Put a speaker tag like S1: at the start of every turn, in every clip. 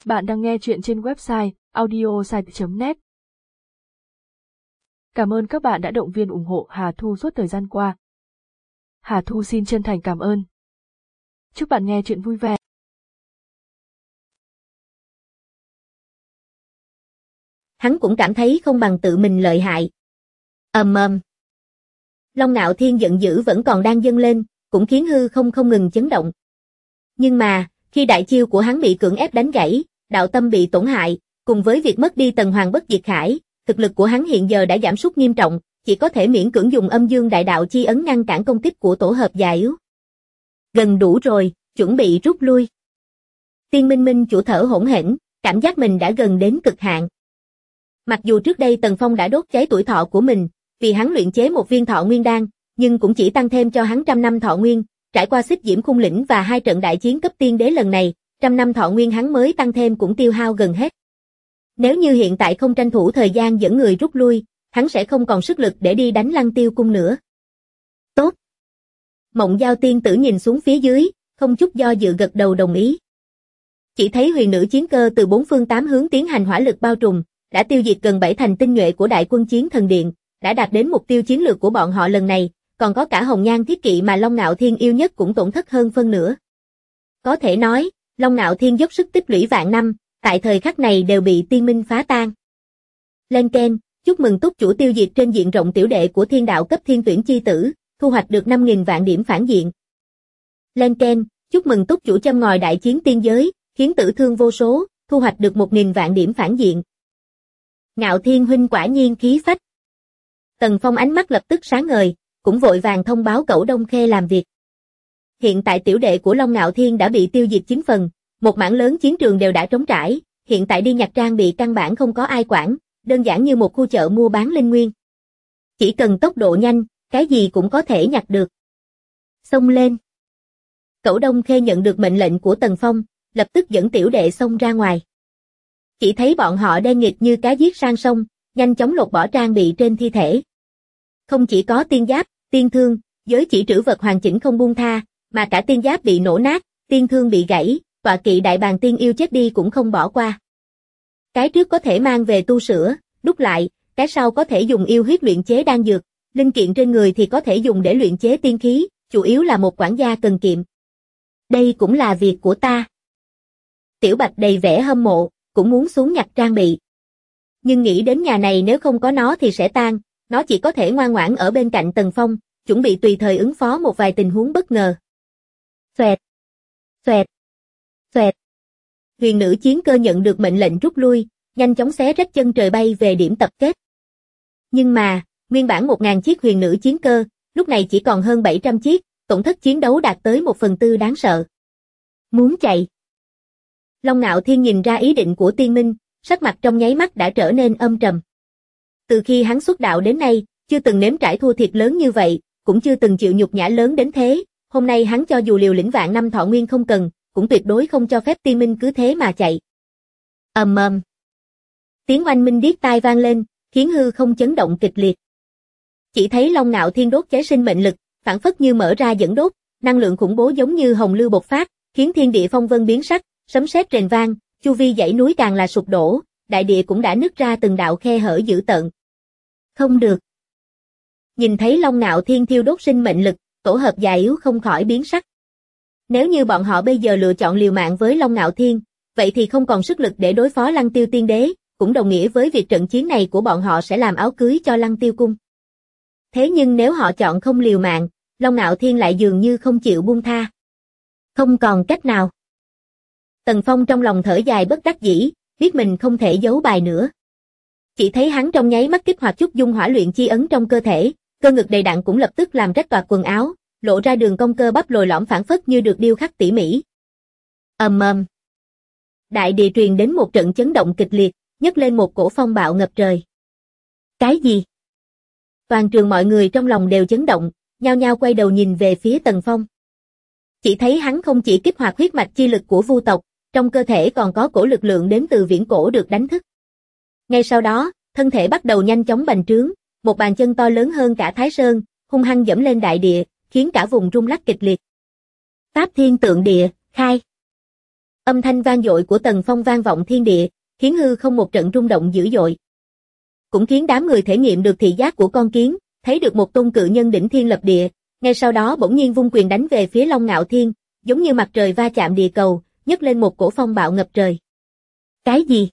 S1: Bạn đang nghe chuyện trên website audiosite.net. Cảm ơn các bạn đã động viên ủng hộ Hà Thu suốt thời gian qua. Hà Thu xin chân thành cảm ơn. Chúc bạn nghe chuyện vui vẻ.
S2: Hắn cũng cảm thấy không bằng tự mình lợi hại. Long Nạo Thiên giận dữ vẫn còn đang dâng lên, cũng khiến hư không ngừng chấn động. Nhưng mà, khi đại chiêu của hắn bị cưỡng ép đánh gãy, đạo tâm bị tổn hại, cùng với việc mất đi Tần Hoàng Bất Diệt Khải, thực lực của hắn hiện giờ đã giảm sút nghiêm trọng, chỉ có thể miễn cưỡng dùng âm dương đại đạo chi ấn ngăn cản công kích của tổ hợp già yếu. Gần đủ rồi, chuẩn bị rút lui. Tiên Minh Minh chủ thở hổn hển, cảm giác mình đã gần đến cực hạn. Mặc dù trước đây Tần Phong đã đốt cháy tuổi thọ của mình, vì hắn luyện chế một viên thọ nguyên đan, nhưng cũng chỉ tăng thêm cho hắn 100 năm thọ nguyên, trải qua Xích Diễm Khung Lĩnh và 2 trận đại chiến cấp tiên đế lần này, 100 năm thọ nguyên hắn mới tăng thêm cũng tiêu hao gần hết. Nếu như hiện tại không tranh thủ thời gian dẫn người rút lui, hắn sẽ không còn sức lực để đi đánh Lăng Tiêu cung nữa. Tốt. Mộng Giao tiên tử nhìn xuống phía dưới, không chút do dự gật đầu đồng ý. Chỉ thấy huyền nữ chiến cơ từ 4 phương 8 hướng tiến hành hỏa lực bao trùm, đã tiêu diệt gần 7 thành tinh nhuệ của đại quân chiến thần điện, đã đạt đến mục tiêu chiến lược của bọn họ lần này, còn có cả Hồng Nhan Thiết Kỵ mà Long Nạo Thiên yêu nhất cũng tổn thất hơn phân nửa. Có thể nói, Long Nạo Thiên dốc sức tích lũy vạn năm, tại thời khắc này đều bị tiên minh phá tan. Lên keng, chúc mừng túc chủ tiêu diệt trên diện rộng tiểu đệ của thiên đạo cấp thiên tuyển chi tử, thu hoạch được 5.000 vạn điểm phản diện. Lên keng, chúc mừng túc chủ châm ngòi đại chiến tiên giới, khiến tử thương vô số, thu hoạch được 1.000 vạn điểm phản diện. Ngạo Thiên huynh quả nhiên khí phách. Tần Phong ánh mắt lập tức sáng ngời, cũng vội vàng thông báo Cẩu Đông Khê làm việc. Hiện tại tiểu đệ của Long Ngạo Thiên đã bị tiêu diệt 9 phần, một mảng lớn chiến trường đều đã trống trải, hiện tại đi nhặt trang bị căn bản không có ai quản, đơn giản như một khu chợ mua bán linh nguyên. Chỉ cần tốc độ nhanh, cái gì cũng có thể nhặt được. Xông lên. Cẩu Đông Khê nhận được mệnh lệnh của Tần Phong, lập tức dẫn tiểu đệ xông ra ngoài. Chỉ thấy bọn họ đen nghịt như cá giết sang sông, nhanh chóng lột bỏ trang bị trên thi thể. Không chỉ có tiên giáp, tiên thương, giới chỉ trữ vật hoàn chỉnh không buông tha, mà cả tiên giáp bị nổ nát, tiên thương bị gãy, tọa kỵ đại bàng tiên yêu chết đi cũng không bỏ qua. Cái trước có thể mang về tu sửa, đúc lại, cái sau có thể dùng yêu huyết luyện chế đan dược, linh kiện trên người thì có thể dùng để luyện chế tiên khí, chủ yếu là một quản gia cần kiệm. Đây cũng là việc của ta. Tiểu Bạch đầy vẻ hâm mộ, cũng muốn xuống nhặt trang bị. Nhưng nghĩ đến nhà này nếu không có nó thì sẽ tan, nó chỉ có thể ngoan ngoãn ở bên cạnh Tần Phong, chuẩn bị tùy thời ứng phó một vài tình huống bất ngờ. Xoẹt, xoẹt, xoẹt. Huyền nữ chiến cơ nhận được mệnh lệnh rút lui, nhanh chóng xé rách chân trời bay về điểm tập kết. Nhưng mà, nguyên bản 1.000 chiếc huyền nữ chiến cơ, lúc này chỉ còn hơn 700 chiếc, tổn thất chiến đấu đạt tới 1/4 đáng sợ. Muốn chạy. Long Nạo Thiên nhìn ra ý định của tiên minh, sắc mặt trong nháy mắt đã trở nên âm trầm. Từ khi hắn xuất đạo đến nay, chưa từng nếm trải thua thiệt lớn như vậy, cũng chưa từng chịu nhục nhã lớn đến thế, hôm nay hắn cho dù liều lĩnh vạn năm thọ nguyên không cần, cũng tuyệt đối không cho phép tiên minh cứ thế mà chạy. Tiếng oanh minh điếc tai vang lên, khiến hư không chấn động kịch liệt. Chỉ thấy Long Nạo Thiên đốt cháy sinh mệnh lực, phảng phất như mở ra dẫn đốt, năng lượng khủng bố giống như hồng lưu bộc phát, khiến thiên địa phong vân biến sắc, sấm sét rền vang, chu vi dãy núi càng là sụp đổ, đại địa cũng đã nứt ra từng đạo khe hở dữ tợn. Không được. Nhìn thấy Long Nạo Thiên thiêu đốt sinh mệnh lực, tổ hợp già yếu không khỏi biến sắc. Nếu như bọn họ bây giờ lựa chọn liều mạng với Long Nạo Thiên, vậy thì không còn sức lực để đối phó Lăng Tiêu tiên đế, cũng đồng nghĩa với việc trận chiến này của bọn họ sẽ làm áo cưới cho Lăng Tiêu cung. Thế nhưng nếu họ chọn không liều mạng, Long Nạo Thiên lại dường như không chịu buông tha. Không còn cách nào. Tần Phong trong lòng thở dài bất đắc dĩ, biết mình không thể giấu bài nữa. Chỉ thấy hắn trong nháy mắt kích hoạt chút dung hỏa luyện chi ấn trong cơ thể, cơ ngực đầy đặn cũng lập tức làm rách toạc quần áo, lộ ra đường cong cơ bắp lồi lõm phảng phất như được điêu khắc tỉ mỉ. Đại địa truyền đến một trận chấn động kịch liệt, nhấc lên một cổ phong bạo ngập trời. Cái gì? Toàn trường mọi người trong lòng đều chấn động, nhao nhao quay đầu nhìn về phía Tần Phong. Chỉ thấy hắn không chỉ kích hoạt huyết mạch chi lực của vu tộc, trong cơ thể còn có cổ lực lượng đến từ viễn cổ được đánh thức. Ngay sau đó, thân thể bắt đầu nhanh chóng bành trướng, một bàn chân to lớn hơn cả Thái Sơn, hung hăng dẫm lên đại địa, khiến cả vùng rung lắc kịch liệt. Pháp thiên tượng địa, khai. Âm thanh vang dội của Tần Phong vang vọng thiên địa, khiến hư không một trận rung động dữ dội. Cũng khiến đám người thể nghiệm được thị giác của con kiến, thấy được một tôn cự nhân đỉnh thiên lập địa, ngay sau đó bỗng nhiên vung quyền đánh về phía Long Ngạo Thiên, giống như mặt trời va chạm địa cầu, nhấc lên một cổ phong bạo ngập trời. Cái gì?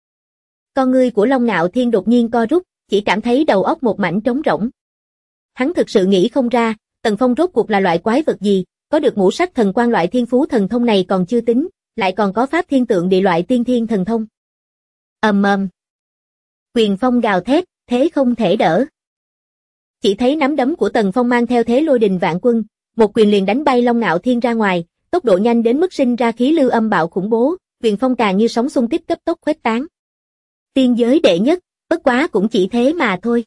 S2: Con ngươi của Long Ngạo Thiên đột nhiên co rút, chỉ cảm thấy đầu óc một mảnh trống rỗng. Hắn thực sự nghĩ không ra, Tần Phong rốt cuộc là loại quái vật gì, có được ngũ sắc thần quan loại thiên phú thần thông này còn chưa tính, lại còn có pháp thiên tượng địa loại tiên thiên thần thông. Ầm ầm. Quyền phong gào thét, thế không thể đỡ. Chỉ thấy nắm đấm của Tần Phong mang theo thế lôi đình vạn quân, một quyền liền đánh bay Long Ngạo Thiên ra ngoài, tốc độ nhanh đến mức sinh ra khí lưu âm bạo khủng bố, quyền phong càng như sóng xung kích cấp tốc khuếch tán. Tiên giới đệ nhất, bất quá cũng chỉ thế mà thôi.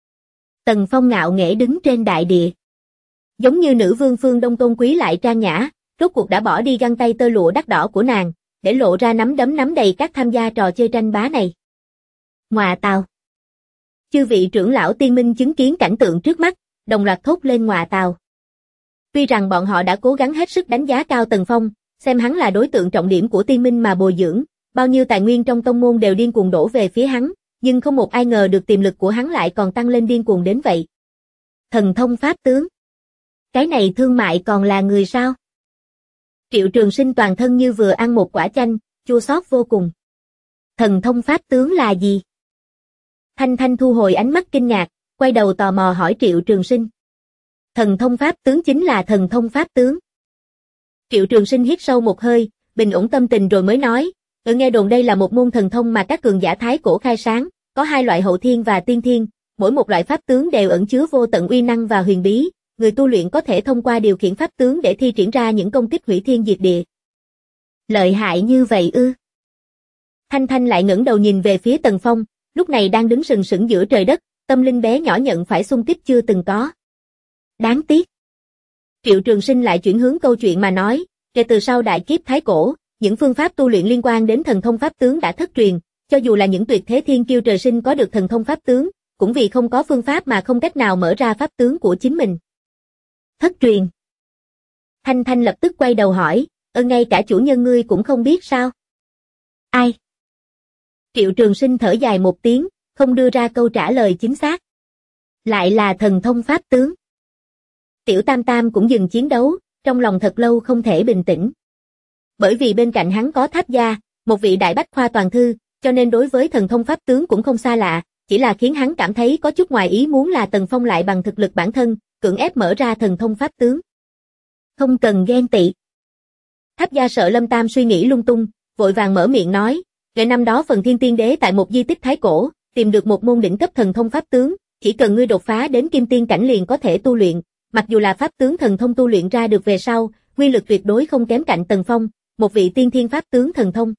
S2: Tần Phong ngạo nghễ đứng trên đại địa. Giống như nữ vương phương Đông tôn quý lại trang nhã, rốt cuộc đã bỏ đi găng tay tơ lụa đắt đỏ của nàng, để lộ ra nắm đấm nắm đầy các tham gia trò chơi tranh bá này. Ngoà tào. Chư vị trưởng lão tiên minh chứng kiến cảnh tượng trước mắt, đồng loạt thốt lên ngoà tào. Tuy rằng bọn họ đã cố gắng hết sức đánh giá cao Tần Phong, xem hắn là đối tượng trọng điểm của tiên minh mà bồi dưỡng, bao nhiêu tài nguyên trong tông môn đều điên cuồng đổ về phía hắn, nhưng không một ai ngờ được tiềm lực của hắn lại còn tăng lên điên cuồng đến vậy. Thần thông pháp tướng. Cái này thương mại còn là người sao? Triệu Trường Sinh toàn thân như vừa ăn một quả chanh, chua xót vô cùng. Thần thông pháp tướng là gì? Thanh Thanh thu hồi ánh mắt kinh ngạc, quay đầu tò mò hỏi Triệu Trường Sinh. Thần thông pháp tướng chính là thần thông pháp tướng. Triệu Trường Sinh hít sâu một hơi, bình ổn tâm tình rồi mới nói, nghe đồn đây là một môn thần thông mà các cường giả thái cổ khai sáng, có hai loại hậu thiên và tiên thiên, mỗi một loại pháp tướng đều ẩn chứa vô tận uy năng và huyền bí, người tu luyện có thể thông qua điều khiển pháp tướng để thi triển ra những công kích hủy thiên diệt địa. Lợi hại như vậy ư? Thanh Thanh lại ngẩng đầu nhìn về phía Tần Phong, lúc này đang đứng sừng sững giữa trời đất, tâm linh bé nhỏ nhận phải xung kích chưa từng có. Đáng tiếc. Triệu Trường Sinh lại chuyển hướng câu chuyện mà nói, kể từ sau đại kiếp thái cổ, những phương pháp tu luyện liên quan đến thần thông pháp tướng đã thất truyền, cho dù là những tuyệt thế thiên kiêu trời sinh có được thần thông pháp tướng, cũng vì không có phương pháp mà không cách nào mở ra pháp tướng của chính mình. Thất truyền. Thanh Thanh lập tức quay đầu hỏi, ngay cả chủ nhân ngươi cũng không biết sao? Ai? Triệu Trường Sinh thở dài một tiếng, không đưa ra câu trả lời chính xác. Lại là thần thông pháp tướng. Tiểu Tam Tam cũng dừng chiến đấu, trong lòng thật lâu không thể bình tĩnh. Bởi vì bên cạnh hắn có Tháp Gia, một vị đại bách khoa toàn thư, cho nên đối với thần thông pháp tướng cũng không xa lạ, chỉ là khiến hắn cảm thấy có chút ngoài ý muốn là Tần Phong lại bằng thực lực bản thân, cưỡng ép mở ra thần thông pháp tướng. Không cần ghen tị. Tháp Gia sợ Lâm Tam suy nghĩ lung tung, vội vàng mở miệng nói, ngày năm đó Phần Thiên Tiên Đế tại một di tích thái cổ, tìm được một môn đỉnh cấp thần thông pháp tướng, chỉ cần ngươi đột phá đến Kim Tiên cảnh liền có thể tu luyện, mặc dù là pháp tướng thần thông tu luyện ra được về sau, nguyên lực tuyệt đối không kém cạnh Tần Phong, một vị tiên thiên pháp tướng thần thông.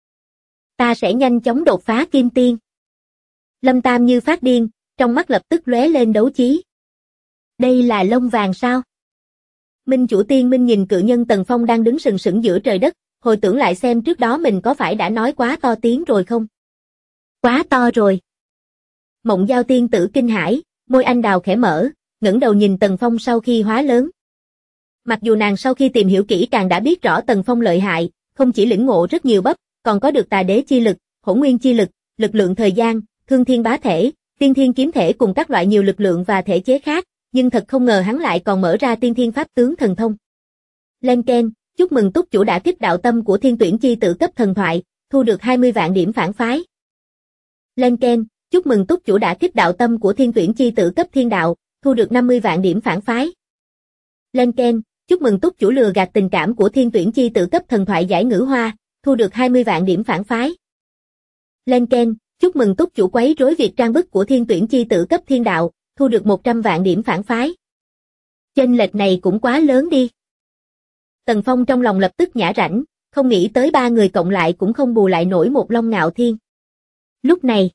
S2: Ta sẽ nhanh chóng đột phá Kim Tiên. Lâm Tam như phát điên, trong mắt lập tức lóe lên đấu chí. Đây là lông vàng sao? Minh chủ tiên minh nhìn cự nhân Tần Phong đang đứng sừng sững giữa trời đất, hồi tưởng lại xem trước đó mình có phải đã nói quá to tiếng rồi không? Quá to rồi. Mộng Giao tiên tử kinh hãi, môi anh đào khẽ mở, ngẩng đầu nhìn Tần Phong sau khi hóa lớn. Mặc dù nàng sau khi tìm hiểu kỹ càng đã biết rõ Tần Phong lợi hại, không chỉ lĩnh ngộ rất nhiều bắp, còn có được tà đế chi lực, hỗn nguyên chi lực, lực lượng thời gian, thương thiên bá thể, tiên thiên kiếm thể cùng các loại nhiều lực lượng và thể chế khác, nhưng thật không ngờ hắn lại còn mở ra tiên thiên pháp tướng thần thông. Lên Ken, chúc mừng túc chủ đã kích đạo tâm của thiên tuyển chi tử cấp thần thoại, thu được 20 vạn điểm phản phái. Lên Ken, chúc mừng túc chủ đã kích đạo tâm của thiên tuyển chi tử cấp thiên đạo, thu được 50 vạn điểm phản phái. Lên Ken, chúc mừng túc chủ lừa gạt tình cảm của thiên tuyển chi tử cấp thần thoại giải ngữ hoa, thu được 20 vạn điểm phản phái. Lên Ken, chúc mừng túc chủ quấy rối việc trang bức của thiên tuyển chi tử cấp thiên đạo, thu được 100 vạn điểm phản phái. Chênh lệch này cũng quá lớn đi. Tần Phong trong lòng lập tức nhả rãnh, không nghĩ tới ba người cộng lại cũng không bù lại nổi một Long Ngạo Thiên. Lúc này,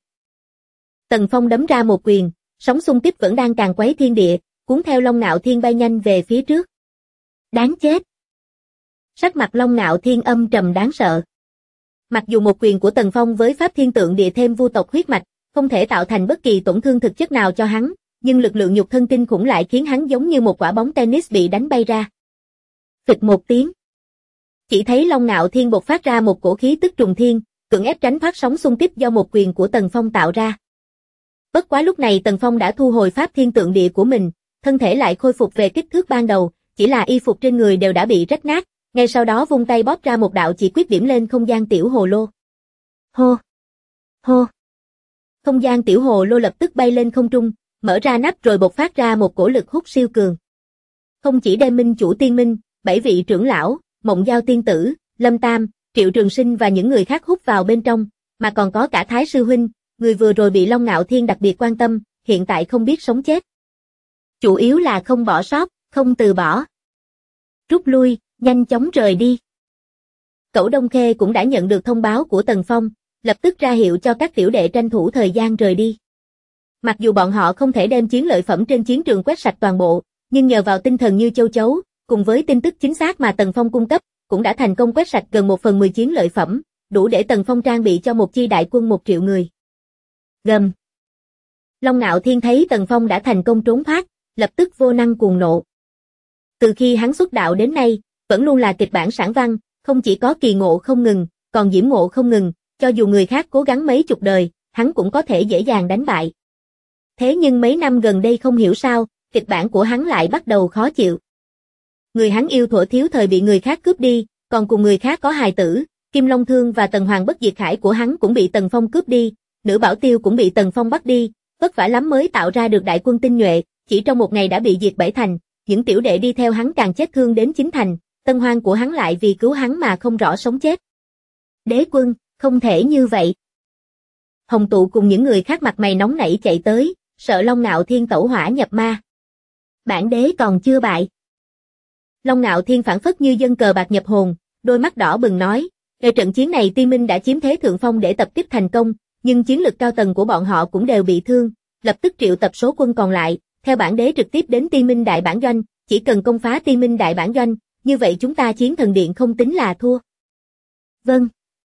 S2: Tần Phong đấm ra một quyền, sóng xung kích vẫn đang càn quấy thiên địa, cuốn theo Long Ngạo Thiên bay nhanh về phía trước. Đáng chết. Sắc mặt Long Ngạo Thiên âm trầm đáng sợ. Mặc dù một quyền của Tần Phong với pháp thiên tượng địa thêm vu tộc huyết mạch, không thể tạo thành bất kỳ tổn thương thực chất nào cho hắn, nhưng lực lượng nhục thân kinh khủng lại khiến hắn giống như một quả bóng tennis bị đánh bay ra. Phịch một tiếng. Chỉ thấy Long Ngạo Thiên bộc phát ra một cổ khí tức trùng thiên, cưỡng ép tránh thoát sóng xung kích do một quyền của Tần Phong tạo ra. Bất quá lúc này Tần Phong đã thu hồi pháp thiên tượng địa của mình, thân thể lại khôi phục về kích thước ban đầu, chỉ là y phục trên người đều đã bị rách nát, ngay sau đó vung tay bóp ra một đạo chỉ quyết điểm lên không gian tiểu hồ lô. Hô! Hô! Không gian tiểu hồ lô lập tức bay lên không trung, mở ra nắp rồi bộc phát ra một cổ lực hút siêu cường. Không chỉ đem Minh Chủ Tiên Minh, 7 vị trưởng lão, Mộng Giao Tiên Tử, Lâm Tam, Triệu Trường Sinh và những người khác hút vào bên trong, mà còn có cả Thái Sư Huynh, người vừa rồi bị Long Ngạo Thiên đặc biệt quan tâm, hiện tại không biết sống chết. Chủ yếu là không bỏ sót, không từ bỏ. Rút lui, nhanh chóng rời đi. Cẩu Đông Khê cũng đã nhận được thông báo của Tần Phong, lập tức ra hiệu cho các tiểu đệ tranh thủ thời gian rời đi. Mặc dù bọn họ không thể đem chiến lợi phẩm trên chiến trường quét sạch toàn bộ, nhưng nhờ vào tinh thần như châu chấu, cùng với tin tức chính xác mà Tần Phong cung cấp, cũng đã thành công quét sạch gần 1/10 chiến lợi phẩm, đủ để Tần Phong trang bị cho một chi đại quân 1 triệu người. Gầm. Long Ngạo Thiên thấy Tần Phong đã thành công trốn thoát, lập tức vô năng cuồng nộ. Từ khi hắn xuất đạo đến nay, vẫn luôn là kịch bản sản văn, không chỉ có kỳ ngộ không ngừng, còn diễm ngộ không ngừng, cho dù người khác cố gắng mấy chục đời, hắn cũng có thể dễ dàng đánh bại. Thế nhưng mấy năm gần đây không hiểu sao, kịch bản của hắn lại bắt đầu khó chịu. Người hắn yêu thuở thiếu thời bị người khác cướp đi, còn cùng người khác có hài tử, Kim Long Thương và Tần Hoàng Bất Diệt Khải của hắn cũng bị Tần Phong cướp đi, Nữ Bảo Tiêu cũng bị Tần Phong bắt đi, vất vả lắm mới tạo ra được đại quân tinh nhuệ, chỉ trong một ngày đã bị diệt 7 thành, những tiểu đệ đi theo hắn càng chết thương đến 9 thành, tân hoang của hắn lại vì cứu hắn mà không rõ sống chết. Đế quân, không thể như vậy. Hồng Tụ cùng những người khác mặt mày nóng nảy chạy tới, sợ Long Ngạo Thiên tẩu hỏa nhập ma. Bản đế còn chưa bại. Long Ngạo Thiên phảng phất như dân cờ bạc nhập hồn, đôi mắt đỏ bừng nói, ở trận chiến này Tiên Minh đã chiếm thế thượng phong để tập kích thành công, nhưng chiến lực cao tầng của bọn họ cũng đều bị thương, lập tức triệu tập số quân còn lại, theo bản đế trực tiếp đến Tiên Minh đại bản doanh, chỉ cần công phá Tiên Minh đại bản doanh, như vậy chúng ta Chiến Thần Điện không tính là thua. Vâng.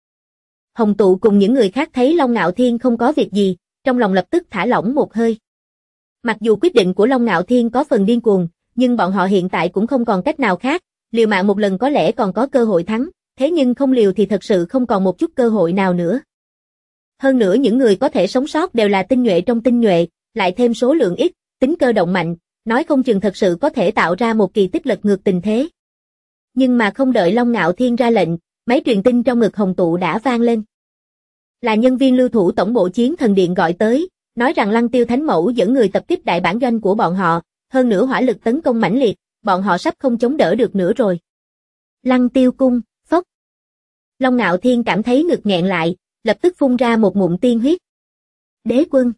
S2: Hồng Tụ cùng những người khác thấy Long Ngạo Thiên không có việc gì, trong lòng lập tức thả lỏng một hơi. Mặc dù quyết định của Long Ngạo Thiên có phần điên cuồng, nhưng bọn họ hiện tại cũng không còn cách nào khác, liều mạng một lần có lẽ còn có cơ hội thắng, thế nhưng không liều thì thật sự không còn một chút cơ hội nào nữa. Hơn nữa những người có thể sống sót đều là tinh nhuệ trong tinh nhuệ, lại thêm số lượng ít, tính cơ động mạnh, nói không chừng thật sự có thể tạo ra một kỳ tích lật ngược tình thế. Nhưng mà không đợi Long Ngạo Thiên ra lệnh, máy truyền tin trong ngực Hồng Tụ đã vang lên. Là nhân viên lưu thủ tổng bộ Chiến Thần Điện gọi tới, nói rằng Lăng Tiêu Thánh Mẫu dẫn người tập kích đại bản doanh của bọn họ, hơn nữa hỏa lực tấn công mãnh liệt, bọn họ sắp không chống đỡ được nữa rồi. Lăng Tiêu cung, phốc. Long Ngạo Thiên cảm thấy ngực nghẹn lại, lập tức phun ra một ngụm tiên huyết. Đế quân.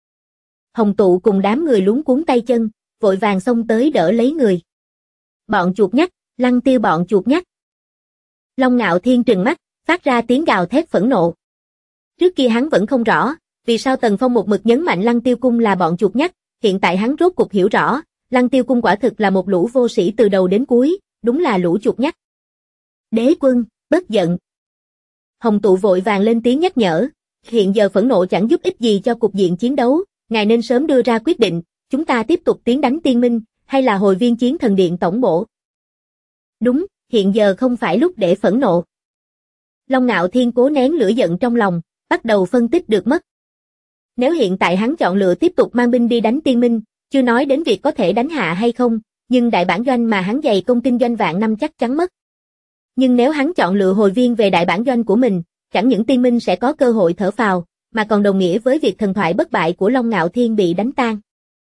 S2: Hồng Tụ cùng đám người luống cuống tay chân, vội vàng xông tới đỡ lấy người. Bọn chuột nhắt, Lăng Tiêu bọn chuột nhắt. Long Ngạo Thiên trừng mắt, phát ra tiếng gào thét phẫn nộ. Trước kia hắn vẫn không rõ, vì sao Tần Phong một mực nhấn mạnh Lăng Tiêu cung là bọn chuột nhắt, hiện tại hắn rốt cục hiểu rõ, Lăng Tiêu cung quả thực là một lũ vô sĩ từ đầu đến cuối, đúng là lũ chuột nhắt. Đế quân, bất giận. Hồng Tụ vội vàng lên tiếng nhắc nhở, hiện giờ phẫn nộ chẳng giúp ích gì cho cục diện chiến đấu, ngài nên sớm đưa ra quyết định, chúng ta tiếp tục tiến đánh Tiên Minh, hay là hồi viên Chiến Thần Điện tổng bộ. Đúng, hiện giờ không phải lúc để phẫn nộ. Long Ngạo Thiên cố nén lửa giận trong lòng, bắt đầu phân tích được mất. Nếu hiện tại hắn chọn lựa tiếp tục mang binh đi đánh Tiên Minh, chưa nói đến việc có thể đánh hạ hay không, nhưng đại bản doanh mà hắn dày công kinh doanh vạn năm chắc chắn mất. Nhưng nếu hắn chọn lựa hồi viên về đại bản doanh của mình, chẳng những Tiên Minh sẽ có cơ hội thở phào, mà còn đồng nghĩa với việc thần thoại bất bại của Long Ngạo Thiên bị đánh tan.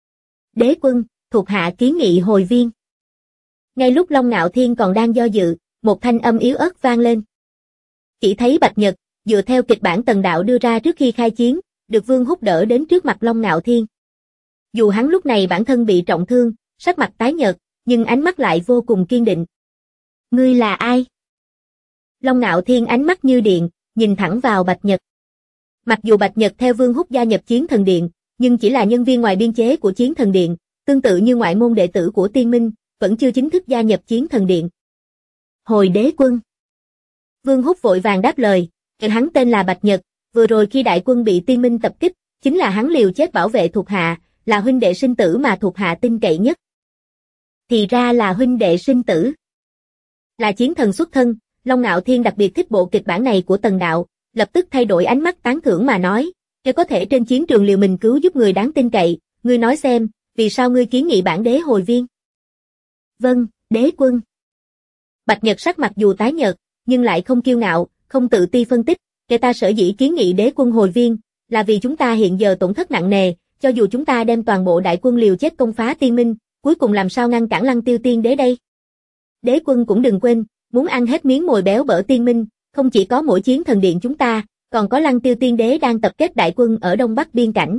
S2: Đế quân, thuộc hạ kiến nghị hồi viên. Ngay lúc Long Ngạo Thiên còn đang do dự, một thanh âm yếu ớt vang lên. Chỉ thấy Bạch Nhật, dựa theo kịch bản Tần Đạo đưa ra trước khi khai chiến, được Vương Húc đỡ đến trước mặt Long Ngạo Thiên. Dù hắn lúc này bản thân bị trọng thương, sắc mặt tái nhợt, nhưng ánh mắt lại vô cùng kiên định. Ngươi là ai? Long Ngạo Thiên ánh mắt như điện, nhìn thẳng vào Bạch Nhật. Mặc dù Bạch Nhật theo Vương Húc gia nhập Chiến Thần Điện, nhưng chỉ là nhân viên ngoài biên chế của Chiến Thần Điện, tương tự như ngoại môn đệ tử của Tiên Minh, vẫn chưa chính thức gia nhập Chiến Thần Điện. Hồi đế quân. Vương Húc vội vàng đáp lời, hắn tên là Bạch Nhật, vừa rồi khi đại quân bị Tiên Minh tập kích, chính là hắn liều chết bảo vệ thuộc hạ, là huynh đệ sinh tử mà thuộc hạ tin cậy nhất. Thì ra là huynh đệ sinh tử. Là chiến thần xuất thân, Long Nạo Thiên đặc biệt thích bộ kịch bản này của Tần Đạo, lập tức thay đổi ánh mắt tán thưởng mà nói, nếu có thể trên chiến trường liều mình cứu giúp người đáng tin cậy, ngươi nói xem, vì sao ngươi kiến nghị bản đế hồi viên? Vâng, đế quân. Bạch Nhật sắc mặt dù tái nhợt, nhưng lại không kiêu ngạo, không tự ti phân tích, kẻ ta sở dĩ kiến nghị đế quân hồi viên, là vì chúng ta hiện giờ tổn thất nặng nề, cho dù chúng ta đem toàn bộ đại quân liều chết công phá tiên minh, cuối cùng làm sao ngăn cản Lăng Tiêu tiên đế đây? Đế quân cũng đừng quên, muốn ăn hết miếng mồi béo bở tiên minh, không chỉ có mỗi chiến thần điện chúng ta, còn có Lăng Tiêu tiên đế đang tập kết đại quân ở đông bắc biên cảnh.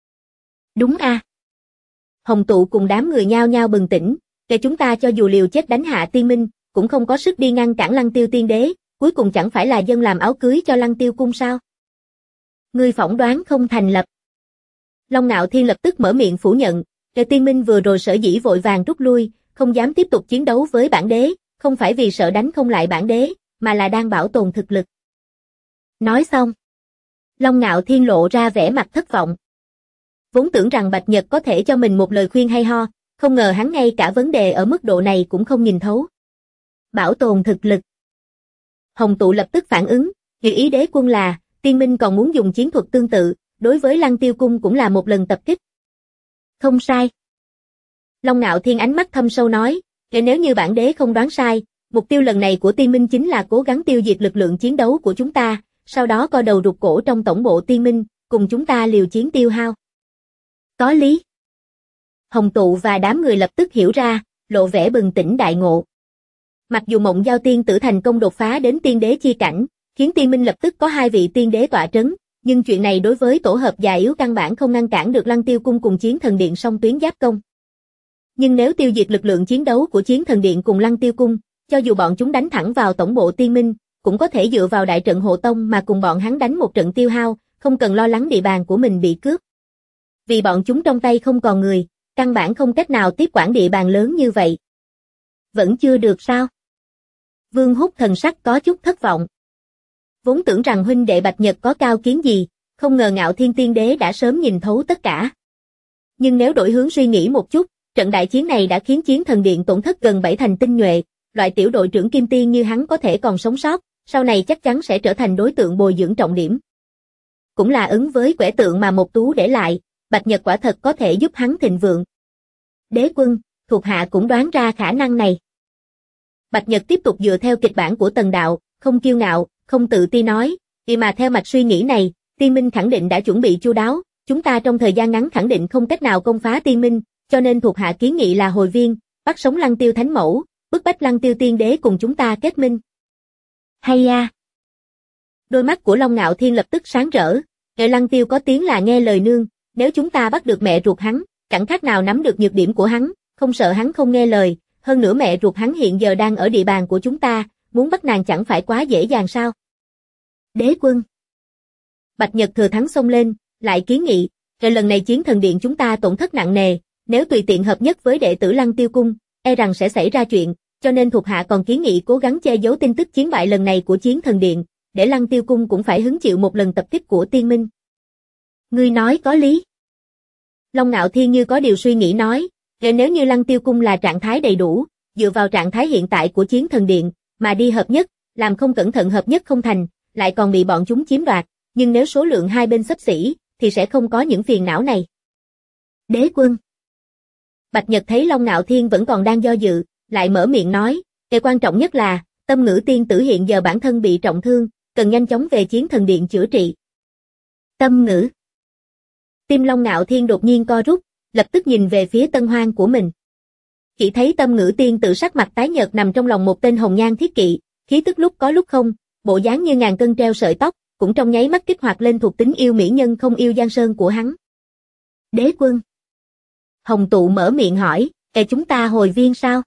S2: Đúng a. Hồng Tụ cùng đám người nhao nhao bừng tỉnh, kẻ chúng ta cho dù liều chết đánh hạ tiên minh, cũng không có sức đi ngăn cản Lăng Tiêu tiên đế, cuối cùng chẳng phải là dân làm áo cưới cho Lăng Tiêu cung sao? Ngươi phỏng đoán không thành lập. Long Nạo Thiên lập tức mở miệng phủ nhận, kẻ tiên minh vừa rồi sở dĩ vội vàng rút lui, không dám tiếp tục chiến đấu với bản đế, không phải vì sợ đánh không lại bản đế, mà là đang bảo tồn thực lực. Nói xong, Long Nạo Thiên lộ ra vẻ mặt thất vọng. Vốn tưởng rằng Bạch Nhật có thể cho mình một lời khuyên hay ho, không ngờ hắn ngay cả vấn đề ở mức độ này cũng không nhìn thấu. Bảo tồn thực lực. Hồng Tụ lập tức phản ứng, ý đế quân là, tiên minh còn muốn dùng chiến thuật tương tự, đối với Lăng Tiêu cung cũng là một lần tập kích. Không sai. Long Nạo Thiên ánh mắt thâm sâu nói, nếu như bản đế không đoán sai, mục tiêu lần này của tiên minh chính là cố gắng tiêu diệt lực lượng chiến đấu của chúng ta, sau đó co đầu rụt cổ trong tổng bộ tiên minh, cùng chúng ta liều chiến tiêu hao. Có lý. Hồng Tụ và đám người lập tức hiểu ra, lộ vẻ bừng tỉnh đại ngộ. Mặc dù Mộng Giao tiên tử thành công đột phá đến tiên đế chi cảnh, khiến tiên minh lập tức có 2 vị tiên đế tọa trấn, nhưng chuyện này đối với tổ hợp già yếu căn bản không ngăn cản được Lăng Tiêu cung cùng Chiến Thần điện song tuyến giáp công. Nhưng nếu tiêu diệt lực lượng chiến đấu của Chiến Thần điện cùng Lăng Tiêu cung, cho dù bọn chúng đánh thẳng vào tổng bộ tiên minh, cũng có thể dựa vào đại trận hộ tông mà cùng bọn hắn đánh một trận tiêu hao, không cần lo lắng địa bàn của mình bị cướp. Vì bọn chúng trong tay không còn người, căn bản không cách nào tiếp quản địa bàn lớn như vậy. Vẫn chưa được sao? Vương Húc thần sắc có chút thất vọng. Vốn tưởng rằng huynh đệ Bạch Nhật có cao kiến gì, không ngờ Ngạo Thiên tiên đế đã sớm nhìn thấu tất cả. Nhưng nếu đổi hướng suy nghĩ một chút, trận đại chiến này đã khiến Chiến Thần điện tổn thất gần 7 thành tinh nhuệ, loại tiểu đội trưởng kim tiên như hắn có thể còn sống sót, sau này chắc chắn sẽ trở thành đối tượng bồi dưỡng trọng điểm. Cũng là ứng với quẻ tượng mà Một Tú để lại, Bạch Nhật quả thật có thể giúp hắn thịnh vượng. Đế quân, thuộc hạ cũng đoán ra khả năng này. Bạch Nhật tiếp tục dựa theo kịch bản của Tần Đạo, không kiêu ngạo, không tự ti nói, vì mà theo mạch suy nghĩ này, Tiên Minh khẳng định đã chuẩn bị chu đáo, chúng ta trong thời gian ngắn khẳng định không cách nào công phá Tiên Minh, cho nên thuộc hạ kiến nghị là hồi viên, bắt sống Lăng Tiêu Thánh Mẫu, bức bách Lăng Tiêu tiên đế cùng chúng ta kết minh. Hay a. Đôi mắt của Long Nạo Thiên lập tức sáng rỡ, Lăng Tiêu có tiếng là nghe lời nương, nếu chúng ta bắt được mẹ ruột hắn, chẳng khác nào nắm được nhược điểm của hắn, không sợ hắn không nghe lời, hơn nữa mẹ ruột hắn hiện giờ đang ở địa bàn của chúng ta, muốn bắt nàng chẳng phải quá dễ dàng sao? Đế quân. Bạch Nhật thừa thắng xông lên, lại kiến nghị, lần này Chiến Thần điện chúng ta tổn thất nặng nề, nếu tùy tiện hợp nhất với đệ tử Lăng Tiêu cung, e rằng sẽ xảy ra chuyện, cho nên thuộc hạ còn kiến nghị cố gắng che giấu tin tức chiến bại lần này của Chiến Thần điện, để Lăng Tiêu cung cũng phải hứng chịu một lần tập kích của Tiên Minh. Ngươi nói có lý. Long Nạo Thiên như có điều suy nghĩ nói, nếu như Lăng Tiêu cung là trạng thái đầy đủ, dựa vào trạng thái hiện tại của Chiến Thần điện, mà đi hợp nhất, làm không cẩn thận hợp nhất không thành, lại còn bị bọn chúng chiếm đoạt, nhưng nếu số lượng hai bên xấp xỉ, thì sẽ không có những phiền não này. Đế quân. Bạch Nhật thấy Long Nạo Thiên vẫn còn đang do dự, lại mở miệng nói, cái quan trọng nhất là, Tâm Ngữ tiên tử hiện giờ bản thân bị trọng thương, cần nhanh chóng về Chiến Thần điện chữa trị. Tâm Ngữ. Tim Long Nạo Thiên đột nhiên co rút, lập tức nhìn về phía Tân Hoang của mình. Chỉ thấy Tâm Ngữ tiên tử sắc mặt tái nhợt nằm trong lòng một tên hồng nhan thiết kỵ, khí tức lúc có lúc không, bộ dáng như ngàn cân treo sợi tóc, cũng trong nháy mắt kích hoạt lên thuộc tính yêu mỹ nhân không yêu Giang Sơn của hắn. Đế quân. Hồng Tụ mở miệng hỏi, chúng ta hồi viên sao?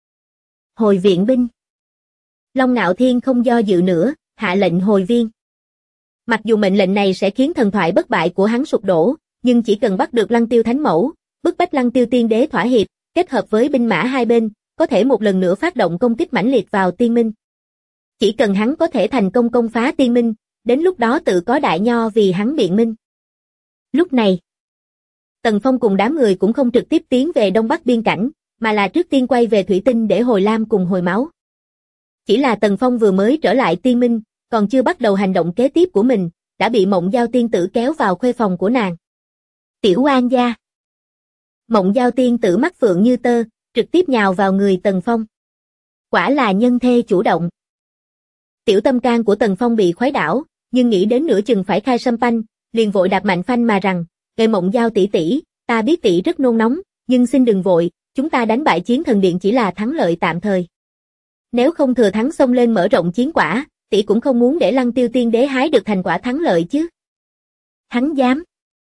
S2: Hồi viện binh. Long Nạo Thiên không do dự nữa, hạ lệnh hồi viên. Mặc dù mệnh lệnh này sẽ khiến thần thoại bất bại của hắn sụp đổ, nhưng chỉ cần bắt được Lăng Tiêu Thánh Mẫu, bức bách Lăng Tiêu tiên đế thỏa hiệp, kết hợp với binh mã hai bên, có thể một lần nữa phát động công kích mãnh liệt vào Tiên Minh. Chỉ cần hắn có thể thành công công phá Tiên Minh, đến lúc đó tự có đại nho vì hắn biện minh. Lúc này, Tần Phong cùng đám người cũng không trực tiếp tiến về Đông Bắc biên cảnh, mà là trước tiên quay về Thủy Tinh để hồi lam cùng hồi máu. Chỉ là Tần Phong vừa mới trở lại tiên minh, còn chưa bắt đầu hành động kế tiếp của mình, đã bị Mộng Giao tiên tử kéo vào khuê phòng của nàng. Tiểu Oan gia. Mộng Giao tiên tử mắt phượng như tơ, trực tiếp nhào vào người Tần Phong. Quả là nhân thê chủ động. Tiểu tâm can của Tần Phong bị khuấy đảo, nhưng nghĩ đến nửa chừng phải khai sâm panh, liền vội đạp mạnh phanh mà rằng, "Ngài Mộng Giao tỷ tỷ, ta biết tỷ rất nôn nóng, nhưng xin đừng vội, chúng ta đánh bại Chiến Thần Điện chỉ là thắng lợi tạm thời. Nếu không thừa thắng xông lên mở rộng chiến quả, tỷ cũng không muốn để Lăng Tiêu Tiên Đế hái được thành quả thắng lợi chứ." Hắn dám.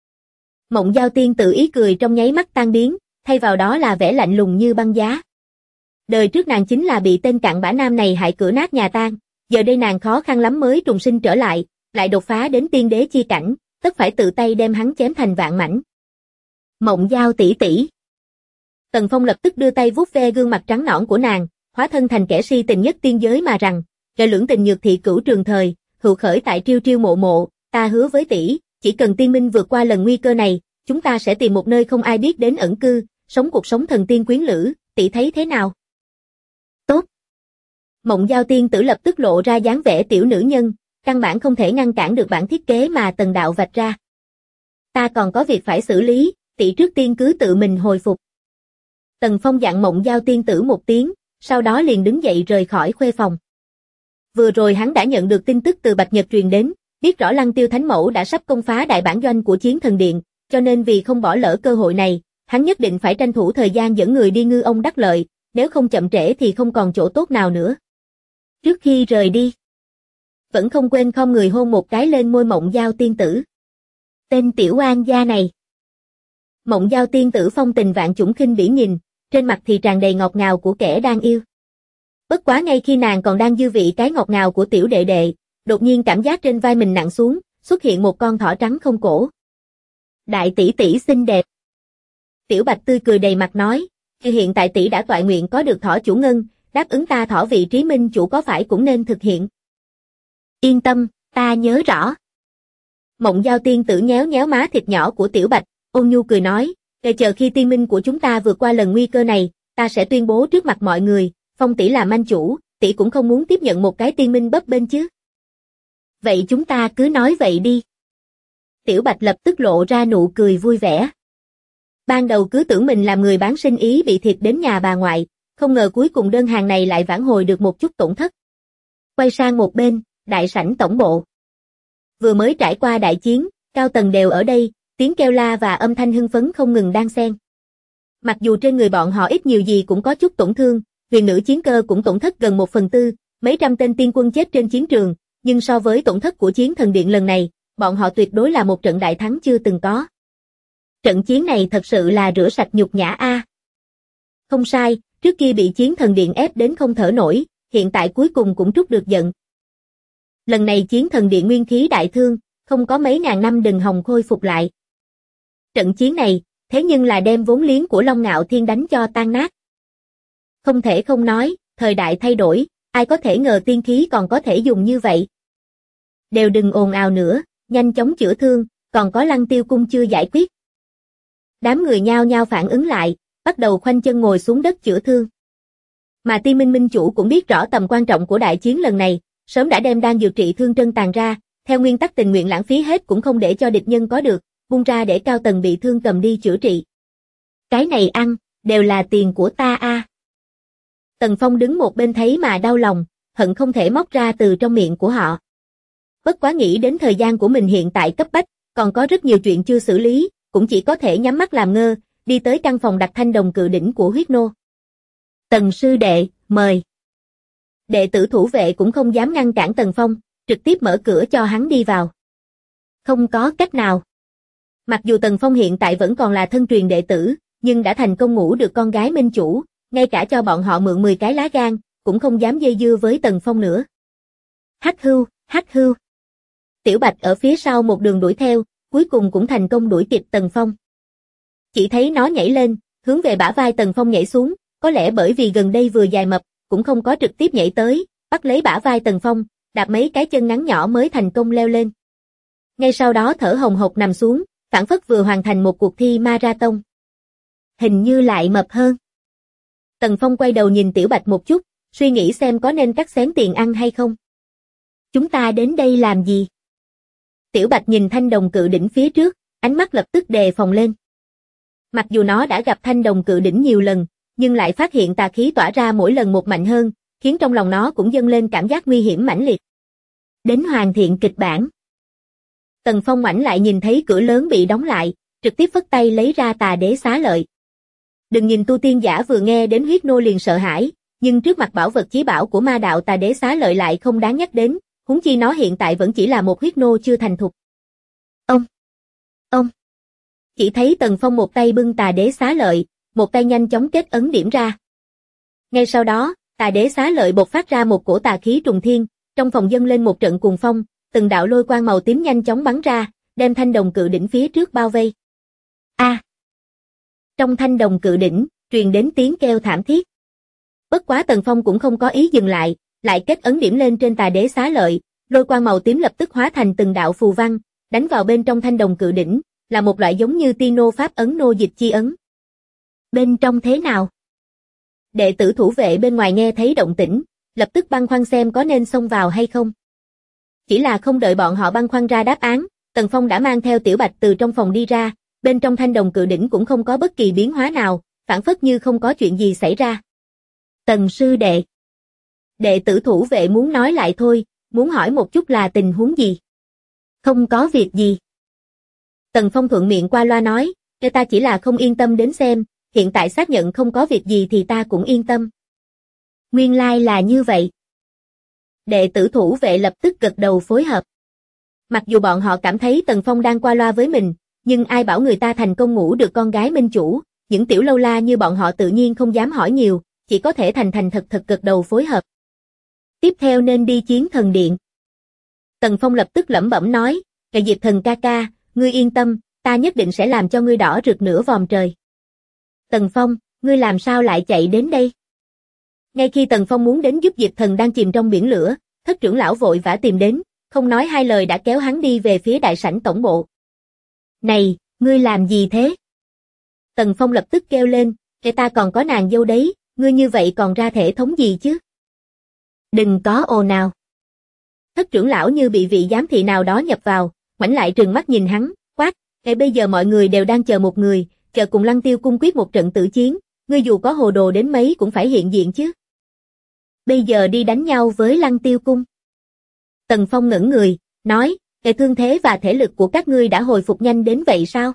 S2: Mộng Giao tiên tự ý cười trong nháy mắt tan biến, thay vào đó là vẻ lạnh lùng như băng giá. Đời trước nàng chính là bị tên cặn bã nam này hại cửa nát nhà tan, giờ đây nàng khó khăn lắm mới trùng sinh trở lại, lại đột phá đến tiên đế chi cảnh, tất phải tự tay đem hắn chém thành vạn mảnh. Mộng Giao tỷ tỷ. Tần Phong lập tức đưa tay vuốt ve gương mặt trắng nõn của nàng, hóa thân thành kẻ si tình nhất tiên giới mà rằng, "Trời lưỡng tình nhược thị cửu trường thời, hữu khởi tại triêu triêu mộ mộ, ta hứa với tỷ, chỉ cần tiên minh vượt qua lần nguy cơ này, chúng ta sẽ tìm một nơi không ai biết đến ẩn cư, sống cuộc sống thần tiên quyến lữ, tỷ thấy thế nào?" Tốt. Mộng Giao tiên tử lập tức lộ ra dáng vẻ tiểu nữ nhân, căn bản không thể ngăn cản được bản thiết kế mà Tần đạo vạch ra. "Ta còn có việc phải xử lý, tỷ trước tiên cứ tự mình hồi phục." Tần Phong dặn Mộng Giao tiên tử một tiếng, sau đó liền đứng dậy rời khỏi khuê phòng. Vừa rồi hắn đã nhận được tin tức từ Bạch Nhật truyền đến, biết rõ Lăng Tiêu Thánh Mẫu đã sắp công phá đại bản doanh của Chiến Thần Điện, cho nên vì không bỏ lỡ cơ hội này, hắn nhất định phải tranh thủ thời gian dẫn người đi ngư ông đắc lợi, nếu không chậm trễ thì không còn chỗ tốt nào nữa. Trước khi rời đi, vẫn không quên khom người hôn một cái lên môi Mộng Giao tiên tử. Tên tiểu oan gia này. Mộng Giao tiên tử phong tình vạn chủng khinh bỉ nhìn, trên mặt thì tràn đầy ngọt ngào của kẻ đang yêu. Bất quá ngay khi nàng còn đang dư vị cái ngọt ngào của tiểu đệ đệ, đột nhiên cảm giác trên vai mình nặng xuống, xuất hiện một con thỏ trắng không cổ. "Đại tỷ tỷ xinh đẹp." Tiểu Bạch tươi cười đầy mặt nói, "Hiện tại tỷ đã toại nguyện có được thỏ chủ ngân, đáp ứng ta thỏ vị trí minh chủ có phải cũng nên thực hiện?" "Yên tâm, ta nhớ rõ." Mộng Giao tiên tử nhéo nhéo má thịt nhỏ của Tiểu Bạch, ôn nhu cười nói, "Để chờ khi tiên minh của chúng ta vượt qua lần nguy cơ này, ta sẽ tuyên bố trước mặt mọi người, Phong tỷ là manh chủ, tỷ cũng không muốn tiếp nhận một cái tiên minh bấp bênh chứ." "Vậy chúng ta cứ nói vậy đi." Tiểu Bạch lập tức lộ ra nụ cười vui vẻ. Ban đầu cứ tưởng mình làm người bán sinh ý bị thiệt đến nhà bà ngoại, không ngờ cuối cùng đơn hàng này lại vãn hồi được một chút tổn thất. Quay sang một bên, đại sảnh tổng bộ. Vừa mới trải qua đại chiến, cao tầng đều ở đây, tiếng kêu la và âm thanh hưng phấn không ngừng đan xen. Mặc dù trên người bọn họ ít nhiều gì cũng có chút tổn thương, huyền nữ chiến cơ cũng tổn thất gần 1/4, mấy trăm tên tiên quân chết trên chiến trường, nhưng so với tổn thất của Chiến Thần Điện lần này, bọn họ tuyệt đối là một trận đại thắng chưa từng có. Trận chiến này thật sự là rửa sạch nhục nhã a. Không sai, trước kia bị Chiến Thần Điện ép đến không thở nổi, hiện tại cuối cùng cũng trút được giận. Lần này Chiến Thần Điện nguyên khí đại thương, không có mấy ngàn năm đừng hòng khôi phục lại. Trận chiến này, thế nhưng là đem vốn liếng của Long Ngạo Thiên đánh cho tan nát. Không thể không nói, thời đại thay đổi, ai có thể ngờ tiên khí còn có thể dùng như vậy. Đều đừng ồn ào nữa, nhanh chóng chữa thương, còn có Lăng Tiêu cung chưa giải quyết. Đám người nhao nhao phản ứng lại, bắt đầu khoanh chân ngồi xuống đất chữa thương. Mà Ti Minh Minh chủ cũng biết rõ tầm quan trọng của đại chiến lần này, sớm đã đem đan dược trị thương trân tàn ra, theo nguyên tắc tình nguyện lãng phí hết cũng không để cho địch nhân có được, buông ra để cao tầng bị thương cầm đi chữa trị. Cái này ăn, đều là tiền của ta a. Tần Phong đứng một bên thấy mà đau lòng, hận không thể móc ra từ trong miệng của họ. Bất quá nghĩ đến thời gian của mình hiện tại cấp bách, còn có rất nhiều chuyện chưa xử lý, cũng chỉ có thể nhắm mắt làm ngơ, đi tới căn phòng đặt thanh đồng cự đỉnh của huyết nô. "Tần sư đệ, mời." Đệ tử thủ vệ cũng không dám ngăn cản Tần Phong, trực tiếp mở cửa cho hắn đi vào. Không có cách nào. Mặc dù Tần Phong hiện tại vẫn còn là thân truyền đệ tử, nhưng đã thành công ngủ được con gái minh chủ, ngay cả cho bọn họ mượn 10 cái lá gan, cũng không dám dây dưa với Tần Phong nữa. Hắc hưu, hắc hưu. Tiểu Bạch ở phía sau một đường đuổi theo, cuối cùng cũng thành công đuổi kịp Tần Phong. Chỉ thấy nó nhảy lên, hướng về bả vai Tần Phong nhảy xuống, có lẽ bởi vì gần đây vừa dài mập, cũng không có trực tiếp nhảy tới, bắt lấy bả vai Tần Phong, đạp mấy cái chân ngắn nhỏ mới thành công leo lên. Ngay sau đó thở hồng hộc nằm xuống, phảng phất vừa hoàn thành một cuộc thi marathon. Hình như lại mập hơn. Tần Phong quay đầu nhìn Tiểu Bạch một chút, suy nghĩ xem có nên cắt xén tiền ăn hay không. Chúng ta đến đây làm gì? Tiểu Bạch nhìn thanh đồng cự đỉnh phía trước, ánh mắt lập tức đề phòng lên. Mặc dù nó đã gặp thanh đồng cự đỉnh nhiều lần, nhưng lại phát hiện tà khí tỏa ra mỗi lần một mạnh hơn, khiến trong lòng nó cũng dâng lên cảm giác nguy hiểm mãnh liệt. Đến hoàn thiện kịch bản. Tần Phong ngoảnh lại nhìn thấy cửa lớn bị đóng lại, trực tiếp phất tay lấy ra Tà Đế Xá Lợi. Đừng nhìn tu tiên giả vừa nghe đến huyết nô liền sợ hãi, nhưng trước mặt bảo vật chí bảo của ma đạo Tà Đế Xá Lợi lại không đáng nhắc đến, huống chi nó hiện tại vẫn chỉ là một huyết nô chưa thành thục. Ông. Chỉ thấy Tần Phong một tay bưng Tà Đế Xá Lợi, một tay nhanh chóng kết ấn điểm ra. Ngay sau đó, Tà Đế Xá Lợi bộc phát ra một cổ tà khí trùng thiên, trong phòng dâng lên một trận cuồng phong, từng đạo lôi quang màu tím nhanh chóng bắn ra, đem thanh đồng cự đỉnh phía trước bao vây. Trong thanh đồng cự đỉnh, truyền đến tiếng kêu thảm thiết. Bất quá Tần Phong cũng không có ý dừng lại, lại kết ấn điểm lên trên Tà Đế Xá Lợi, lôi quang màu tím lập tức hóa thành từng đạo phù văn, đánh vào bên trong thanh đồng cự đỉnh, là một loại giống như ti nô pháp ấn nô dịch chi ấn. Bên trong thế nào? Đệ tử thủ vệ bên ngoài nghe thấy động tĩnh, lập tức băn khoăn xem có nên xông vào hay không. Chỉ là không đợi bọn họ băn khoăn ra đáp án, Tần Phong đã mang theo Tiểu Bạch từ trong phòng đi ra, bên trong thanh đồng cự đỉnh cũng không có bất kỳ biến hóa nào, phản phất như không có chuyện gì xảy ra. Tần sư đệ. Đệ tử thủ vệ muốn nói lại thôi, muốn hỏi một chút là tình huống gì. Không có việc gì. Tần Phong thuận miệng qua loa nói, ta chỉ là không yên tâm đến xem, hiện tại xác nhận không có việc gì thì ta cũng yên tâm. Nguyên lai là như vậy. Đệ tử thủ vệ lập tức gật đầu phối hợp. Mặc dù bọn họ cảm thấy Tần Phong đang qua loa với mình, nhưng ai bảo người ta thành công ngủ được con gái minh chủ, những tiểu lâu la như bọn họ tự nhiên không dám hỏi nhiều, chỉ có thể thành thành thật gật đầu phối hợp. Tiếp theo nên đi Chiến Thần Điện. Tần Phong lập tức lẩm bẩm nói, Diệp Thần ca ca, ngươi yên tâm, ta nhất định sẽ làm cho ngươi đỏ rực nửa vòm trời. Tần Phong, ngươi làm sao lại chạy đến đây? Ngay khi Tần Phong muốn đến giúp Diệp Thần đang chìm trong biển lửa, Thất trưởng lão vội vã tìm đến, không nói hai lời đã kéo hắn đi về phía đại sảnh tổng bộ. Này, ngươi làm gì thế? Tần Phong lập tức kêu lên, ta còn có nàng dâu đấy, ngươi như vậy còn ra thể thống gì chứ? Đừng có ồn nào. Thất trưởng lão như bị vị giám thị nào đó nhập vào, ngoảnh lại trừng mắt nhìn hắn, quát, bây giờ mọi người đều đang chờ một người, chờ cùng Lăng Tiêu cung quyết một trận tử chiến, ngươi dù có hồ đồ đến mấy cũng phải hiện diện chứ. Bây giờ đi đánh nhau với Lăng Tiêu cung. Tần Phong ngẩng người, nói, thương thế và thể lực của các ngươi đã hồi phục nhanh đến vậy sao?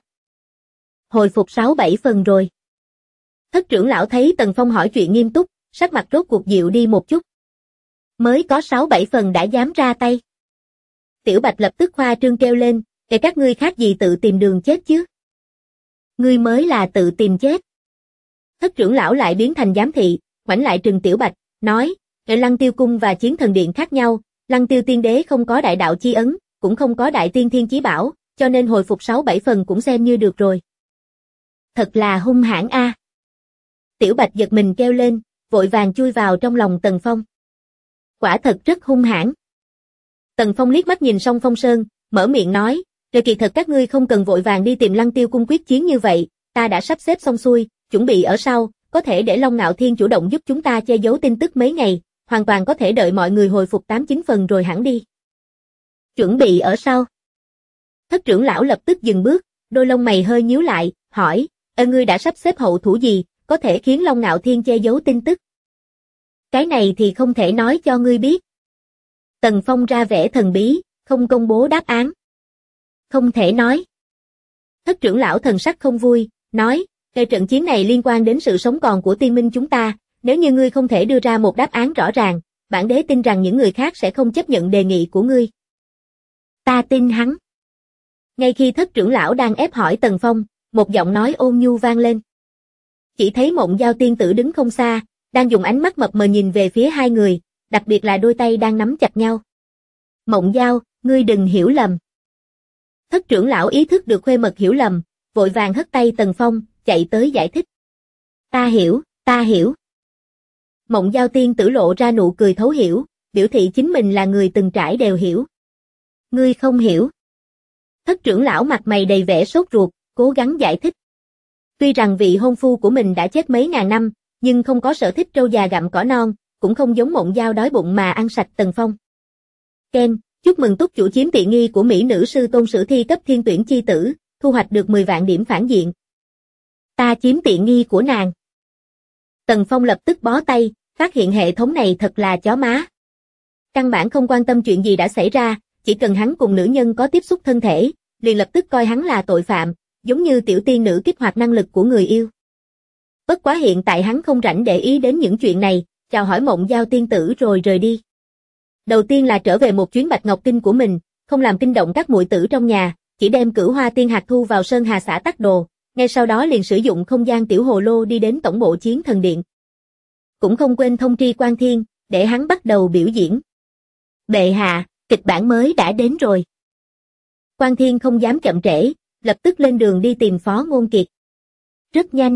S2: Hồi phục 6-7 phần rồi. Thất trưởng lão thấy Tần Phong hỏi chuyện nghiêm túc, sắc mặt rốt cuộc dịu đi một chút. Mới có 6-7 phần đã dám ra tay. Tiểu Bạch lập tức khoa trương kêu lên, các ngươi khác gì tự tìm đường chết chứ? Ngươi mới là tự tìm chết. Thất trưởng lão lại biến thành giám thị, ngoảnh lại trừng Tiểu Bạch, nói, Lăng Tiêu cung và Chiến Thần Điện khác nhau, Lăng Tiêu tiên đế không có đại đạo chi ấn, cũng không có đại tiên thiên chí bảo, cho nên hồi phục 6-7 phần cũng xem như được rồi. Thật là hung hãn a. Tiểu Bạch giật mình kêu lên, vội vàng chui vào trong lòng Tần Phong. Quả thật rất hung hãn. Tần Phong liếc mắt nhìn Song Phong Sơn, mở miệng nói, kỳ thật các ngươi không cần vội vàng đi tìm Lăng Tiêu cung quyết chiến như vậy, ta đã sắp xếp xong xuôi, chuẩn bị ở sau, có thể để Long Ngạo Thiên chủ động giúp chúng ta che giấu tin tức mấy ngày, hoàn toàn có thể đợi mọi người hồi phục 8-9 phần rồi hẳn đi. Chuẩn bị ở sau. Thất trưởng lão lập tức dừng bước, đôi lông mày hơi nhíu lại, hỏi, ngươi đã sắp xếp hậu thủ gì, có thể khiến Long Ngạo Thiên che giấu tin tức? Cái này thì không thể nói cho ngươi biết. Tần Phong ra vẻ thần bí, không công bố đáp án. Không thể nói. Thất trưởng lão thần sắc không vui, nói, trận chiến này liên quan đến sự sống còn của tiên minh chúng ta, nếu như ngươi không thể đưa ra một đáp án rõ ràng, bản đế tin rằng những người khác sẽ không chấp nhận đề nghị của ngươi. Ta tin hắn. Ngay khi thất trưởng lão đang ép hỏi Tần Phong, một giọng nói ôn nhu vang lên. Chỉ thấy Mộng Giao tiên tử đứng không xa, đang dùng ánh mắt mập mờ nhìn về phía hai người, đặc biệt là đôi tay đang nắm chặt nhau. Mộng Giao, ngươi đừng hiểu lầm. Thất trưởng lão ý thức được khuê mật hiểu lầm, vội vàng hất tay Tần Phong, chạy tới giải thích. Ta hiểu, ta hiểu. Mộng Giao tiên tử lộ ra nụ cười thấu hiểu, biểu thị chính mình là người từng trải đều hiểu. Ngươi không hiểu. Thất trưởng lão mặt mày đầy vẻ sốt ruột, cố gắng giải thích. Tuy rằng vị hôn phu của mình đã chết mấy ngàn năm, nhưng không có sở thích trâu già gặm cỏ non, cũng không giống Mộng Giao đói bụng mà ăn sạch Tần Phong. Ken, chúc mừng túc chủ chiếm tiện nghi của Mỹ nữ sư tôn sử thi cấp thiên tuyển chi tử, thu hoạch được 10 vạn điểm phản diện. Ta chiếm tiện nghi của nàng. Tần Phong lập tức bó tay, phát hiện hệ thống này thật là chó má. Căn bản không quan tâm chuyện gì đã xảy ra, chỉ cần hắn cùng nữ nhân có tiếp xúc thân thể, liền lập tức coi hắn là tội phạm, giống như tiểu tiên nữ kích hoạt năng lực của người yêu. Bất quá hiện tại hắn không rảnh để ý đến những chuyện này, chào hỏi Mộng Giao tiên tử rồi rời đi. Đầu tiên là trở về một chuyến Bạch Ngọc Kinh của mình, không làm kinh động các muội tử trong nhà, chỉ đem Cửu Hoa Tiên hạt thu vào Sơn Hà xã Tắc Đồ, ngay sau đó liền sử dụng không gian tiểu hồ lô đi đến tổng bộ Chiến Thần Điện. Cũng không quên thông tri Quan Thiên, để hắn bắt đầu biểu diễn. Bệ hạ, kịch bản mới đã đến rồi. Quan Thiên không dám chậm trễ, lập tức lên đường đi tìm Phó Ngôn Kiệt. Rất nhanh.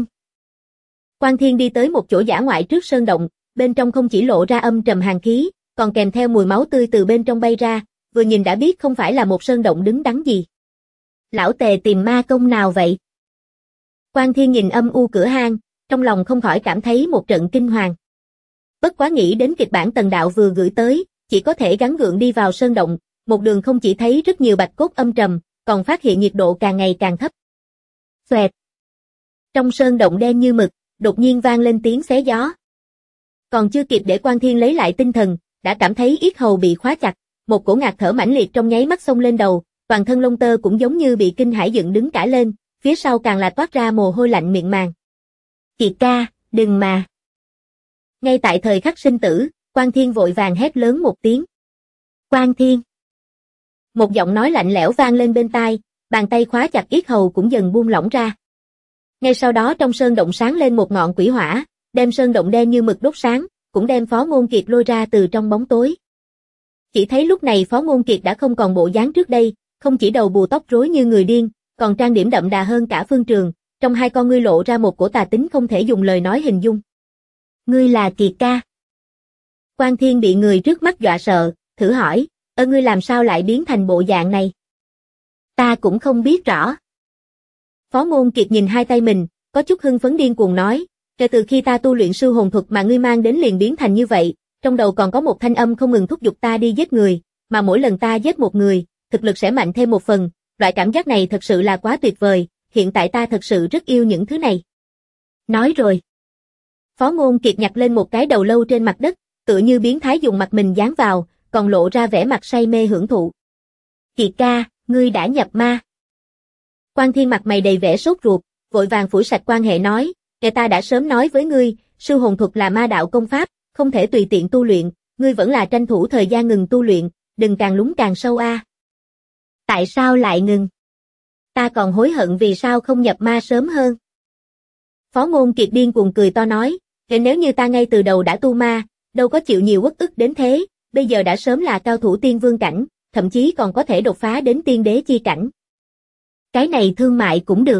S2: Quan Thiên đi tới một chỗ dã ngoại trước sơn động, bên trong không chỉ lộ ra âm trầm hàn khí, còn kèm theo mùi máu tươi từ bên trong bay ra, vừa nhìn đã biết không phải là một sơn động đứng đắn gì. Lão Tề tìm ma công nào vậy? Quan Thiên nhìn âm u cửa hang, trong lòng không khỏi cảm thấy một trận kinh hoàng. Bất quá nghĩ đến kịch bản Tần đạo vừa gửi tới, chỉ có thể gắng gượng đi vào sơn động, một đường không chỉ thấy rất nhiều bạch cốt âm trầm, còn phát hiện nhiệt độ càng ngày càng thấp. Xoẹt. Trong sơn động đen như mực, đột nhiên vang lên tiếng xé gió. Còn chưa kịp để Quan Thiên lấy lại tinh thần, đã cảm thấy yết hầu bị khóa chặt, một cổ ngạt thở mãnh liệt trong nháy mắt xông lên đầu, toàn thân lông tơ cũng giống như bị kinh hãi dựng đứng cả lên, phía sau càng là toát ra mồ hôi lạnh miệng màng. Kiệt ca, đừng mà. Ngay tại thời khắc sinh tử, Quan Thiên vội vàng hét lớn một tiếng. Quan Thiên. Một giọng nói lạnh lẽo vang lên bên tai, bàn tay khóa chặt yết hầu cũng dần buông lỏng ra. Ngay sau đó trong sơn động sáng lên một ngọn quỷ hỏa, đem sơn động đen như mực đốt sáng, cũng đem Phó Ngôn Kiệt lôi ra từ trong bóng tối. Chỉ thấy lúc này Phó Ngôn Kiệt đã không còn bộ dáng trước đây, không chỉ đầu bù tóc rối như người điên, còn trang điểm đậm đà hơn cả Phương Trường, trong hai con ngươi lộ ra một cổ tà tính không thể dùng lời nói hình dung. Ngươi là Kiệt ca. Quan Thiên bị người trước mắt dọa sợ, thử hỏi, ngươi làm sao lại biến thành bộ dạng này? Ta cũng không biết rõ. Phó Ngôn Kiệt nhìn hai tay mình, có chút hưng phấn điên cuồng nói, kể từ khi ta tu luyện sư hồn thuật mà ngươi mang đến liền biến thành như vậy, trong đầu còn có một thanh âm không ngừng thúc giục ta đi giết người, mà mỗi lần ta giết một người, thực lực sẽ mạnh thêm một phần, loại cảm giác này thật sự là quá tuyệt vời, hiện tại ta thật sự rất yêu những thứ này. Nói rồi. Phó Ngôn Kiệt nhặt lên một cái đầu lâu trên mặt đất, tựa như biến thái dùng mặt mình dán vào, còn lộ ra vẻ mặt say mê hưởng thụ. Kiệt ca, ngươi đã nhập ma. Quan Thiên mặt mày đầy vẻ sốt ruột, vội vàng phủi sạch quan hệ nói, kẻ ta đã sớm nói với ngươi, sư hồn thuật là ma đạo công pháp, không thể tùy tiện tu luyện, ngươi vẫn là tranh thủ thời gian ngừng tu luyện, đừng càng lún càng sâu a. Tại sao lại ngừng? Ta còn hối hận vì sao không nhập ma sớm hơn. Phó Ngôn Kiệt điên cuồng cười to nói, nếu như ta ngay từ đầu đã tu ma, đâu có chịu nhiều uất ức đến thế, bây giờ đã sớm là cao thủ tiên vương cảnh, thậm chí còn có thể đột phá đến tiên đế chi cảnh. Cái này thương mại cũng được.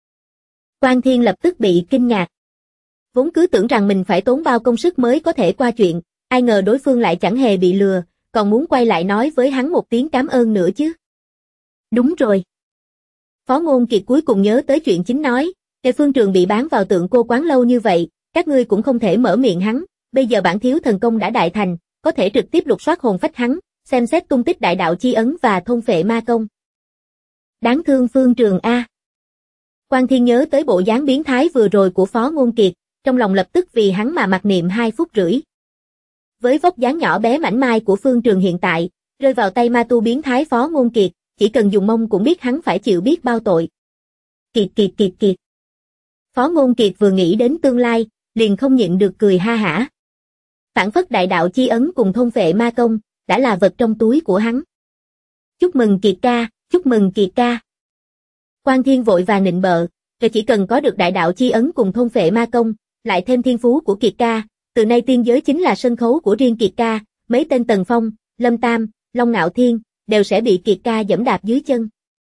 S2: Quan Thiên lập tức bị kinh ngạc. Vốn cứ tưởng rằng mình phải tốn bao công sức mới có thể qua chuyện, ai ngờ đối phương lại chẳng hề bị lừa, còn muốn quay lại nói với hắn một tiếng cảm ơn nữa chứ. Đúng rồi. Phó Ngôn Kiệt cuối cùng nhớ tới chuyện chính nói, cái Phương Trường bị bán vào tượng cô quán lâu như vậy, các ngươi cũng không thể mở miệng hắn, bây giờ bản thiếu thần công đã đại thành, có thể trực tiếp lục soát hồn phách hắn, xem xét tung tích đại đạo chi ấn và thôn phệ ma công. Đáng thương Phương Trường a. Quan Thiên nhớ tới bộ dáng biến thái vừa rồi của Phó Ngôn Kiệt, trong lòng lập tức vì hắn mà mặc niệm 2 phút rưỡi. Với vóc dáng nhỏ bé mảnh mai của Phương Trường hiện tại, rơi vào tay ma tu biến thái Phó Ngôn Kiệt, chỉ cần dùng mông cũng biết hắn phải chịu biết bao tội. Kiệt. Phó Ngôn Kiệt vừa nghĩ đến tương lai, liền không nhịn được cười ha hả. Phản phất đại đạo chi ấn cùng thôn phệ ma công, đã là vật trong túi của hắn. Chúc mừng Kiệt ca, chúc mừng Kiệt ca. Quan Thiên vội vàng nịnh bợ, rồi chỉ cần có được đại đạo chi ấn cùng thôn phệ ma công, lại thêm thiên phú của Kiệt ca, từ nay tiên giới chính là sân khấu của riêng Kiệt ca, mấy tên Tần Phong, Lâm Tam, Long Ngạo Thiên, đều sẽ bị Kiệt ca giẫm đạp dưới chân.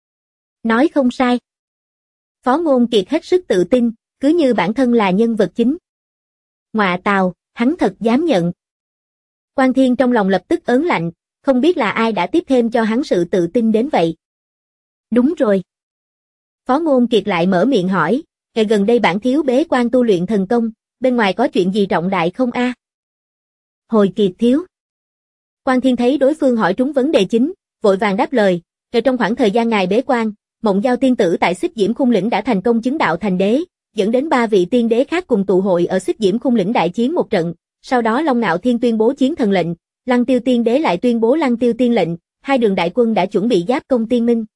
S2: Nói không sai. Phó Ngôn Kiệt hết sức tự tin, cứ như bản thân là nhân vật chính. Ngọa tào, hắn thật dám nhận. Quan Thiên trong lòng lập tức ớn lạnh, không biết là ai đã tiếp thêm cho hắn sự tự tin đến vậy. Đúng rồi. Phó Ngôn Kiệt lại mở miệng hỏi, gần đây bản thiếu bế quan tu luyện thần công, bên ngoài có chuyện gì trọng đại không a? Hồi Kiệt thiếu. Quan Thiên thấy đối phương hỏi trúng vấn đề chính, vội vàng đáp lời, trong khoảng thời gian ngài bế quan, Mộng Giao tiên tử tại Xích Diễm Khung Lĩnh đã thành công chứng đạo thành đế, dẫn đến 3 vị tiên đế khác cùng tụ hội ở Xích Diễm Khung Lĩnh đại chiến một trận, sau đó Long Nạo Thiên tuyên bố chiến thần lệnh, Lăng Tiêu tiên đế lại tuyên bố Lăng Tiêu tiên lệnh, hai đường đại quân đã chuẩn bị giáp công tiên minh.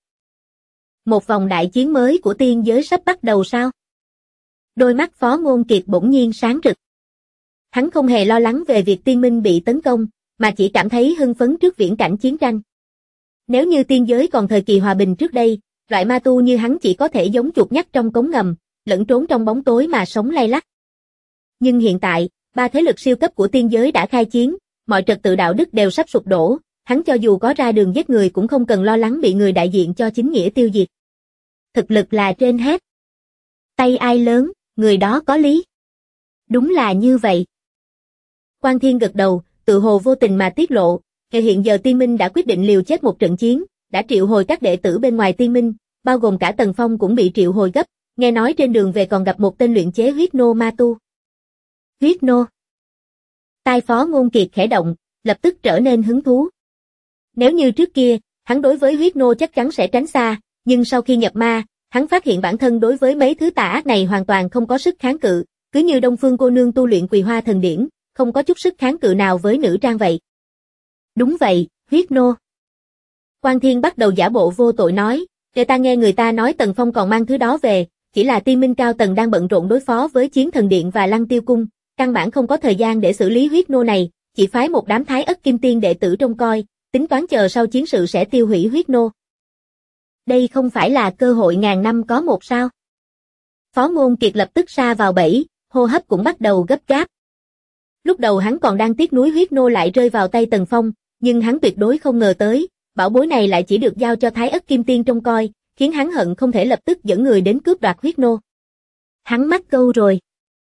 S2: Một vòng đại chiến mới của tiên giới sắp bắt đầu sao? Đôi mắt Phó Ngôn Kiệt bỗng nhiên sáng rực. Hắn không hề lo lắng về việc tiên minh bị tấn công, mà chỉ cảm thấy hưng phấn trước viễn cảnh chiến tranh. Nếu như tiên giới còn thời kỳ hòa bình trước đây, loại ma tu như hắn chỉ có thể giống chuột nhắt trong cống ngầm, lẫn trốn trong bóng tối mà sống lay lắt. Nhưng hiện tại, 3 thế lực siêu cấp của tiên giới đã khai chiến, mọi trật tự đạo đức đều sắp sụp đổ, hắn cho dù có ra đường giết người cũng không cần lo lắng bị người đại diện cho chính nghĩa tiêu diệt. Thực lực là trên hết. Tay ai lớn, người đó có lý. Đúng là như vậy. Quan Thiên gật đầu, tự hồ vô tình mà tiết lộ, hiện giờ tiên minh đã quyết định liều chết một trận chiến, đã triệu hồi các đệ tử bên ngoài tiên minh, bao gồm cả Tần Phong cũng bị triệu hồi gấp, nghe nói trên đường về còn gặp một tên luyện chế huyết nô ma tu. Huyết nô. Tai Phó Ngôn Kiệt khẽ động, lập tức trở nên hứng thú. Nếu như trước kia, hắn đối với huyết nô chắc chắn sẽ tránh xa, nhưng sau khi nhập ma, hắn phát hiện bản thân đối với mấy thứ tà ác này hoàn toàn không có sức kháng cự, cứ như Đông Phương cô nương tu luyện Quỳ Hoa thần điển, không có chút sức kháng cự nào với nữ trang vậy. Đúng vậy, huyết nô. Quan Thiên bắt đầu giả bộ vô tội nói, để ta nghe người ta nói Tần Phong còn mang thứ đó về, chỉ là tiên minh cao tầng đang bận rộn đối phó với Chiến Thần Điện và Lăng Tiêu Cung, căn bản không có thời gian để xử lý huyết nô này, chỉ phái một đám Thái Ất Kim Tiên đệ tử trông coi, tính toán chờ sau chiến sự sẽ tiêu hủy huyết nô. Đây không phải là cơ hội ngàn năm có một sao? Phó Ngôn Kiệt lập tức sa vào bẫy, hô hấp cũng bắt đầu gấp gáp. Lúc đầu hắn còn đang tiếc nuối huyết nô lại rơi vào tay Tần Phong, nhưng hắn tuyệt đối không ngờ tới, bảo bối này lại chỉ được giao cho Thái Ất Kim Tiên trông coi, khiến hắn hận không thể lập tức dẫn người đến cướp đoạt huyết nô. Hắn mắc câu rồi.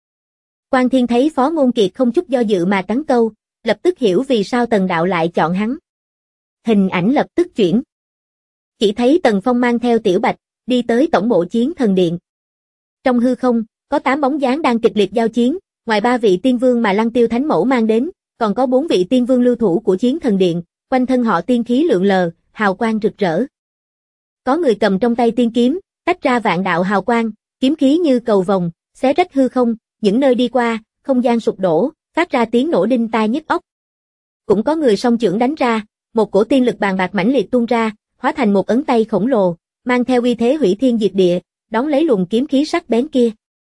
S2: Quan Thiên thấy Phó Ngôn Kiệt không chút do dự mà cắn câu, lập tức hiểu vì sao Tần Đạo lại chọn hắn. Hình ảnh lập tức chuyển. Chỉ thấy Tần Phong mang theo Tiểu Bạch, đi tới tổng bộ Chiến Thần Điện. Trong hư không, có 8 bóng dáng đang kịch liệt giao chiến, ngoài 3 vị tiên vương mà Lăng Tiêu Thánh Mẫu mang đến, còn có 4 vị tiên vương lưu thủ của Chiến Thần Điện, quanh thân họ tiên khí lượn lờ, hào quang rực rỡ. Có người cầm trong tay tiên kiếm, tách ra vạn đạo hào quang, kiếm khí như cầu vồng, xé rách hư không, những nơi đi qua, không gian sụp đổ, phát ra tiếng nổ đinh tai nhức óc. Cũng có người song chưởng đánh ra, một cổ tiên lực bàn bạc mãnh liệt tuôn ra, hóa thành một ấn tay khổng lồ, mang theo uy thế hủy thiên diệt địa, đón lấy luồng kiếm khí sắc bén kia.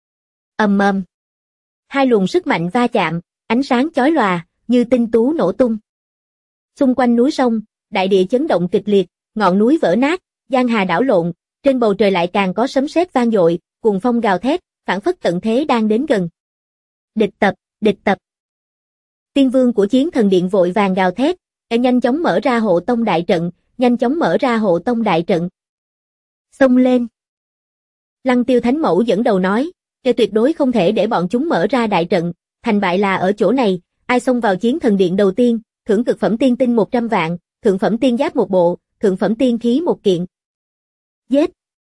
S2: Ầm ầm. Hai luồng sức mạnh va chạm, ánh sáng chói lòa, như tinh tú nổ tung. Xung quanh núi sông, đại địa chấn động kịch liệt, ngọn núi vỡ nát, giang hà đảo lộn, trên bầu trời lại càng có sấm sét vang dội, cuồng phong gào thét, phảng phất tận thế đang đến gần. Địch tập, địch tập. Tiên vương của Chiến Thần Điện vội vàng gào thét, nhanh chóng mở ra hộ tông đại trận, nhanh chóng mở ra hộ tông đại trận. Xông lên. Lăng Tiêu Thánh Mẫu dẫn đầu nói, tuyệt đối không thể để bọn chúng mở ra đại trận, thành bại là ở chỗ này, ai xông vào Chiến Thần Điện đầu tiên, thưởng cực phẩm tiên tinh 100 vạn, thượng phẩm tiên giáp một bộ, thượng phẩm tiên khí một kiện. Giết.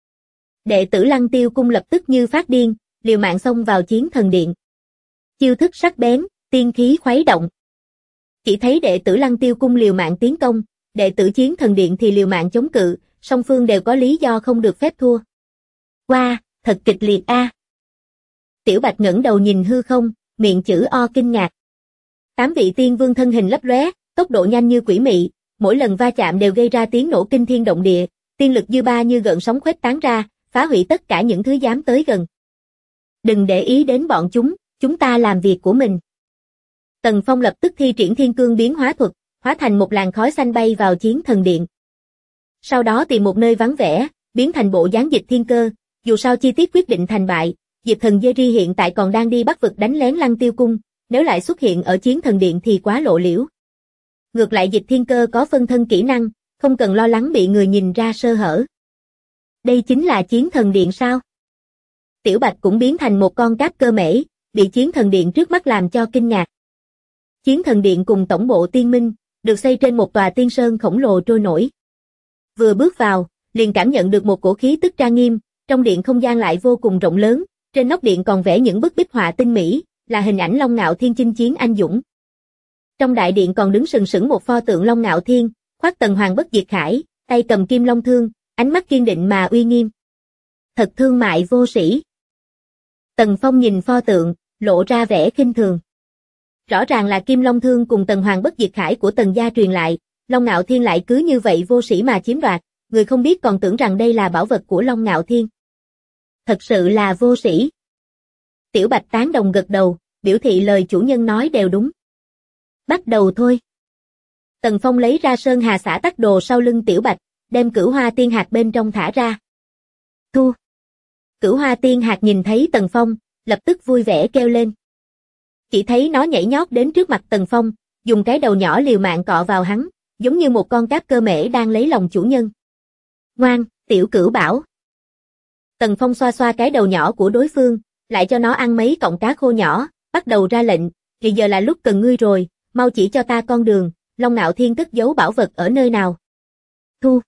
S2: Đệ tử Lăng Tiêu Cung lập tức như phát điên, liều mạng xông vào Chiến Thần Điện. Chiêu thức sắc bén, tiên khí khuấy động. Chỉ thấy đệ tử Lăng Tiêu Cung liều mạng tiến công, đệ tử Chiến Thần Điện thì liều mạng chống cự, song phương đều có lý do không được phép thua. Wow, thật kịch liệt a. Tiểu Bạch ngẩng đầu nhìn hư không, miệng chữ O kinh ngạc. 8 vị tiên vương thân hình lấp lóe, tốc độ nhanh như quỷ mị, mỗi lần va chạm đều gây ra tiếng nổ kinh thiên động địa, tiên lực dư ba như gợn sóng khuếch tán ra, phá hủy tất cả những thứ dám tới gần. Đừng để ý đến bọn chúng ta làm việc của mình. Tần Phong lập tức thi triển Thiên Cương biến hóa thuật, hóa thành một làn khói xanh bay vào Chiến Thần Điện. Sau đó tìm một nơi vắng vẻ, biến thành bộ dáng Dịch Thiên Cơ, dù sao chi tiết quyết định thành bại, Diệp Thần Jerry hiện tại còn đang đi Bắc vực đánh lén Lăng Tiêu Cung, nếu lại xuất hiện ở Chiến Thần Điện thì quá lộ liễu. Ngược lại Dịch Thiên Cơ có phân thân kỹ năng, không cần lo lắng bị người nhìn ra sơ hở. Đây chính là Chiến Thần Điện sao? Tiểu Bạch cũng biến thành một con cáp cơ mễ, bị Chiến Thần Điện trước mắt làm cho kinh ngạc. Chiến Thần Điện cùng tổng bộ tiên minh, được xây trên một tòa tiên sơn khổng lồ trôi nổi. Vừa bước vào, liền cảm nhận được một cổ khí tức trang nghiêm, trong điện không gian lại vô cùng rộng lớn, trên nóc điện còn vẽ những bức bích họa tinh mỹ, là hình ảnh Long Ngạo Thiên chinh chiến anh dũng. Trong đại điện còn đứng sừng sững một pho tượng Long Ngạo Thiên, khoác tần hoàng bất diệt khải, tay cầm kim long thương, ánh mắt kiên định mà uy nghiêm. Thật thương mại vô sĩ. Tần Phong nhìn pho tượng, lộ ra vẻ khinh thường. Rõ ràng là kim long thương cùng tần hoàng bất diệt khải của tần gia truyền lại, Long Ngạo Thiên lại cứ như vậy vô sĩ mà chiếm đoạt, người không biết còn tưởng rằng đây là bảo vật của Long Ngạo Thiên. Thật sự là vô sĩ. Tiểu Bạch tán đồng gật đầu, biểu thị lời chủ nhân nói đều đúng. Bắt đầu thôi. Tần Phong lấy ra sơn hà xả tắc đồ sau lưng Tiểu Bạch, đem Cửu Hoa Tiên hạt bên trong thả ra. Thu. Cửu Hoa Tiên hạt nhìn thấy Tần Phong, lập tức vui vẻ kêu lên. Chỉ thấy nó nhảy nhót đến trước mặt Tần Phong, dùng cái đầu nhỏ liều mạng cọ vào hắn, giống như một con cáp cơ mễ đang lấy lòng chủ nhân. Ngoan, tiểu Cửu bảo. Tần Phong xoa xoa cái đầu nhỏ của đối phương, lại cho nó ăn mấy cọng cá khô nhỏ, bắt đầu ra lệnh, thì giờ là lúc cần ngươi rồi, mau chỉ cho ta con đường, Long Ngạo Thiên cất giấu bảo vật ở nơi nào. Thu.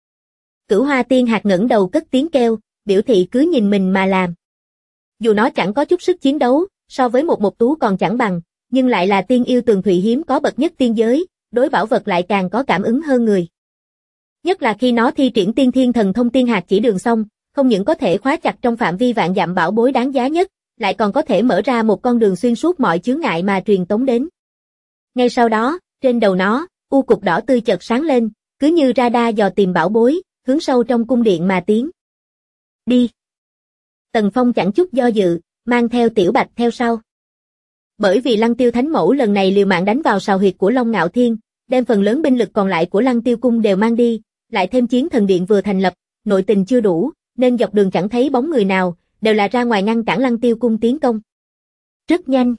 S2: Cửu Hoa Tiên hạt ngẩng đầu cất tiếng kêu, biểu thị cứ nhìn mình mà làm. Dù nó chẳng có chút sức chiến đấu, so với một tú còn chẳng bằng, nhưng lại là tiên yêu tường thụy hiếm có bậc nhất tiên giới, đối bảo vật lại càng có cảm ứng hơn người. Nhất là khi nó thi triển tiên thiên thần thông tiên hạt chỉ đường xong, không những có thể khóa chặt trong phạm vi vạn dặm bảo bối đáng giá nhất, lại còn có thể mở ra một con đường xuyên suốt mọi chướng ngại mà truyền tống đến. Ngay sau đó, trên đầu nó, u cục đỏ tươi chợt sáng lên, cứ như radar dò tìm bảo bối, hướng sâu trong cung điện mà tiến. Đi. Tần Phong chẳng chút do dự, mang theo Tiểu Bạch theo sau. Bởi vì Lăng Tiêu Thánh Mẫu lần này liều mạng đánh vào sào huyệt của Long Ngạo Thiên, đem phần lớn binh lực còn lại của Lăng Tiêu Cung đều mang đi, lại thêm chiến thần điện vừa thành lập, nội tình chưa đủ, nên dọc đường chẳng thấy bóng người nào, đều là ra ngoài ngăn cản Lăng Tiêu Cung tiến công. Rất nhanh.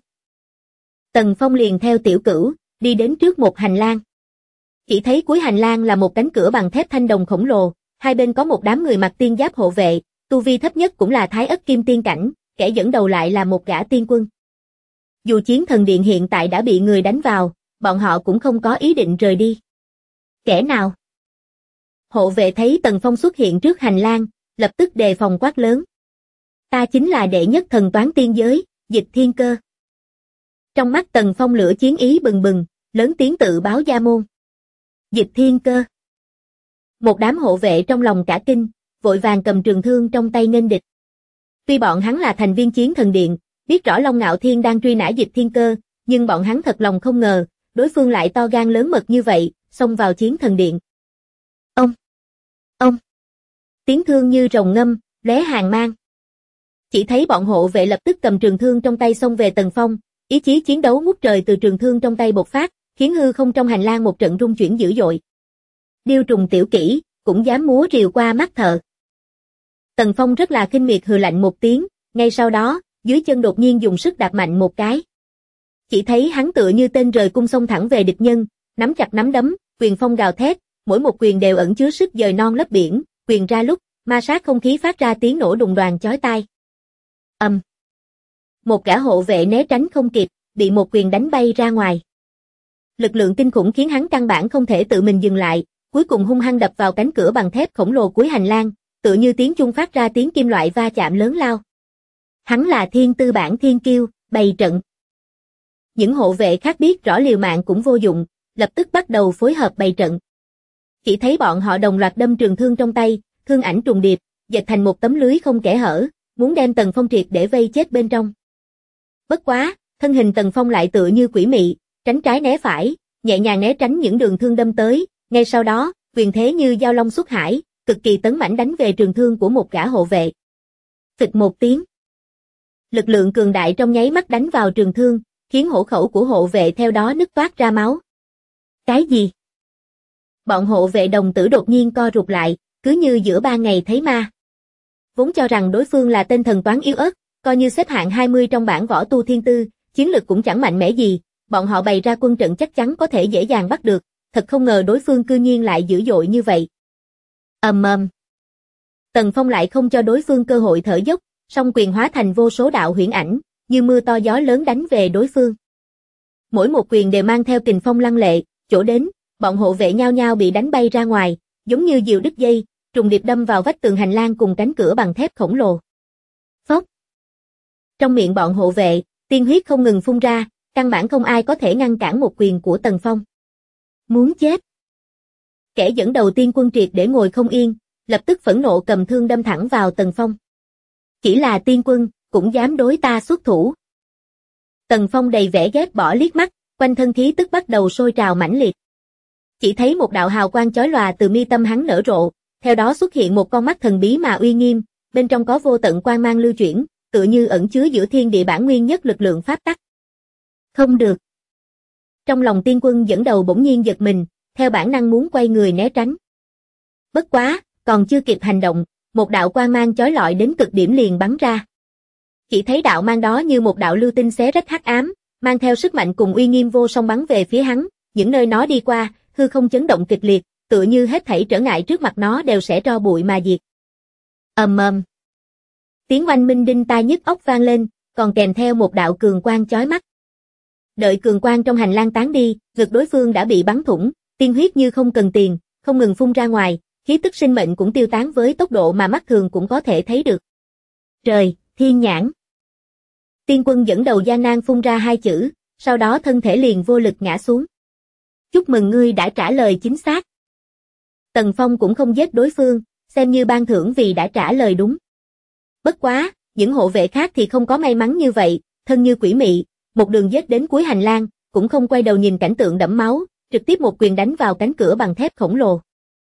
S2: Tần Phong liền theo Tiểu Cửu, đi đến trước một hành lang. Chỉ thấy cuối hành lang là một cánh cửa bằng thép thanh đồng khổng lồ, hai bên có một đám người mặc tiên giáp hộ vệ, tu vi thấp nhất cũng là Thái Ất Kim Tiên cảnh, kẻ dẫn đầu lại là một gã tiên quân. Dù chiến thần điện hiện tại đã bị người đánh vào, bọn họ cũng không có ý định rời đi. Kẻ nào? Hộ vệ thấy Tần Phong xuất hiện trước hành lang, lập tức đề phòng quát lớn. Ta chính là đệ nhất thần toán tiên giới, Dịch Thiên Cơ. Trong mắt Tần Phong lửa chiến ý bừng bừng, lớn tiếng tự báo gia môn. Dịch Thiên Cơ. Một đám hộ vệ trong lòng cả kinh, vội vàng cầm trường thương trong tay nghênh địch. Tuy bọn hắn là thành viên chiến thần điện, biết rõ Long Ngạo Thiên đang truy nã Dịch Thiên Cơ, nhưng bọn hắn thật lòng không ngờ, đối phương lại to gan lớn mật như vậy, xông vào chiến thần điện. Ông! Tiếng thương như rồng ngâm, lóe hàn mang. Chỉ thấy bọn hộ vệ lập tức cầm trường thương trong tay xông về Tần Phong, ý chí chiến đấu ngút trời từ trường thương trong tay bộc phát, khiến hư không trong hành lang một trận rung chuyển dữ dội. Điêu trùng tiểu kỹ, cũng dám múa rìu qua mắt thợ. Tần Phong rất là khinh miệt hừ lạnh một tiếng, ngay sau đó, dưới chân đột nhiên dùng sức đạp mạnh một cái. Chỉ thấy hắn tựa như tên rời cung xông thẳng về địch nhân, nắm chặt nắm đấm, quyền phong gào thét, mỗi một quyền đều ẩn chứa sức dời non lấp biển, quyền ra lúc, ma sát không khí phát ra tiếng nổ đùng đoàng chói tai. Một gã hộ vệ né tránh không kịp, bị một quyền đánh bay ra ngoài. Lực lượng kinh khủng khiến hắn căn bản không thể tự mình dừng lại, cuối cùng hung hăng đập vào cánh cửa bằng thép khổng lồ cuối hành lang, tựa như tiếng chuông phát ra tiếng kim loại va chạm lớn lao. Hắn là thiên tư bản thiên kiêu, bày trận. Những hộ vệ khác biết rõ liều mạng cũng vô dụng, lập tức bắt đầu phối hợp bày trận. Chỉ thấy bọn họ đồng loạt đâm trường thương trong tay, thương ảnh trùng điệp, dệt thành một tấm lưới không kẽ hở, muốn đem Tần Phong triệt để vây chết bên trong. Bất quá, thân hình Tần Phong lại tựa như quỷ mị, tránh trái né phải, nhẹ nhàng né tránh những đường thương đâm tới, ngay sau đó, quyền thế như dao long xuất hải, cực kỳ tấn mãnh đánh về trường thương của một gã hộ vệ. Phịch một tiếng. Lực lượng cường đại trong nháy mắt đánh vào trường thương, khiến hổ khẩu của hộ vệ theo đó nứt toát ra máu. Cái gì? Bọn hộ vệ đồng tử đột nhiên co rụt lại, cứ như giữa ban ngày thấy ma. Vốn cho rằng đối phương là tên thần toán yếu ớt, coi như xếp hạng 20 trong bảng võ tu thiên tư, chiến lực cũng chẳng mạnh mẽ gì, bọn họ bày ra quân trận chắc chắn có thể dễ dàng bắt được, thật không ngờ đối phương cư nhiên lại dữ dội như vậy. Tần Phong lại không cho đối phương cơ hội thở dốc, song quyền hóa thành vô số đạo huyễn ảnh, như mưa to gió lớn đánh về đối phương. Mỗi một quyền đều mang theo kình phong lăng lệ, chỗ đến, bọn hộ vệ nhao nhao bị đánh bay ra ngoài, giống như diều đứt dây, trùng điệp đâm vào vách tường hành lang cùng cánh cửa bằng thép khổng lồ. Phốc. Trong miệng bọn hộ vệ, tiên huyết không ngừng phun ra, căn bản không ai có thể ngăn cản một quyền của Tần Phong. Muốn chết. Kẻ dẫn đầu tiên quân triệt để ngồi không yên, lập tức phẫn nộ cầm thương đâm thẳng vào Tần Phong. Chỉ là tiên quân, cũng dám đối ta xuất thủ. Tần Phong đầy vẻ ghét bỏ liếc mắt, quanh thân khí tức bắt đầu sôi trào mãnh liệt. Chỉ thấy một đạo hào quang chói lòa từ mi tâm hắn nở rộ, theo đó xuất hiện một con mắt thần bí mà uy nghiêm, bên trong có vô tận quang mang lưu chuyển, tựa như ẩn chứa giữa thiên địa bản nguyên nhất lực lượng pháp tắc. Không được. Trong lòng tiên quân dẫn đầu bỗng nhiên giật mình, theo bản năng muốn quay người né tránh. Bất quá, còn chưa kịp hành động, một đạo quang mang chói lọi đến cực điểm liền bắn ra. Chỉ thấy đạo mang đó như một đạo lưu tinh xé rách hắc ám, mang theo sức mạnh cùng uy nghiêm vô song bắn về phía hắn, những nơi nó đi qua, hư không chấn động kịch liệt, tựa như hết thảy trở ngại trước mặt nó đều sẽ tro bụi mà diệt. Ầm ầm. Tiếng oanh minh đinh tai nhức óc vang lên, còn kèm theo một đạo cường quang chói mắt. Đợi cường quang trong hành lang tán đi, ngực đối phương đã bị bắn thủng, tiên huyết như không cần tiền, không ngừng phun ra ngoài, khí tức sinh mệnh cũng tiêu tán với tốc độ mà mắt thường cũng có thể thấy được. Trời, thiên nhãn. Tiên quân dẫn đầu gian nan phun ra hai chữ, sau đó thân thể liền vô lực ngã xuống. Chúc mừng ngươi đã trả lời chính xác. Tần Phong cũng không giết đối phương, xem như ban thưởng vì đã trả lời đúng. Bất quá, những hộ vệ khác thì không có may mắn như vậy, thân như quỷ mị, một đường giết đến cuối hành lang, cũng không quay đầu nhìn cảnh tượng đẫm máu, trực tiếp một quyền đánh vào cánh cửa bằng thép khổng lồ.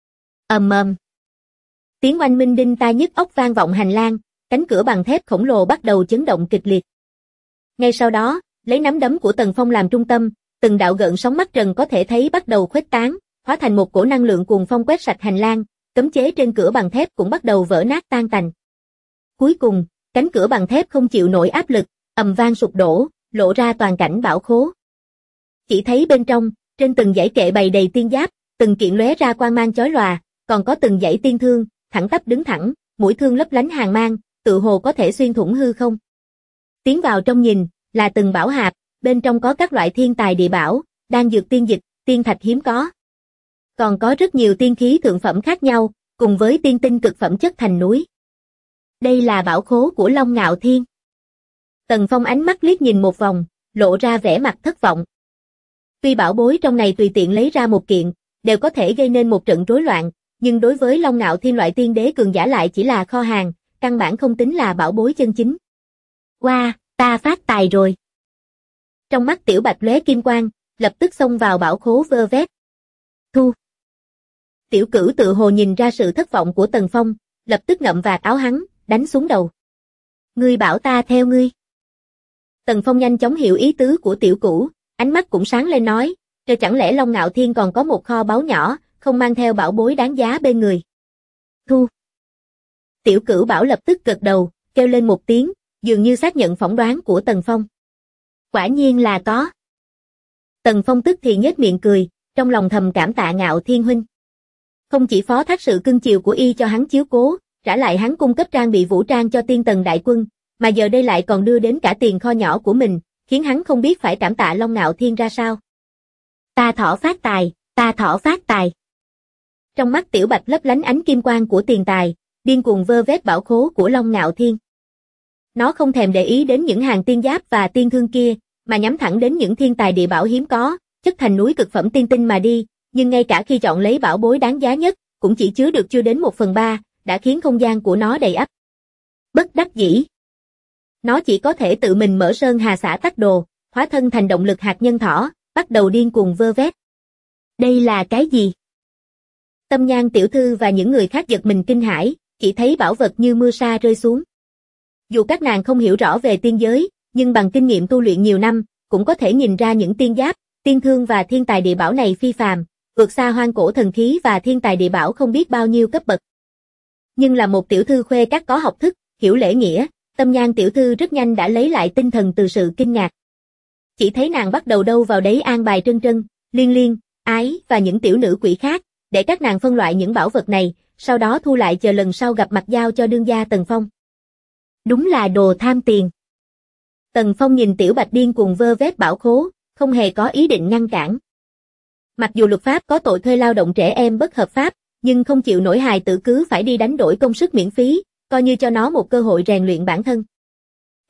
S2: Ầm ầm. Tiếng oanh minh đinh tai nhức óc vang vọng hành lang, cánh cửa bằng thép khổng lồ bắt đầu chấn động kịch liệt. Ngay sau đó, lấy nắm đấm của Tần Phong làm trung tâm, từng đạo gợn sóng mắt trần có thể thấy bắt đầu khuếch tán, hóa thành một cổ năng lượng cuồng phong quét sạch hành lang, cấm chế trên cửa bằng thép cũng bắt đầu vỡ nát tan tành. Cuối cùng, cánh cửa bằng thép không chịu nổi áp lực, ầm vang sụp đổ, lộ ra toàn cảnh bảo khố. Chỉ thấy bên trong, trên từng dãy kệ bày đầy tiên giáp, từng kiện lóe ra quang mang chói lòa, còn có từng dãy tiên thương, thẳng tắp đứng thẳng, mũi thương lấp lánh hàn mang, tự hồ có thể xuyên thủng hư không. Tiến vào trong nhìn, là từng bảo hạp, bên trong có các loại thiên tài địa bảo, đan dược tiên dịch, tiên thạch hiếm có. Còn có rất nhiều tiên khí thượng phẩm khác nhau, cùng với tiên tinh cực phẩm chất thành núi. Đây là bảo khố của Long Ngạo Thiên. Tần Phong ánh mắt liếc nhìn một vòng, lộ ra vẻ mặt thất vọng. Tuy bảo bối trong này tùy tiện lấy ra một kiện, đều có thể gây nên một trận rối loạn, nhưng đối với Long Ngạo Thiên loại tiên đế cường giả lại chỉ là kho hàng, căn bản không tính là bảo bối chân chính. Wow, ta phát tài rồi. Trong mắt Tiểu Bạch lóe kim quang, lập tức xông vào bảo khố vơ vét. Thu. Tiểu Cửu tự hồ nhìn ra sự thất vọng của Tần Phong, lập tức ngậm vạt áo hắn, đánh xuống đầu. Ngươi bảo ta theo ngươi. Tần Phong nhanh chóng hiểu ý tứ của Tiểu Cửu, ánh mắt cũng sáng lên nói, chẳng lẽ Long Ngạo Thiên còn có một kho báu nhỏ, không mang theo bảo bối đáng giá bên người. Thu. Tiểu Cửu bảo lập tức gật đầu, kêu lên một tiếng, dường như xác nhận phỏng đoán của Tần Phong. Quả nhiên là có. Tần Phong tức thì nhếch miệng cười, trong lòng thầm cảm tạ Ngạo Thiên huynh. Không chỉ phó thác sự cưng chiều của y cho hắn chiếu cố, trả lại hắn cung cấp trang bị vũ trang cho Tiên Tần đại quân, mà giờ đây lại còn đưa đến cả tiền kho nhỏ của mình, khiến hắn không biết phải cảm tạ Long Ngạo Thiên ra sao. Ta thỏ phát tài, ta thỏ phát tài. Trong mắt Tiểu Bạch lấp lánh ánh kim quang của tiền tài, điên cuồng vơ vét bảo khố của Long Ngạo Thiên. Nó không thèm để ý đến những hàng tiên giáp và tiên thương kia, mà nhắm thẳng đến những thiên tài địa bảo hiếm có, chất thành núi cực phẩm tiên tinh mà đi, nhưng ngay cả khi chọn lấy bảo bối đáng giá nhất, cũng chỉ chứa được chưa đến 1/3, đã khiến không gian của nó đầy ắp. Bất đắc dĩ. Nó chỉ có thể tự mình mở sơn hà xã tắc đồ, hóa thân thành động lực hạt nhân thỏ, bắt đầu điên cuồng vơ vét. Đây là cái gì? Tâm Nhan tiểu thư và những người khác giật mình kinh hãi, chỉ thấy bảo vật như mưa sa rơi xuống. Dù các nàng không hiểu rõ về tiên giới, nhưng bằng kinh nghiệm tu luyện nhiều năm, cũng có thể nhìn ra những tiên giáp, tiên thương và thiên tài địa bảo này phi phàm, vượt xa hoang cổ thần khí và thiên tài địa bảo không biết bao nhiêu cấp bậc. Nhưng là một tiểu thư khuê các có học thức, hiểu lễ nghĩa, Tâm Nhan tiểu thư rất nhanh đã lấy lại tinh thần từ sự kinh ngạc. Chỉ thấy nàng bắt đầu đâu vào đấy an bài Trân Trân, Liên Liên, Ái và những tiểu nữ quỷ khác, để các nàng phân loại những bảo vật này, sau đó thu lại chờ lần sau gặp mặt giao cho đương gia Tần Phong. Đúng là đồ tham tiền. Tần Phong nhìn Tiểu Bạch điên cuồng vơ vét bảo khố, không hề có ý định ngăn cản. Mặc dù luật pháp có tội thuê lao động trẻ em bất hợp pháp, nhưng không chịu nổi hài tử cứ phải đi đánh đổi công sức miễn phí, coi như cho nó một cơ hội rèn luyện bản thân. Ken,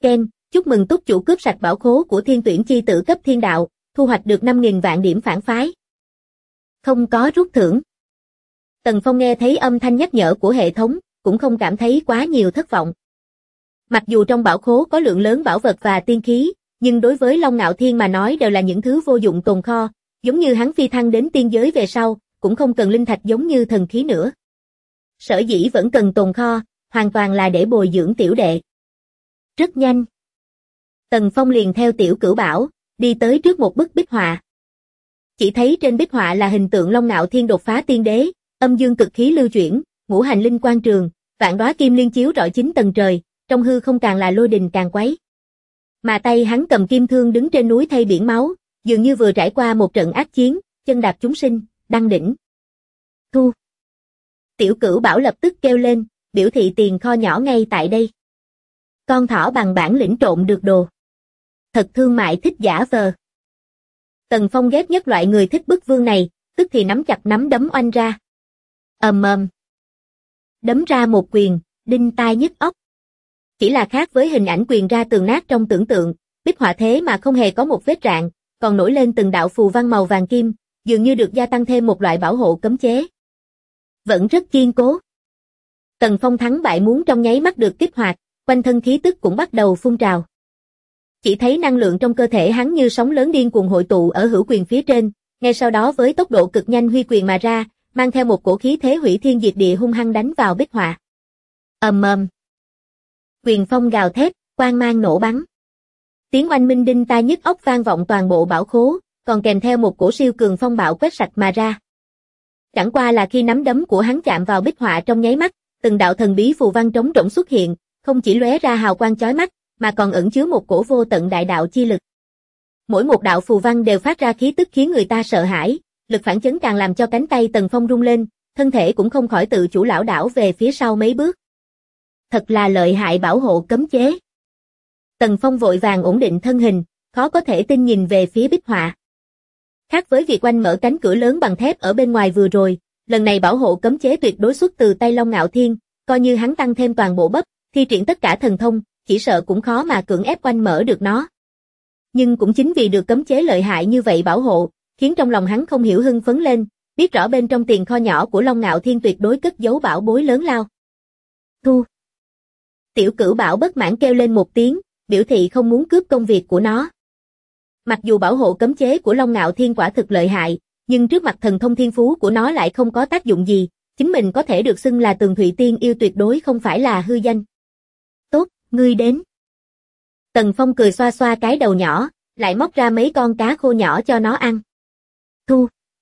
S2: Chúc mừng túc chủ cướp sạch bảo khố của thiên tuyển chi tử cấp thiên đạo, thu hoạch được 5.000 vạn điểm phản phái. Không có rút thưởng. Tần Phong nghe thấy âm thanh nhắc nhở của hệ thống, cũng không cảm thấy quá nhiều thất vọng. Mặc dù trong bảo khố có lượng lớn bảo vật và tiên khí, nhưng đối với Long Ngạo Thiên mà nói đều là những thứ vô dụng tồn kho, giống như hắn phi thăng đến tiên giới về sau, cũng không cần linh thạch giống như thần khí nữa. Sở dĩ vẫn cần tồn kho, hoàn toàn là để bồi dưỡng tiểu đệ. Rất nhanh. Tần Phong liền theo Tiểu Cửu Bảo, đi tới trước một bức bích họa. Chỉ thấy trên bích họa là hình tượng Long Ngạo Thiên đột phá tiên đế, âm dương cực khí lưu chuyển, ngũ hành linh quang trường, vạn đóa kim liên chiếu rọi 9 tầng trời, trong hư không càng là lôi đình càng quấy. Mà tay hắn cầm kim thương đứng trên núi thay biển máu, dường như vừa trải qua một trận ác chiến, chân đạp chúng sinh, đăng đỉnh. Thu. Tiểu Cửu Bảo lập tức kêu lên, biểu thị tiền kho nhỏ ngay tại đây. Con thỏ bằng bản lĩnh trộn được đồ. Thật thương mại thích giả vờ. Tần Phong ghét nhất loại người thích bức vương này, tức thì nắm chặt nắm đấm oanh ra. Đấm ra một quyền, đinh tai nhức óc. Chỉ là khác với hình ảnh quyền ra tường nát trong tưởng tượng, bích họa thế mà không hề có một vết rạn, còn nổi lên từng đạo phù văn màu vàng kim, dường như được gia tăng thêm một loại bảo hộ cấm chế. Vẫn rất kiên cố. Tần Phong thắng bại muốn trong nháy mắt được kích hoạt, quanh thân khí tức cũng bắt đầu phun trào. Chỉ thấy năng lượng trong cơ thể hắn như sóng lớn điên cuồng hội tụ ở hữu quyền phía trên, ngay sau đó với tốc độ cực nhanh huy quyền mà ra, mang theo một cổ khí thế hủy thiên diệt địa hung hăng đánh vào bích họa. Quyền phong gào thét, quang mang nổ bắn. Tiếng oanh minh đinh tai nhức óc vang vọng toàn bộ bảo khố, còn kèm theo một cổ siêu cường phong bạo quét sạch mà ra. Chẳng qua là khi nắm đấm của hắn chạm vào bích họa trong nháy mắt, từng đạo thần bí phù văn trống rỗng xuất hiện, không chỉ lóe ra hào quang chói mắt, mà còn ẩn chứa một cổ vô tận đại đạo chi lực. Mỗi một đạo phù văn đều phát ra khí tức khiến người ta sợ hãi, lực phản chấn càng làm cho cánh tay Tần Phong rung lên, thân thể cũng không khỏi tự chủ lảo đảo về phía sau mấy bước. Thật là lợi hại bảo hộ cấm chế. Tần Phong vội vàng ổn định thân hình, khó có thể tin nhìn về phía bích họa. Khác với việc oanh mở cánh cửa lớn bằng thép ở bên ngoài vừa rồi, lần này bảo hộ cấm chế tuyệt đối xuất từ tay Long Ngạo Thiên, coi như hắn tăng thêm toàn bộ bắp, thi triển tất cả thần thông, chỉ sợ cũng khó mà cưỡng ép oanh mở được nó. Nhưng cũng chính vì được cấm chế lợi hại như vậy bảo hộ, khiến trong lòng hắn không hiểu hưng phấn lên, biết rõ bên trong tiền kho nhỏ của Long Ngạo Thiên tuyệt đối cất giấu bảo bối lớn lao. Thu. Tiểu Cửu Bảo bất mãn kêu lên một tiếng, biểu thị không muốn cướp công việc của nó. Mặc dù bảo hộ cấm chế của Long Ngạo Thiên quả thực lợi hại, nhưng trước mặt thần thông thiên phú của nó lại không có tác dụng gì, chính mình có thể được xưng là Tường Thụy Tiên yêu tuyệt đối không phải là hư danh. Tốt, ngươi đến. Tần Phong cười xoa xoa cái đầu nhỏ, lại móc ra mấy con cá khô nhỏ cho nó ăn. Thu.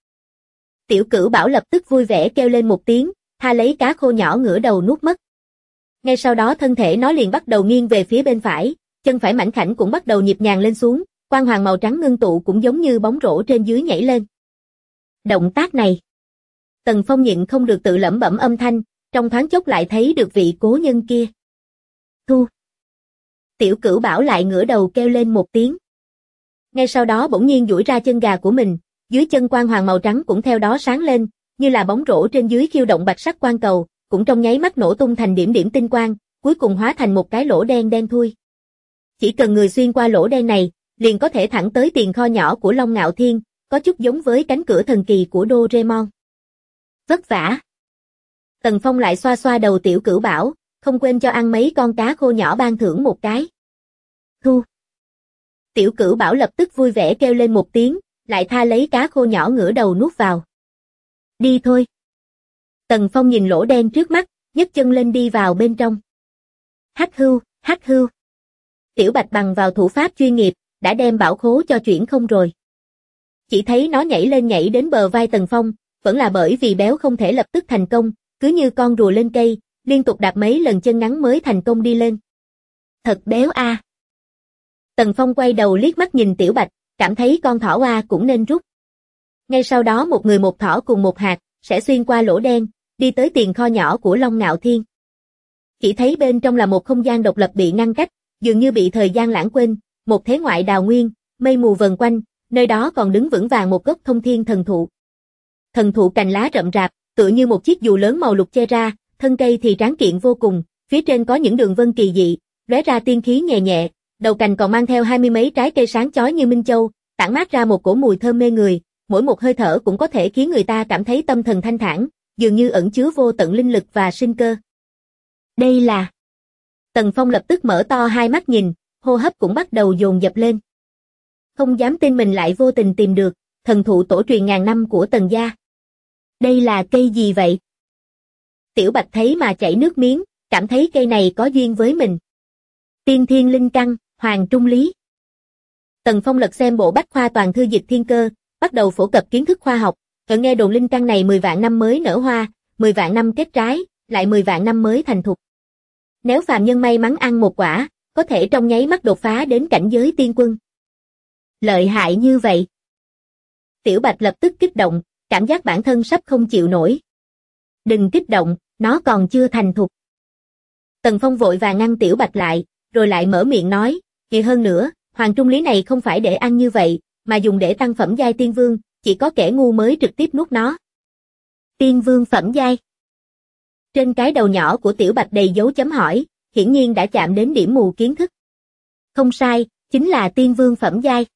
S2: Tiểu Cửu Bảo lập tức vui vẻ kêu lên một tiếng, tha lấy cá khô nhỏ ngửa đầu nuốt mất. Ngay sau đó thân thể nó liền bắt đầu nghiêng về phía bên phải, chân phải mảnh khảnh cũng bắt đầu nhịp nhàng lên xuống, quang hoàng màu trắng ngưng tụ cũng giống như bóng rổ trên dưới nhảy lên. Động tác này. Tần Phong nhịn không được tự lẩm bẩm âm thanh, trong thoáng chốc lại thấy được vị cố nhân kia. Thu. Tiểu Cửu Bảo lại ngửa đầu kêu lên một tiếng. Ngay sau đó bỗng nhiên duỗi ra chân gà của mình, dưới chân quang hoàng màu trắng cũng theo đó sáng lên, như là bóng rổ trên dưới khiêu động bạch sắc quang cầu, cũng trong nháy mắt nổ tung thành điểm điểm tinh quang, cuối cùng hóa thành một cái lỗ đen đen thui. Chỉ cần người xuyên qua lỗ đen này, liền có thể thẳng tới tiền kho nhỏ của Long Ngạo Thiên, có chút giống với cánh cửa thần kỳ của Doraemon. Vất vả. Tần Phong lại xoa xoa đầu Tiểu Cửu Bảo, không quên cho ăn mấy con cá khô nhỏ ban thưởng một cái. Thu. Tiểu Cửu Bảo lập tức vui vẻ kêu lên một tiếng, lại tha lấy cá khô nhỏ ngửa đầu nuốt vào. Đi thôi. Tần Phong nhìn lỗ đen trước mắt, nhấc chân lên đi vào bên trong. Hắc hưu, hắc hưu. Tiểu Bạch bằng vào thủ pháp chuyên nghiệp, đã đem bảo khố cho chuyển không rồi. Chỉ thấy nó nhảy lên nhảy đến bờ vai Tần Phong, vẫn là bởi vì béo không thể lập tức thành công, cứ như con rùa lên cây, liên tục đạp mấy lần chân ngắn mới thành công đi lên. Thật béo a. Tần Phong quay đầu liếc mắt nhìn Tiểu Bạch, cảm thấy con thỏ oa cũng nên rút. Ngay sau đó một người một thỏ cùng một hạt, sẽ xuyên qua lỗ đen, đi tới tiền kho nhỏ của Long Ngạo Thiên. Chỉ thấy bên trong là một không gian độc lập bị ngăn cách, dường như bị thời gian lãng quên, một thế ngoại đào nguyên, mây mù vần quanh, nơi đó còn đứng vững vàng một gốc thông thiên thần thụ. Thần thụ cành lá rậm rạp, tựa như một chiếc dù lớn màu lục che ra, thân cây thì tráng kiện vô cùng, phía trên có những đường vân kỳ dị, lóe ra tiên khí nhẹ nhẹ, đầu cành còn mang theo 20 mấy trái cây sáng chói như minh châu, tản mát ra một cổ mùi thơm mê người, mỗi một hơi thở cũng có thể khiến người ta cảm thấy tâm thần thanh thản, dường như ẩn chứa vô tận linh lực và sinh cơ. Đây là... Tần Phong lập tức mở to hai mắt nhìn, hô hấp cũng bắt đầu dồn dập lên. Không dám tin mình lại vô tình tìm được thần thụ tổ truyền ngàn năm của Tần gia. Đây là cây gì vậy? Tiểu Bạch thấy mà chảy nước miếng, cảm thấy cây này có duyên với mình. Tiên thiên linh căn, hoàng trung lý. Tần Phong lật xem bộ bách khoa toàn thư dịch thiên cơ, bắt đầu phổ cập kiến thức khoa học, nghe đồn linh căn này 10 vạn năm mới nở hoa, 10 vạn năm kết trái, lại 10 vạn năm mới thành thục. Nếu phàm nhân may mắn ăn một quả, có thể trong nháy mắt đột phá đến cảnh giới tiên quân. Lợi hại như vậy. Tiểu Bạch lập tức kích động, cảm giác bản thân sắp không chịu nổi. Đừng kích động, nó còn chưa thành thục. Tần Phong vội vàng ngăn Tiểu Bạch lại, rồi lại mở miệng nói, kỳ hơn nữa, hoàng trung lý này không phải để ăn như vậy, mà dùng để tăng phẩm giai tiên vương, chỉ có kẻ ngu mới trực tiếp nuốt nó. Tiên vương phẩm giai. Trên cái đầu nhỏ của Tiểu Bạch đầy dấu chấm hỏi, hiển nhiên đã chạm đến điểm mù kiến thức. Không sai, chính là tiên vương phẩm giai.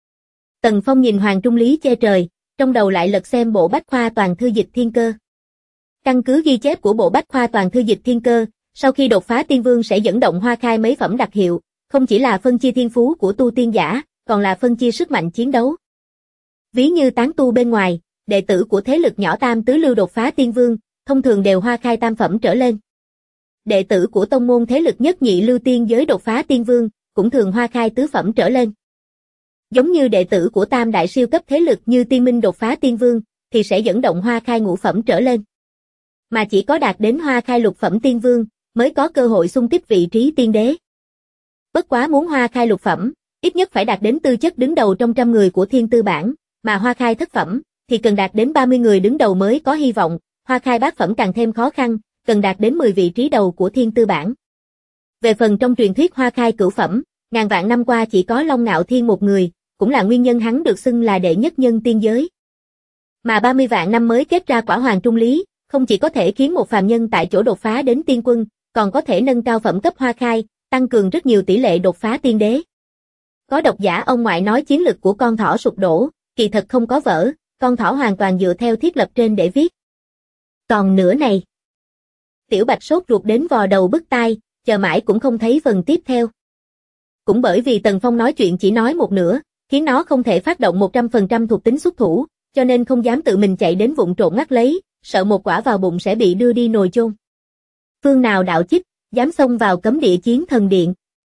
S2: Tần Phong nhìn hoàng trung lý che trời, trong đầu lại lật xem bộ bách khoa toàn thư dịch thiên cơ. Căn cứ ghi chép của bộ bách khoa toàn thư dịch thiên cơ, sau khi đột phá tiên vương sẽ dẫn động hoa khai mấy phẩm đặc hiệu, không chỉ là phân chia thiên phú của tu tiên giả, còn là phân chia sức mạnh chiến đấu. Ví như tán tu bên ngoài, đệ tử của thế lực nhỏ tam tứ lưu đột phá tiên vương, thông thường đều hoa khai tam phẩm trở lên. Đệ tử của tông môn thế lực nhất nhị lưu tiên giới đột phá tiên vương, cũng thường hoa khai tứ phẩm trở lên. Giống như đệ tử của tam đại siêu cấp thế lực như tiên minh đột phá tiên vương, thì sẽ dẫn động hoa khai ngũ phẩm trở lên. Mà chỉ có đạt đến hoa khai lục phẩm tiên vương, mới có cơ hội xung kích vị trí tiên đế. Bất quá muốn hoa khai lục phẩm, ít nhất phải đạt đến tư chất đứng đầu trong 100 người của thiên tư bảng, mà hoa khai thất phẩm, thì cần đạt đến 30 người đứng đầu mới có hy vọng, hoa khai bát phẩm càng thêm khó khăn, cần đạt đến 10 vị trí đầu của thiên tư bảng. Về phần trong truyền thuyết hoa khai cửu phẩm, ngàn vạn năm qua chỉ có Long Ngạo Thiên một người, cũng là nguyên nhân hắn được xưng là đệ nhất nhân tiên giới. Mà 30 vạn năm mới kết ra quả hoàng trung lý, không chỉ có thể khiến một phàm nhân tại chỗ đột phá đến tiên quân, còn có thể nâng cao phẩm cấp hoa khai, tăng cường rất nhiều tỷ lệ đột phá tiên đế. Có độc giả ông ngoại nói chiến lực của con thỏ sụp đổ, kỳ thật không có vỡ, con thỏ hoàn toàn dựa theo thiết lập trên để viết. Còn nửa này. Tiểu Bạch sốt ruột đến vò đầu bứt tai, chờ mãi cũng không thấy phần tiếp theo. Cũng bởi vì Tần Phong nói chuyện chỉ nói một nửa, khiến nó không thể phát động 100% thuộc tính xuất thủ, cho nên không dám tự mình chạy đến vụng trộn ngắt lấy, sợ một quả vào bụng sẽ bị đưa đi nồi chôn. Phương nào đạo chích, dám xông vào cấm địa chiến thần điện.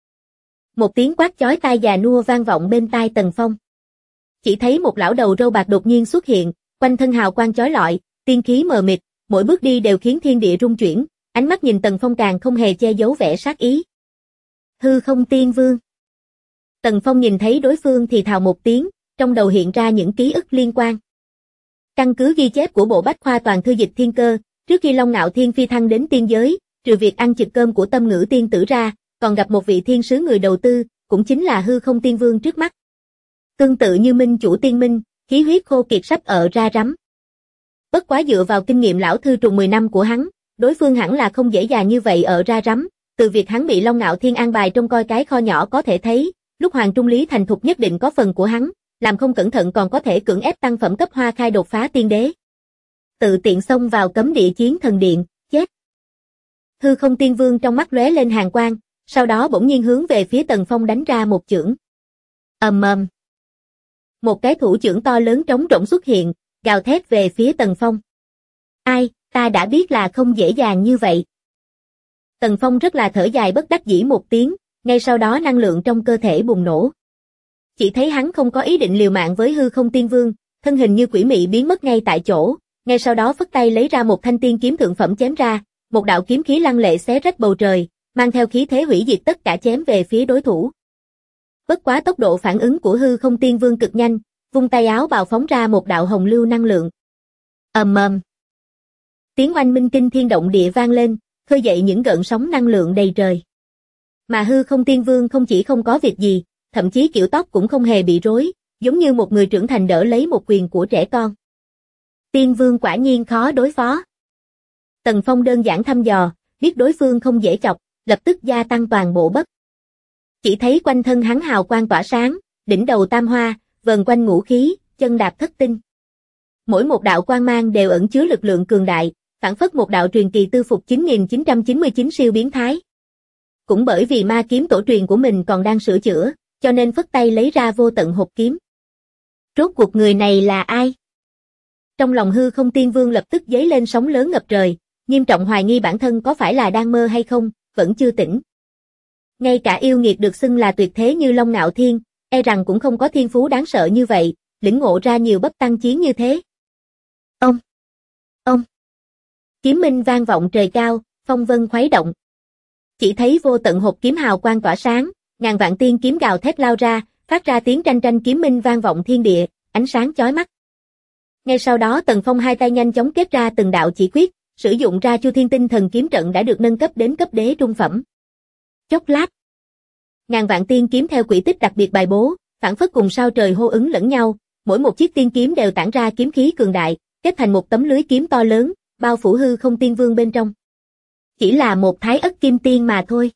S2: Một tiếng quát chói tai già nua vang vọng bên tai Tần Phong. Chỉ thấy một lão đầu râu bạc đột nhiên xuất hiện, quanh thân hào quang chói lọi, tiên khí mờ mịt, mỗi bước đi đều khiến thiên địa rung chuyển, ánh mắt nhìn Tần Phong càng không hề che giấu vẻ sát ý. Hư không tiên vương. Tần Phong nhìn thấy đối phương thì thào một tiếng, trong đầu hiện ra những ký ức liên quan. Căn cứ ghi chép của bộ bách khoa toàn thư dịch thiên cơ, trước khi Long Ngạo Thiên phi thăng đến tiên giới, trừ việc ăn trực cơm của Tâm Ngữ tiên tử ra, còn gặp một vị thiên sứ người đầu tư, cũng chính là hư không tiên vương trước mắt. Tương tự như minh chủ tiên minh, khí huyết khô kiệt sắp ở ra rắm. Bất quá dựa vào kinh nghiệm lão thư trùng 10 năm của hắn, đối phương hẳn là không dễ dàng như vậy ở ra rắm, từ việc hắn bị Long Ngạo Thiên an bài trông coi cái kho nhỏ có thể thấy, lúc hoàng trung lý thành thục nhất định có phần của hắn, làm không cẩn thận còn có thể cưỡng ép tăng phẩm cấp hoa khai đột phá tiên đế. Tự tiện xông vào cấm địa chiến thần điện, chết. Hư không tiên vương trong mắt lóe lên hàn quang, sau đó bỗng nhiên hướng về phía Tần Phong đánh ra một chưởng. Ầm ầm. Một cái thủ chưởng to lớn trống rỗng xuất hiện, gào thét về phía Tần Phong. Ai, ta đã biết là không dễ dàng như vậy. Tần Phong rất là thở dài bất đắc dĩ một tiếng, ngay sau đó năng lượng trong cơ thể bùng nổ. Chỉ thấy hắn không có ý định liều mạng với hư không tiên vương, thân hình như quỷ mị biến mất ngay tại chỗ, ngay sau đó phất tay lấy ra một thanh tiên kiếm thượng phẩm chém ra, một đạo kiếm khí lăng lệ xé rách bầu trời, mang theo khí thế hủy diệt tất cả chém về phía đối thủ. Bất quá tốc độ phản ứng của hư không tiên vương cực nhanh, vung tay áo bào phóng ra một đạo hồng lưu năng lượng. Ầm ầm. Tiếng oanh minh kinh thiên động địa vang lên, khơi dậy những gợn sóng năng lượng đầy trời. Mà hư không tiên vương không chỉ không có việc gì, thậm chí kiểu tóc cũng không hề bị rối, giống như một người trưởng thành đỡ lấy một quyền của trẻ con. Tiên vương quả nhiên khó đối phó. Tần Phong đơn giản thăm dò, biết đối phương không dễ chọc, lập tức gia tăng toàn bộ bất Chỉ thấy quanh thân hắn hào quang tỏa sáng, đỉnh đầu tam hoa, vờn quanh ngũ khí, chân đạp thất tinh. Mỗi một đạo quang mang đều ẩn chứa lực lượng cường đại, phảng phất một đạo truyền kỳ tư phục 9999 siêu biến thái. Cũng bởi vì ma kiếm tổ truyền của mình còn đang sửa chữa, cho nên phất tay lấy ra vô tận hộp kiếm. Rốt cuộc người này là ai? Trong lòng hư không tiên vương lập tức dấy lên sóng lớn ngập trời, nghiêm trọng hoài nghi bản thân có phải là đang mơ hay không, vẫn chưa tỉnh. Ngay cả yêu nghiệt được xưng là tuyệt thế như Long Ngạo Thiên, e rằng cũng không có thiên phú đáng sợ như vậy, lĩnh ngộ ra nhiều bấp tăng chiến như thế. Ông! Kiếm minh vang vọng trời cao, phong vân khuấy động. Chỉ thấy vô tận hộp kiếm hào quang tỏa sáng, ngàn vạn tiên kiếm gào thét lao ra, phát ra tiếng tranh tranh kiếm minh vang vọng thiên địa, ánh sáng chói mắt. Ngay sau đó Tần Phong hai tay nhanh chóng kết ra từng đạo chỉ quyết, sử dụng ra Chu Thiên Tinh Thần kiếm trận đã được nâng cấp đến cấp đế trung phẩm. Chốc lát, ngàn vạn tiên kiếm theo quỹ tích đặc biệt bài bố, phảng phất cùng sao trời hô ứng lẫn nhau, mỗi một chiếc tiên kiếm đều tản ra kiếm khí cường đại, kết thành một tấm lưới kiếm to lớn, bao phủ hư không tiên vương bên trong. Chỉ là một thái ất kim tiên mà thôi.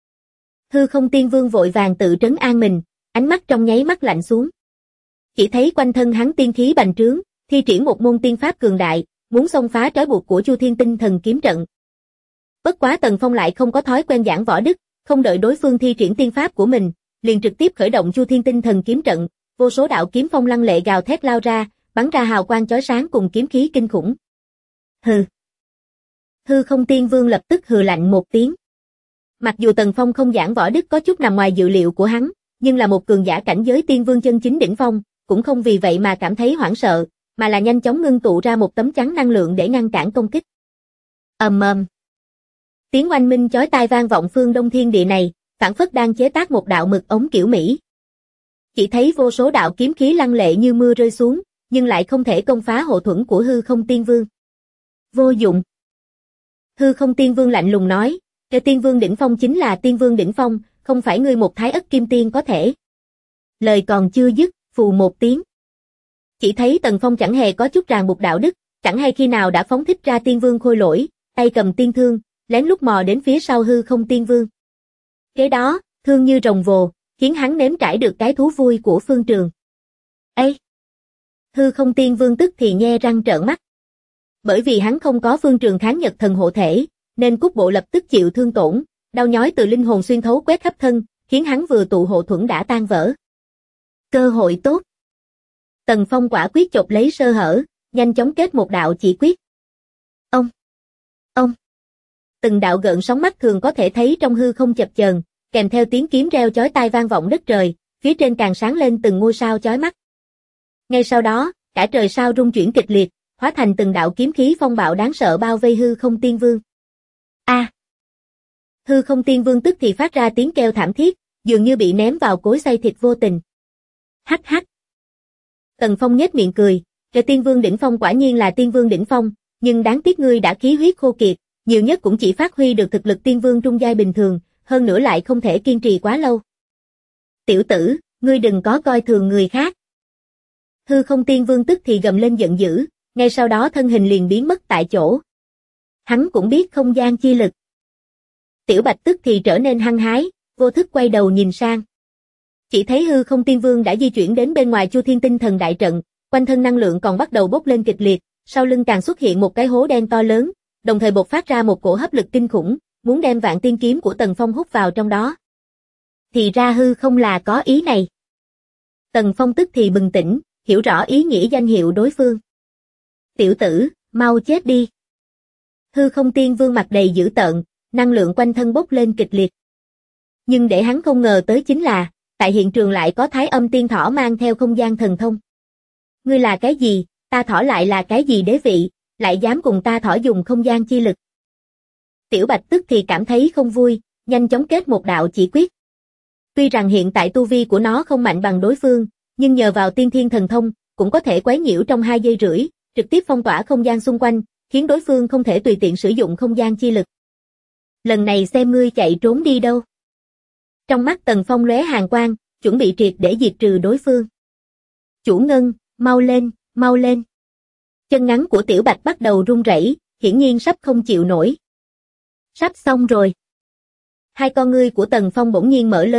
S2: Hư không tiên vương vội vàng tự trấn an mình, ánh mắt trong nháy mắt lạnh xuống. Chỉ thấy quanh thân hắn tiên khí bành trướng, thi triển một môn tiên pháp cường đại, muốn xông phá trói buộc của Chu Thiên Tinh Thần kiếm trận. Bất quá Tần Phong lại không có thói quen giảng võ đức, không đợi đối phương thi triển tiên pháp của mình, liền trực tiếp khởi động Chu Thiên Tinh Thần kiếm trận, vô số đạo kiếm phong lăng lệ gào thét lao ra, bắn ra hào quang chói sáng cùng kiếm khí kinh khủng. Hừ. Hư không tiên vương lập tức hừ lạnh một tiếng. Mặc dù Tần Phong không giảng võ đức có chút nằm ngoài dự liệu của hắn, nhưng là một cường giả cảnh giới tiên vương chân chính đỉnh phong, cũng không vì vậy mà cảm thấy hoảng sợ, mà là nhanh chóng ngưng tụ ra một tấm chắn năng lượng để ngăn cản công kích. Ầm ầm. Tiếng oanh minh chói tai vang vọng phương đông thiên địa này, phảng phất đang chế tác một đạo mực ống kiểu Mỹ. Chỉ thấy vô số đạo kiếm khí lăng lệ như mưa rơi xuống, nhưng lại không thể công phá hộ thuẫn của hư không tiên vương. Vô dụng. Hư không tiên vương lạnh lùng nói, cái tiên vương đỉnh phong chính là tiên vương đỉnh phong, không phải ngươi một thái ất kim tiên có thể. Lời còn chưa dứt, phù một tiếng. Chỉ thấy Tần Phong chẳng hề có chút ràng buộc đạo đức, chẳng hay khi nào đã phóng thích ra tiên vương khôi lỗi, tay cầm tiên thương, lén lút mò đến phía sau hư không tiên vương. Kế đó, thương như rồng vồ, khiến hắn nếm trải được cái thú vui của phương trường. Ê! Hư không tiên vương tức thì nhe răng trợn mắt. Bởi vì hắn không có phương trường kháng nhật thần hộ thể, nên cúc bộ lập tức chịu thương tổn, đau nhói từ linh hồn xuyên thấu quét khắp thân, khiến hắn vừa tụ hộ thuẫn đã tan vỡ. Cơ hội tốt. Tần Phong quả quyết chộp lấy sơ hở, nhanh chóng kết một đạo chỉ quyết. Ông! Từng đạo gợn sóng mắt thường có thể thấy trong hư không chập chờn, kèm theo tiếng kiếm reo chói tai vang vọng đất trời, phía trên càng sáng lên từng ngôi sao chói mắt. Ngay sau đó, cả trời sao rung chuyển kịch liệt, hóa thành từng đạo kiếm khí phong bạo đáng sợ bao vây hư không tiên vương. A! Hư không tiên vương tức thì phát ra tiếng kêu thảm thiết, dường như bị ném vào cối xay thịt vô tình. Hắc hắc. Tần Phong nhếch miệng cười, cái tiên vương đỉnh phong quả nhiên là tiên vương đỉnh phong, nhưng đáng tiếc ngươi đã khí huyết khô kiệt, nhiều nhất cũng chỉ phát huy được thực lực tiên vương trung giai bình thường, hơn nữa lại không thể kiên trì quá lâu. Tiểu tử, ngươi đừng có coi thường người khác. Hư không tiên vương tức thì gầm lên giận dữ, ngay sau đó thân hình liền biến mất tại chỗ. Hắn cũng biết không gian chi lực. Tiểu Bạch tức thì trở nên hăng hái, vô thức quay đầu nhìn sang. Chỉ thấy hư không tiên vương đã di chuyển đến bên ngoài Chu Thiên Tinh Thần đại trận, quanh thân năng lượng còn bắt đầu bốc lên kịch liệt, sau lưng càng xuất hiện một cái hố đen to lớn, đồng thời bộc phát ra một cổ hấp lực kinh khủng, muốn đem vạn tiên kiếm của Tần Phong hút vào trong đó. Thì ra hư không là có ý này. Tần Phong tức thì bừng tỉnh, hiểu rõ ý nghĩa danh hiệu đối phương. Tiểu tử, mau chết đi. Hư không tiên vương mặt đầy dữ tợn, năng lượng quanh thân bốc lên kịch liệt. Nhưng để hắn không ngờ tới chính là, tại hiện trường lại có Thái Âm tiên thỏ mang theo không gian thần thông. Ngươi là cái gì, ta thỏ lại là cái gì đế vị, lại dám cùng ta thỏ dùng không gian chi lực. Tiểu Bạch tức thì cảm thấy không vui, nhanh chóng kết một đạo chỉ quyết. Tuy rằng hiện tại tu vi của nó không mạnh bằng đối phương, nhưng nhờ vào tiên thiên thần thông, cũng có thể quấy nhiễu trong 2 giây rưỡi, trực tiếp phong tỏa không gian xung quanh, khiến đối phương không thể tùy tiện sử dụng không gian chi lực. Lần này xem ngươi chạy trốn đi đâu. Trong mắt Tần Phong lóe hàn quang, chuẩn bị triệt để diệt trừ đối phương. Chủ Ngân, mau lên, mau lên. Chân ngắn của Tiểu Bạch bắt đầu run rẩy, hiển nhiên sắp không chịu nổi. Sắp xong rồi. Hai con ngươi của Tần Phong bỗng nhiên mở lớn,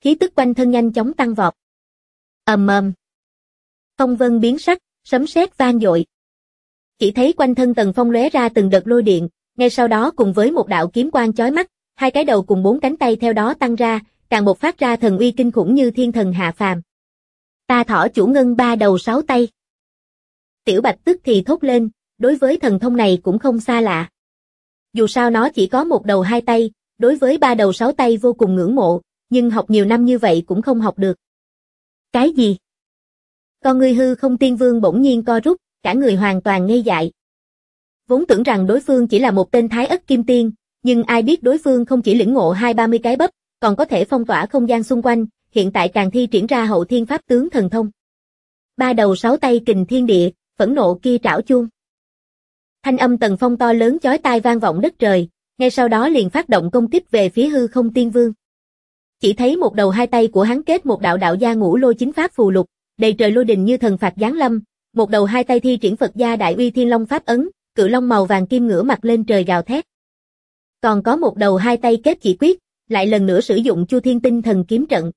S2: khí tức quanh thân nhanh chóng tăng vọt. Ầm ầm. Phong vân biến sắc, sấm sét vang dội. Chỉ thấy quanh thân Tần Phong lóe ra từng đợt lôi điện, ngay sau đó cùng với một đạo kiếm quang chói mắt, hai cái đầu cùng bốn cánh tay theo đó tăng ra, càng bộc phát ra thần uy kinh khủng như thiên thần hạ phàm. Ta thỏ chủ ngân ba đầu sáu tay. Tiểu Bạch tức thì thốt lên, đối với thần thông này cũng không xa lạ. Dù sao nó chỉ có một đầu hai tay, đối với ba đầu sáu tay vô cùng ngưỡng mộ, nhưng học nhiều năm như vậy cũng không học được. Cái gì? Con ngươi Hư Không Tiên Vương bỗng nhiên co rút, cả người hoàn toàn ngây dại. Vốn tưởng rằng đối phương chỉ là một tên Thái Ất Kim Tiên, nhưng ai biết đối phương không chỉ lĩnh ngộ 20-30 cái bắp, còn có thể phong tỏa không gian xung quanh, hiện tại càng thi triển ra hậu thiên pháp tướng thần thông. Ba đầu sáu tay kình thiên địa, phẫn nộ kia trảo chuông. Thanh âm Tần Phong to lớn chói tai vang vọng đất trời, ngay sau đó liền phát động công kích về phía Hư Không Tiên Vương. Chỉ thấy một đầu hai tay của hắn kết một đạo đạo gia ngũ lôi chính pháp phù lục, đầy trời lôi đình như thần phạt giáng lâm, một đầu hai tay thi triển Phật gia đại uy Thiên Long pháp ấn, cự long màu vàng kim ngửa mặt lên trời gào thét. Còn có một đầu hai tay kết chỉ quyết, lại lần nữa sử dụng Chu Thiên Tinh Thần kiếm trận.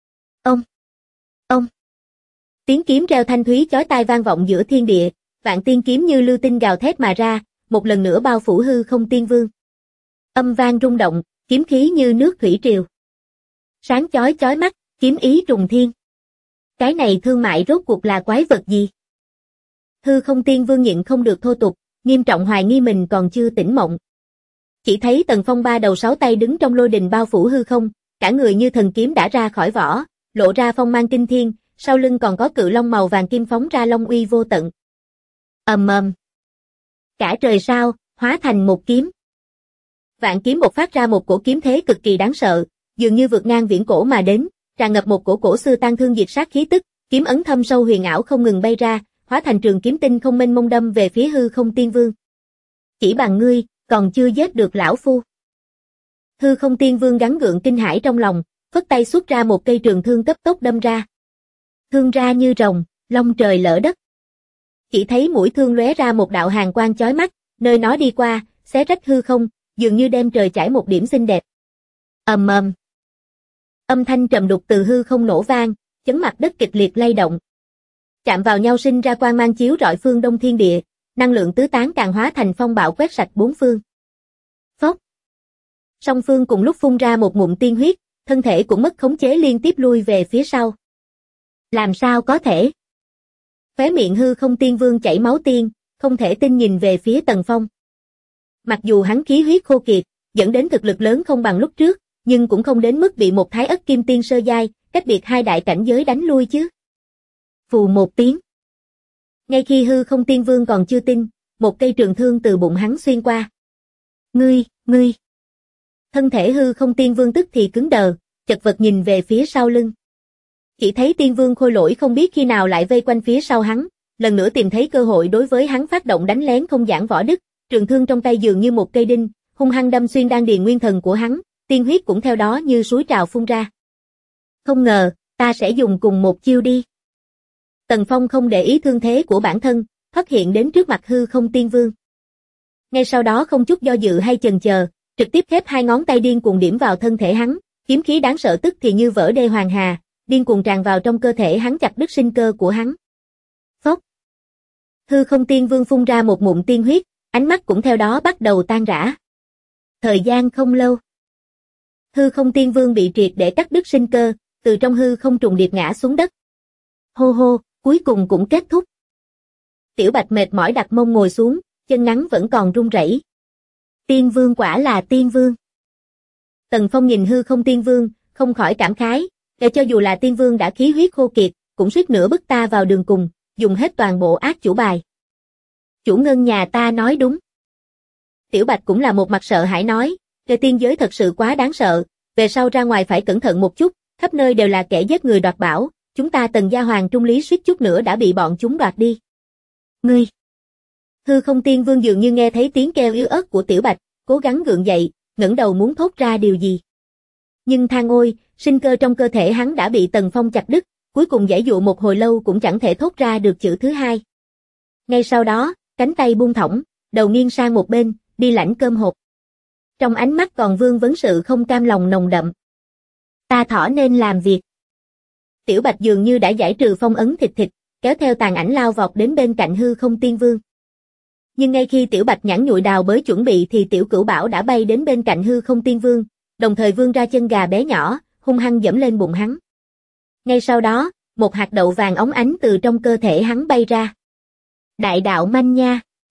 S2: Ông. Tiếng kiếm reo thanh thúy chói tai vang vọng giữa thiên địa, vạn tiên kiếm như lưu tinh gào thét mà ra, một lần nữa bao phủ Hư Không Tiên Vương. Âm vang rung động, kiếm khí như nước thủy triều. Sáng chói chói mắt, kiếm ý trùng thiên. Cái này thương mại rốt cuộc là quái vật gì? Hư Không Tiên Vương nhịn không được thô tục, nghiêm trọng hoài nghi mình còn chưa tỉnh mộng. Chỉ thấy Tần Phong ba đầu sáu tay đứng trong lôi đình bao phủ hư không, cả người như thần kiếm đã ra khỏi vỏ, lộ ra phong mang kinh thiên, sau lưng còn có cự long màu vàng kim phóng ra long uy vô tận. Ầm ầm. Cả trời sao, hóa thành một kiếm. Vạn kiếm bộc phát ra một cổ kiếm thế cực kỳ đáng sợ, dường như vượt ngang viễn cổ mà đến, tràn ngập một cổ cổ xưa tang thương diệt sát khí tức, kiếm ấn thâm sâu huyền ảo không ngừng bay ra, hóa thành trường kiếm tinh không mênh mông đâm về phía Hư Không Tiên Vương. Chỉ bằng ngươi, còn chưa giết được lão phu. Hư Không Tiên Vương gắng gượng kinh hãi trong lòng, phất tay xuất ra một cây trường thương cấp tốc đâm ra. Thương ra như rồng, long trời lỡ đất. Chỉ thấy mũi thương lóe ra một đạo hàn quang chói mắt, nơi nó đi qua, xé rách hư không, dường như đem trời trải một điểm xinh đẹp. Ầm ầm. Âm thanh trầm đục từ hư không nổ vang, chấn mặt đất kịch liệt lay động. Chạm vào nhau sinh ra quang mang chiếu rọi phương đông thiên địa, năng lượng tứ tán càng hóa thành phong bạo quét sạch bốn phương. Phốc. Song phương cùng lúc phun ra một ngụm tiên huyết, thân thể cũng mất khống chế liên tiếp lui về phía sau. Làm sao có thể? Khóe miệng Hư Không Tiên Vương chảy máu tiên, không thể tin nhìn về phía Tần Phong. Mặc dù hắn khí huyết khô kiệt, dẫn đến thực lực lớn không bằng lúc trước, nhưng cũng không đến mức bị một Thái Ất Kim Tiên sơ giai, cách biệt hai đại cảnh giới đánh lui chứ. Phù một tiếng. Ngay khi Hư Không Tiên Vương còn chưa tin, một cây trường thương từ bụng hắn xuyên qua. Ngươi. Thân thể Hư Không Tiên Vương tức thì cứng đờ, chật vật nhìn về phía sau lưng. Chỉ thấy Tiên Vương Khôi Lỗi không biết khi nào lại vây quanh phía sau hắn, lần nữa tìm thấy cơ hội đối với hắn phát động đánh lén không giảng võ đức, trường thương trong tay dường như một cây đinh, hung hăng đâm xuyên đan điền nguyên thần của hắn, tiên huyết cũng theo đó như suối trào phun ra. Không ngờ, ta sẽ dùng cùng một chiêu đi. Tần Phong không để ý thương thế của bản thân, thoát hiện đến trước mặt Hư Không Tiên Vương. Ngay sau đó không chút do dự hay chần chờ, trực tiếp khép hai ngón tay điên cuồng điểm vào thân thể hắn, kiếm khí đáng sợ tức thì như vỡ đê hoàng hà, điên cuồng tràn vào trong cơ thể hắn chặt đứt sinh cơ của hắn. Phốc. Hư Không Tiên Vương phun ra một ngụm tiên huyết, ánh mắt cũng theo đó bắt đầu tan rã. Thời gian không lâu. Hư Không Tiên Vương bị triệt để cắt đứt sinh cơ, từ trong hư không trùng điệp ngã xuống đất. Hô hô, cuối cùng cũng kết thúc. Tiểu Bạch mệt mỏi đặt mông ngồi xuống, chân ngắn vẫn còn run rẩy. Tiên Vương quả là Tiên Vương. Tần Phong nhìn Hư Không Tiên Vương, không khỏi cảm khái, để cho dù là Tiên Vương đã khí huyết khô kiệt, cũng suýt nữa bức ta vào đường cùng, dùng hết toàn bộ ác chủ bài. Chủ ngân nhà ta nói đúng. Tiểu Bạch cũng là một mặt sợ hãi nói, cái tiên giới thật sự quá đáng sợ, về sau ra ngoài phải cẩn thận một chút, khắp nơi đều là kẻ giết người đoạt bảo, chúng ta Tần gia hoàng trung lý suýt chút nữa đã bị bọn chúng đoạt đi. Ngươi! Hư Không Tiên Vương dường như nghe thấy tiếng kêu yếu ớt của Tiểu Bạch, cố gắng gượng dậy, ngẩng đầu muốn thốt ra điều gì. Nhưng than ôi, sinh cơ trong cơ thể hắn đã bị Tần Phong chặt đứt, cuối cùng giãy dụa một hồi lâu cũng chẳng thể thốt ra được chữ thứ hai. Ngay sau đó, cánh tay buông thõng, đầu nghiêng sang một bên, đi lãnh cơm hộp. Trong ánh mắt còn vương vấn sự không cam lòng nồng đậm. Ta thỏ nên làm việc. Tiểu Bạch dường như đã giải trừ phong ấn thịt thịt, kéo theo tàn ảnh lao vọt đến bên cạnh Hư Không Tiên Vương. Nhưng ngay khi Tiểu Bạch nhẵn nhụi đào bới chuẩn bị thì Tiểu Cửu Bảo đã bay đến bên cạnh Hư Không Tiên Vương, đồng thời vươn ra chân gà bé nhỏ, hung hăng giẫm lên bụng hắn. Ngay sau đó, một hạt đậu vàng óng ánh từ trong cơ thể hắn bay ra. Đại đạo manh nha.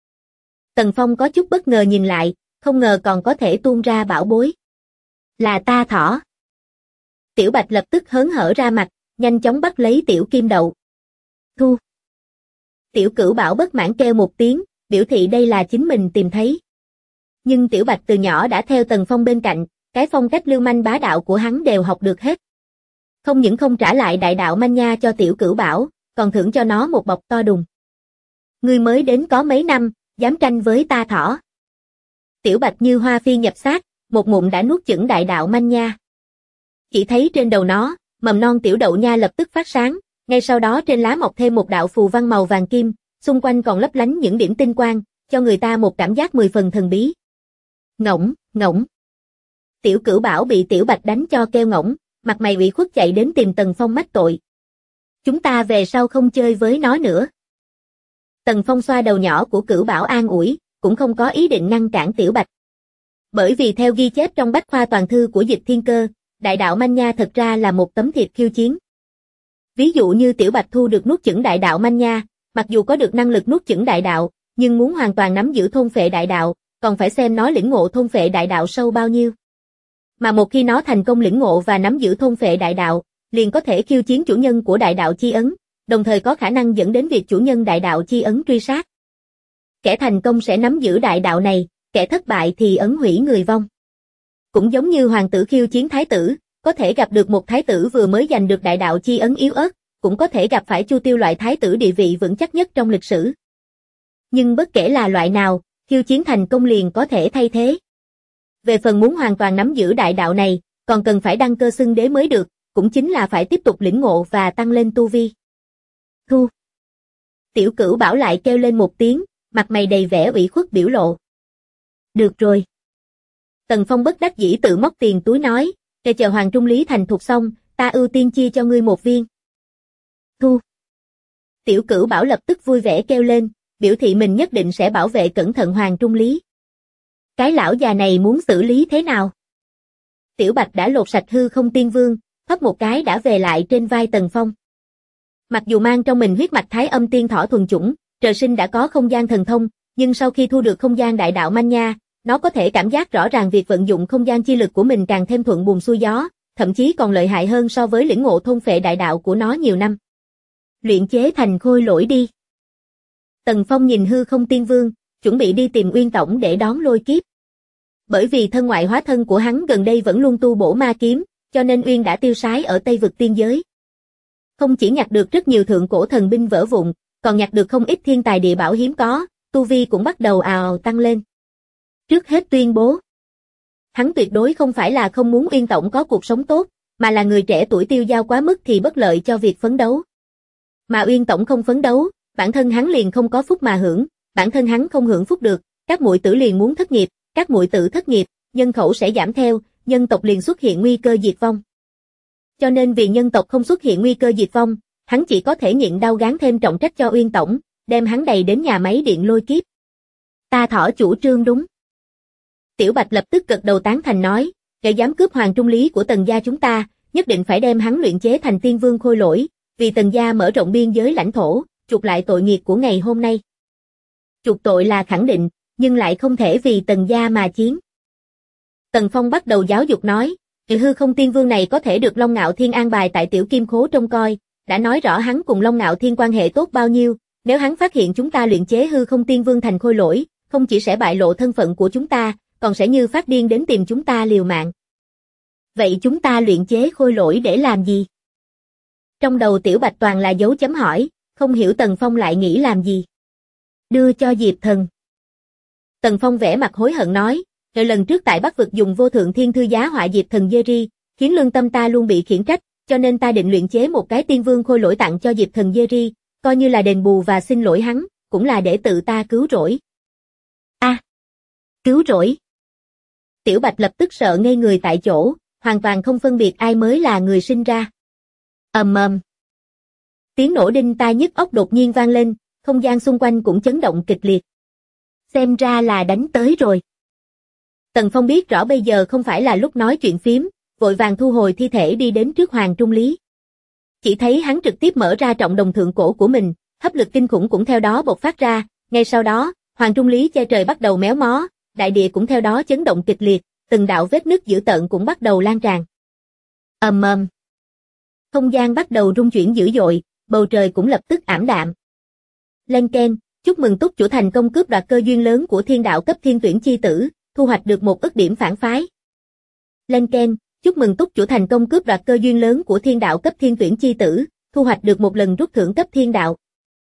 S2: Tần Phong có chút bất ngờ nhìn lại, không ngờ còn có thể tuôn ra bảo bối. Là ta thỏ. Tiểu Bạch lập tức hớn hở ra mặt, nhanh chóng bắt lấy tiểu kim đậu. Thu. Tiểu Cửu Bảo bất mãn kêu một tiếng, biểu thị đây là chính mình tìm thấy. Nhưng Tiểu Bạch từ nhỏ đã theo Tần Phong bên cạnh, cái phong cách lưu manh bá đạo của hắn đều học được hết. Không những không trả lại đại đạo manh nha cho Tiểu Cửu Bảo, còn thưởng cho nó một bọc to đùng. Ngươi mới đến có mấy năm, dám tranh với ta thỏ. Tiểu Bạch như hoa phi nhập xác, một ngụm đã nuốt chửng đại đạo manh nha. Chỉ thấy trên đầu nó, mầm non tiểu đậu nha lập tức phát sáng, ngay sau đó trên lá mọc thêm một đạo phù văn màu vàng kim, xung quanh còn lấp lánh những điểm tinh quang, cho người ta một cảm giác 10 phần thần bí. Ngỗng, ngỗng. Tiểu Cửu Bảo bị Tiểu Bạch đánh cho kêu ngỗng, mặt mày ủy khuất chạy đến tìm Tần Phong mách tội. Chúng ta về sau không chơi với nó nữa. Tần Phong xoa đầu nhỏ của Cửu Bảo an ủi, cũng không có ý định ngăn cản Tiểu Bạch. Bởi vì theo ghi chép trong Bách Khoa Toàn Thư của Dịch Thiên Cơ, đại đạo manh nha thật ra là một tấm thiệp khiêu chiến. Ví dụ như Tiểu Bạch thu được nuốt chửng đại đạo manh nha, mặc dù có được năng lực nuốt chửng đại đạo, nhưng muốn hoàn toàn nắm giữ thôn phệ đại đạo, còn phải xem nó lĩnh ngộ thôn phệ đại đạo sâu bao nhiêu. Mà một khi nó thành công lĩnh ngộ và nắm giữ thôn phệ đại đạo, liền có thể khiêu chiến chủ nhân của đại đạo chi ấn, đồng thời có khả năng dẫn đến việc chủ nhân đại đạo chi ấn truy sát. Kẻ thành công sẽ nắm giữ đại đạo này, kẻ thất bại thì ấn hủy người vong. Cũng giống như hoàng tử khiêu chiến thái tử, có thể gặp được một thái tử vừa mới giành được đại đạo chi ấn yếu ớt, cũng có thể gặp phải Chu Tiêu loại thái tử địa vị vững chắc nhất trong lịch sử. Nhưng bất kể là loại nào, khiêu chiến thành công liền có thể thay thế. Về phần muốn hoàn toàn nắm giữ đại đạo này, còn cần phải đăng cơ xưng đế mới được, cũng chính là phải tiếp tục lĩnh ngộ và tăng lên tu vi. Thu. Tiểu Cửu Bảo lại kêu lên một tiếng, mặt mày đầy vẻ ủy khuất biểu lộ. Được rồi. Tần Phong bất đắc dĩ tự móc tiền túi nói, để chờ Hoàng Trung Lý thành thục xong, ta ưu tiên chia cho ngươi một viên. Thu. Tiểu Cửu Bảo lập tức vui vẻ kêu lên, biểu thị mình nhất định sẽ bảo vệ cẩn thận Hoàng Trung Lý. Cái lão già này muốn xử lý thế nào? Tiểu Bạch đã lột sạch Hư Không Tiên Vương, hấp một cái đã về lại trên vai Tần Phong. Mặc dù mang trong mình huyết mạch Thái Âm Tiên Thỏ thuần chủng, trời sinh đã có không gian thần thông, nhưng sau khi thu được không gian đại đạo manh nha, nó có thể cảm giác rõ ràng việc vận dụng không gian chi lực của mình càng thêm thuận buồm xuôi gió, thậm chí còn lợi hại hơn so với lĩnh ngộ thôn phệ đại đạo của nó nhiều năm. Luyện chế thành khôi lỗi đi. Tần Phong nhìn Hư Không Tiên Vương, chuẩn bị đi tìm Uyên Tổng để đón lôi kiếp. Bởi vì thân ngoại hóa thân của hắn gần đây vẫn luôn tu bổ ma kiếm, cho nên Uyên đã tiêu sái ở Tây vực tiên giới. Không chỉ nhặt được rất nhiều thượng cổ thần binh vỡ vụn, còn nhặt được không ít thiên tài địa bảo hiếm có, tu vi cũng bắt đầu ào tăng lên. Trước hết tuyên bố, hắn tuyệt đối không phải là không muốn Uyên Tổng có cuộc sống tốt, mà là người trẻ tuổi tiêu dao quá mức thì bất lợi cho việc phấn đấu. Mà Uyên Tổng không phấn đấu, bản thân hắn liền không có phúc mà hưởng, bản thân hắn không hưởng phúc được, các muội tử liền muốn thất nghiệp, các muội tử thất nghiệp, nhân khẩu sẽ giảm theo, nhân tộc liền xuất hiện nguy cơ diệt vong. Cho nên vì nhân tộc không xuất hiện nguy cơ diệt vong, hắn chỉ có thể nhịn đau gán thêm trọng trách cho Uyên Tổng, đem hắn đầy đến nhà máy điện lôi kiếp. Ta thỏ chủ trương đúng. Tiểu Bạch lập tức gật đầu tán thành nói, kẻ dám cướp Hoàng Trung Lý của Tần gia chúng ta, nhất định phải đem hắn luyện chế thành Tiên Vương khôi lỗi, vì Tần gia mở rộng biên giới lãnh thổ, chuộc lại tội nghiệp của ngày hôm nay. Chuộc tội là khẳng định, nhưng lại không thể vì Tần gia mà chiến. Tần Phong bắt đầu giáo dục nói, Hư Không Tiên Vương này có thể được Long Ngạo Thiên an bài tại Tiểu Kim Khố trông coi, đã nói rõ hắn cùng Long Ngạo Thiên quan hệ tốt bao nhiêu, nếu hắn phát hiện chúng ta luyện chế Hư Không Tiên Vương thành khôi lỗi, không chỉ sẽ bại lộ thân phận của chúng ta, còn sẽ như phát điên đến tìm chúng ta liều mạng. Vậy chúng ta luyện chế khôi lỗi để làm gì? Trong đầu Tiểu Bạch toàn là dấu chấm hỏi, không hiểu Tần Phong lại nghĩ làm gì. Đưa cho Diệp Thần. Tần Phong vẽ mặt hối hận nói, lần trước tại Bắc vực dùng vô thượng thiên thư giá họa Diệp Thần Jerry, khiến lương tâm ta luôn bị khiển trách, cho nên ta định luyện chế một cái Tiên Vương khôi lỗi tặng cho Diệp Thần Jerry, coi như là đền bù và xin lỗi hắn, cũng là để tự ta cứu rỗi. Cứu rỗi. Tiểu Bạch lập tức sợ ngây người tại chỗ, hoàn toàn không phân biệt ai mới là người sinh ra. Ầm. Tiếng nổ đinh tai nhức óc đột nhiên vang lên, không gian xung quanh cũng chấn động kịch liệt. Xem ra là đánh tới rồi. Tần Phong biết rõ bây giờ không phải là lúc nói chuyện phím, vội vàng thu hồi thi thể đi đến trước Hoàng Trung Lý. Chỉ thấy hắn trực tiếp mở ra trọng đồng thượng cổ của mình, hấp lực kinh khủng cũng theo đó bộc phát ra, ngay sau đó, Hoàng Trung Lý che trời bắt đầu méo mó, đại địa cũng theo đó chấn động kịch liệt, từng đạo vết nứt dữ tợn cũng bắt đầu lan tràn. Ầm. Không gian bắt đầu rung chuyển dữ dội, bầu trời cũng lập tức ảm đạm. Lên keng, chúc mừng túc chủ thành công cướp đoạt cơ duyên lớn của thiên đạo cấp thiên tuyển chi tử, thu hoạch được 1 ức điểm phản phái. Lên keng, chúc mừng túc chủ thành công cướp đoạt cơ duyên lớn của thiên đạo cấp thiên tuyển chi tử, thu hoạch được 1 lần rút thưởng cấp thiên đạo.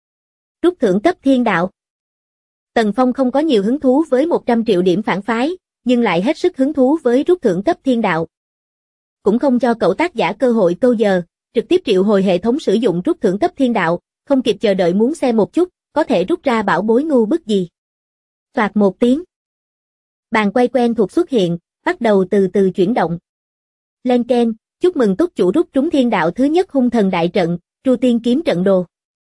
S2: Rút thưởng cấp thiên đạo. Tần Phong không có nhiều hứng thú với 100 triệu điểm phản phái, nhưng lại hết sức hứng thú với rút thưởng cấp thiên đạo. Cũng không cho cậu tác giả cơ hội câu giờ, trực tiếp triệu hồi hệ thống sử dụng rút thưởng cấp thiên đạo, không kịp chờ đợi muốn xem một chút, có thể rút ra bảo bối ngu bức gì. Phạt một tiếng. Bàn quay quen thuộc xuất hiện, bắt đầu từ từ chuyển động. Lên keng, chúc mừng túc chủ rút trúng thiên đạo thứ nhất hung thần đại trận, Tru Tiên kiếm trận đồ.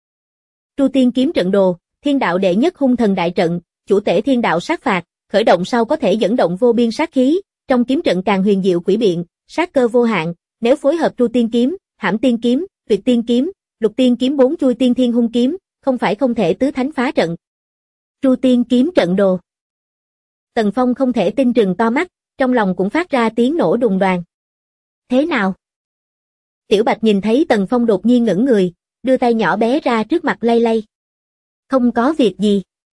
S2: Tru Tiên kiếm trận đồ, thiên đạo đệ nhất hung thần đại trận, chủ tể thiên đạo sát phạt, khởi động sau có thể dẫn động vô biên sát khí, trong kiếm trận càng huyền diệu quỷ biện, sát cơ vô hạn, nếu phối hợp Tru Tiên kiếm, Hãm Tiên kiếm, Tuyệt Tiên kiếm, Lục Tiên kiếm 4 chuôi tiên thiên hung kiếm, không phải không thể tứ thánh phá trận. Tru Tiên kiếm trận đồ. Tần Phong không thể tin trừng to mắt, trong lòng cũng phát ra tiếng nổ đùng đoàng. Thế nào? Tiểu Bạch nhìn thấy Tần Phong đột nhiên ngẩng người, đưa tay nhỏ bé ra trước mặt lay lay. Không có việc gì.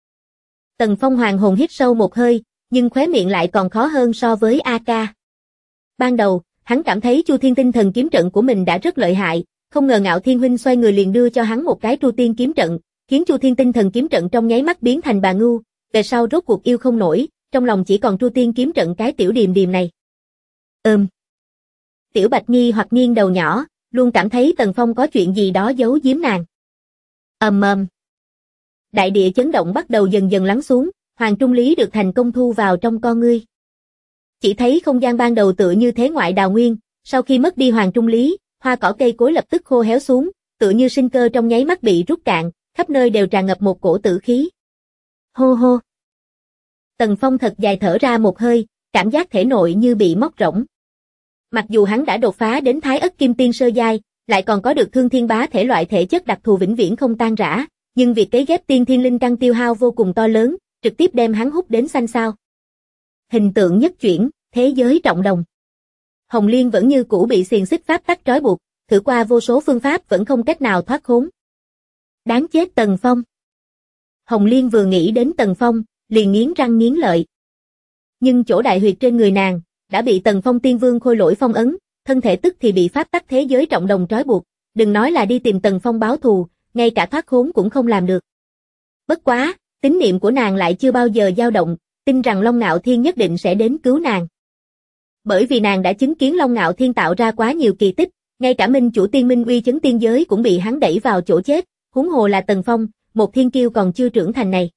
S2: Tần Phong hoàng hồn hít sâu một hơi, nhưng khóe miệng lại còn khó hơn so với AK. Ban đầu, hắn cảm thấy Chu Thiên Tinh Thần kiếm trận của mình đã rất lợi hại, không ngờ Ngạo Thiên huynh xoay người liền đưa cho hắn một cái Tru Tiên kiếm trận, khiến Chu Thiên Tinh Thần kiếm trận trong nháy mắt biến thành bà ngưu, về sau rốt cuộc yêu không nổi, trong lòng chỉ còn Tru Tiên kiếm trận cái tiểu điềm điềm này. Tiểu Bạch nghi hoặc nghiêng đầu nhỏ, luôn cảm thấy Tần Phong có chuyện gì đó giấu giếm nàng. Ầm. Đại địa chấn động bắt đầu dần dần lắng xuống, Hoàng Trung Lý được thành công thu vào trong con ngươi. Chỉ thấy không gian ban đầu tựa như thế ngoại đào nguyên, sau khi mất đi Hoàng Trung Lý, hoa cỏ cây cối lập tức khô héo xuống, tựa như sinh cơ trong nháy mắt bị rút cạn, khắp nơi đều tràn ngập một cổ tử khí. Hô hô. Tần Phong thật dài thở ra một hơi, cảm giác thể nội như bị móc rỗng. Mặc dù hắn đã đột phá đến Thái Ất Kim Tiên sơ giai, lại còn có được Thương Thiên Bá thể loại thể chất đặc thù vĩnh viễn không tan rã, nhưng việc cấy ghép tiên thiên linh căn tiêu hao vô cùng to lớn, trực tiếp đem hắn hút đến xanh xao. Hình tượng nhất chuyển, thế giới trọng đồng. Hồng Liên vẫn như cũ bị xiềng xích pháp tắc trói buộc, thử qua vô số phương pháp vẫn không cách nào thoát khốn. Đáng chết Tần Phong. Hồng Liên vừa nghĩ đến Tần Phong, liền nghiến răng nghiến lợi. Nhưng chỗ đại huyệt trên người nàng đã bị Tần Phong Tiên Vương khôi lỗi phong ấn, thân thể tức thì bị pháp tắc thế giới trọng đồng trói buộc, đừng nói là đi tìm Tần Phong báo thù, ngay cả thoát khốn cũng không làm được. Bất quá, tín niệm của nàng lại chưa bao giờ dao động, tin rằng Long Ngạo Thiên nhất định sẽ đến cứu nàng. Bởi vì nàng đã chứng kiến Long Ngạo Thiên tạo ra quá nhiều kỳ tích, ngay cả Minh Chủ Tiên Minh uy chấn tiên giới cũng bị hắn đẩy vào chỗ chết, huống hồ là Tần Phong, một thiên kiêu còn chưa trưởng thành này.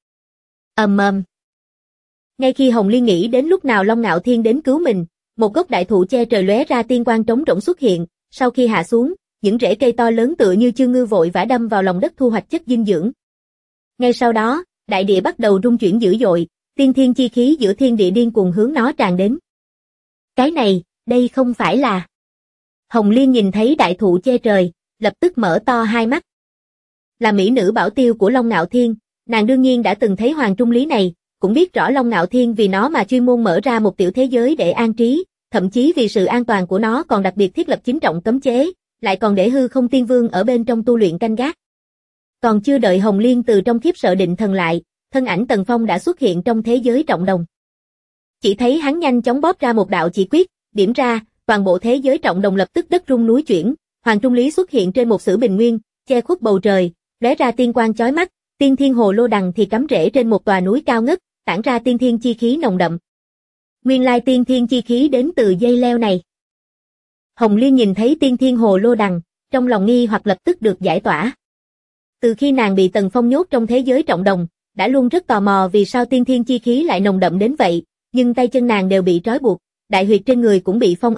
S2: Ầm. Ngay khi Hồng Liên nghĩ đến lúc nào Long Ngạo Thiên đến cứu mình, một gốc đại thụ che trời lóe ra tiên quang trống rỗng xuất hiện, sau khi hạ xuống, những rễ cây to lớn tựa như chương ngư vội vã đâm vào lòng đất thu hoạch chất dinh dưỡng. Ngay sau đó, đại địa bắt đầu rung chuyển dữ dội, tiên thiên chi khí giữa thiên địa điên cuồng hướng nó tràn đến. Cái này, đây không phải là... Hồng Liên nhìn thấy đại thụ che trời, lập tức mở to hai mắt. Là mỹ nữ bảo tiêu của Long Ngạo Thiên, nàng đương nhiên đã từng thấy Hoàng Trung Lý này, cũng biết rõ Long Ngạo Thiên vì nó mà chuyên môn mở ra một tiểu thế giới để an trí, thậm chí vì sự an toàn của nó còn đặc biệt thiết lập chính trọng cấm chế, lại còn để Hư Không Tiên Vương ở bên trong tu luyện canh gác. Còn chưa đợi Hồng Liên từ trong khiếp sợ định thần lại, thân ảnh Tần Phong đã xuất hiện trong thế giới trọng đồng. Chỉ thấy hắn nhanh chóng bóp ra một đạo chỉ quyết, điểm ra, toàn bộ thế giới trọng đồng lập tức đất rung núi chuyển, Hoàng Trung Lý xuất hiện trên một sử bình nguyên, che khuất bầu trời, lóe ra tiên quang chói mắt, tiên thiên hồ lô đằng thì cắm rễ trên một tòa núi cao ngất, tản ra tiên thiên chi khí nồng đậm. Nguyên lai tiên thiên chi khí đến từ dây leo này. Hồng Liên nhìn thấy tiên thiên hồ lô đằng, trong lòng nghi hoặc lập tức được giải tỏa. Từ khi nàng bị Tần Phong nhốt trong thế giới trọng đồng, đã luôn rất tò mò vì sao tiên thiên chi khí lại nồng đậm đến vậy, nhưng tay chân nàng đều bị trói buộc, đại huyệt trên người cũng bị phong ấn,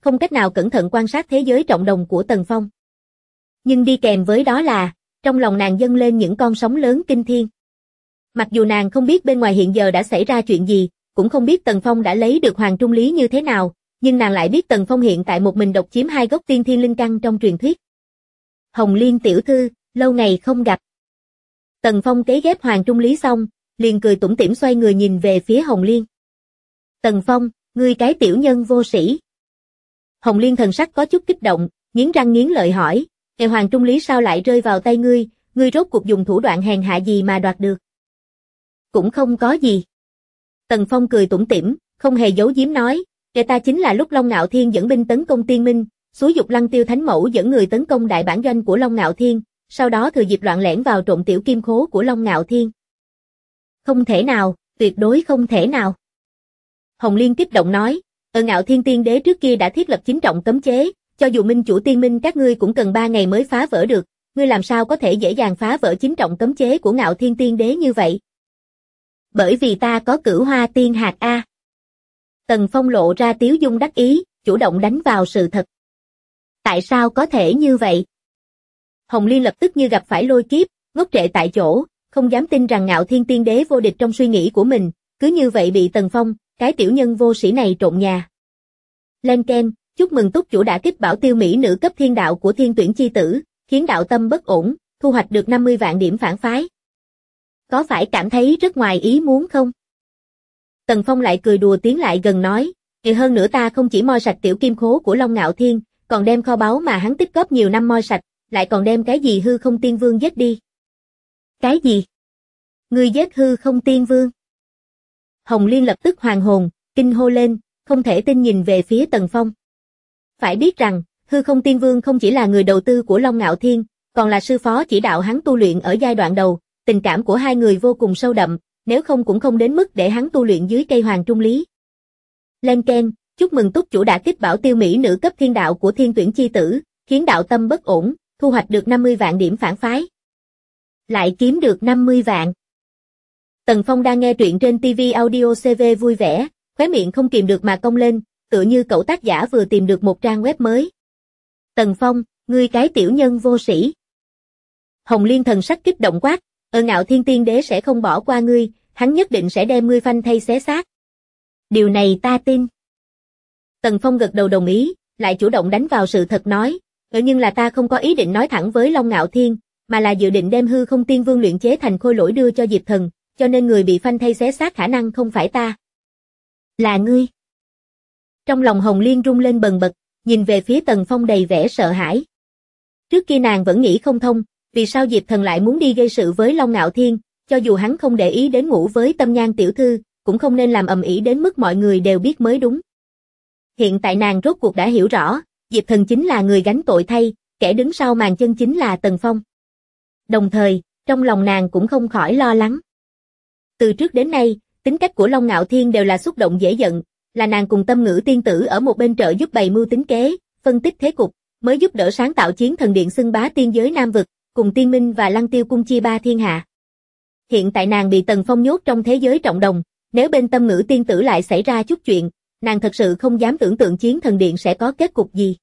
S2: không cách nào cẩn thận quan sát thế giới trọng đồng của Tần Phong. Nhưng đi kèm với đó là, trong lòng nàng dâng lên những con sóng lớn kinh thiên. Mặc dù nàng không biết bên ngoài hiện giờ đã xảy ra chuyện gì, cũng không biết Tần Phong đã lấy được Hoàng Trung Lý như thế nào, nhưng nàng lại biết Tần Phong hiện tại một mình độc chiếm 2 gốc tiên thiên linh căn trong truyền thuyết. Hồng Liên tiểu thư, lâu ngày không gặp. Tần Phong cấy ghép Hoàng Trung Lý xong, liền cười tủm tỉm xoay người nhìn về phía Hồng Liên. Tần Phong, ngươi cái tiểu nhân vô sĩ. Hồng Liên thần sắc có chút kích động, nghiến răng nghiến lợi hỏi, Hoàng Trung Lý sao lại rơi vào tay ngươi rốt cuộc dùng thủ đoạn hèn hạ gì mà đoạt được? Cũng không có gì. Tần Phong cười tủm tỉm, không hề giấu giếm nói, ta chính là lúc Long Ngạo Thiên dẫn binh tấn công Tiên Minh, xúi dục Lăng Tiêu Thánh Mẫu dẫn người tấn công đại bản doanh của Long Ngạo Thiên, sau đó thừa dịp loạn lẻn vào trộm tiểu kim khố của Long Ngạo Thiên. Không thể nào, tuyệt đối không thể nào. Hồng Liên kích động nói, Ngạo Thiên Tiên Đế trước kia đã thiết lập 9 trọng cấm chế, cho dù minh chủ tiên minh các ngươi cũng cần 3 ngày mới phá vỡ được, ngươi làm sao có thể dễ dàng phá vỡ 9 trọng cấm chế của Ngạo Thiên Tiên Đế như vậy? Bởi vì ta có Cửu Hoa Tiên Hạt a. Tần Phong lộ ra tiếu dung đắc ý, chủ động đánh vào sự thật. Tại sao có thể như vậy? Hồng Liên lập tức như gặp phải lôi kiếp, ngốc trệ tại chỗ, không dám tin rằng Ngạo Thiên Tiên Đế vô địch trong suy nghĩ của mình, cứ như vậy bị Tần Phong, cái tiểu nhân vô sĩ này trộn nhà. Lên ken, chúc mừng túc chủ đã kích bảo tiêu mỹ nữ cấp thiên đạo của Thiên Tuyển chi tử, khiến đạo tâm bất ổn, thu hoạch được 50 vạn điểm phản phái. Có phải cảm thấy rất ngoài ý muốn không? Tần Phong lại cười đùa tiến lại gần nói, hơn nữa ta không chỉ moi sạch tiểu kim khố của Long Ngạo Thiên, còn đem kho báu mà hắn tích góp nhiều năm moi sạch, lại còn đem cái gì hư không tiên vương giết đi. Cái gì? Ngươi giết hư không tiên vương? Hồng Liên lập tức hoàn hồn, kinh hô lên, không thể tin nhìn về phía Tần Phong. Phải biết rằng, hư không tiên vương không chỉ là người đầu tư của Long Ngạo Thiên, còn là sư phó chỉ đạo hắn tu luyện ở giai đoạn đầu, tình cảm của hai người vô cùng sâu đậm, nếu không cũng không đến mức để hắn tu luyện dưới cây Hoàng Trung Lý. Lên ken, chúc mừng túc chủ đã kích bảo tiêu mỹ nữ cấp thiên đạo của Thiên Tuyển chi tử, khiến đạo tâm bất ổn, thu hoạch được 50 vạn điểm phản phái. Lại kiếm được 50 vạn. Tần Phong đang nghe truyện trên TV Audio CV vui vẻ, khóe miệng không kìm được mà cong lên, tựa như cậu tác giả vừa tìm được một trang web mới. Tần Phong, ngươi cái tiểu nhân vô sĩ. Hồng Liên thần sắc kích động quát, Ngạo Thiên Tiên Đế sẽ không bỏ qua ngươi, hắn nhất định sẽ đem ngươi phanh thây xé xác. Điều này ta tin. Tần Phong gật đầu đồng ý, lại chủ động đánh vào sự thật nói, nhưng là ta không có ý định nói thẳng với Long Ngạo Thiên, mà là dự định đem hư không tiên vương luyện chế thành khôi lỗi đưa cho Diệp Thần, cho nên người bị phanh thây xé xác khả năng không phải ta. Là ngươi. Trong lòng Hồng Liên rung lên bần bật, nhìn về phía Tần Phong đầy vẻ sợ hãi. Trước kia nàng vẫn nghĩ không thông, vì sao Diệp Thần lại muốn đi gây sự với Long Ngạo Thiên, cho dù hắn không để ý đến ngủ với Tâm Nhan tiểu thư, cũng không nên làm ầm ĩ đến mức mọi người đều biết mới đúng. Hiện tại nàng rốt cuộc đã hiểu rõ, Diệp Thần chính là người gánh tội thay, kẻ đứng sau màn chân chính là Tần Phong. Đồng thời, trong lòng nàng cũng không khỏi lo lắng. Từ trước đến nay, tính cách của Long Ngạo Thiên đều là xúc động dễ giận, là nàng cùng Tâm Ngữ tiên tử ở một bên trợ giúp bày mưu tính kế, phân tích thế cục, mới giúp đỡ sáng tạo Chiến Thần Điện xưng bá tiên giới Nam vực, cùng Tiên Minh và Lăng Tiêu cung chia ba thiên hạ. Hiện tại nàng bị Tần Phong nhốt trong thế giới trọng đồng, nếu bên Tâm Ngữ tiên tử lại xảy ra chút chuyện, nàng thật sự không dám tưởng tượng Chiến Thần Điện sẽ có kết cục gì.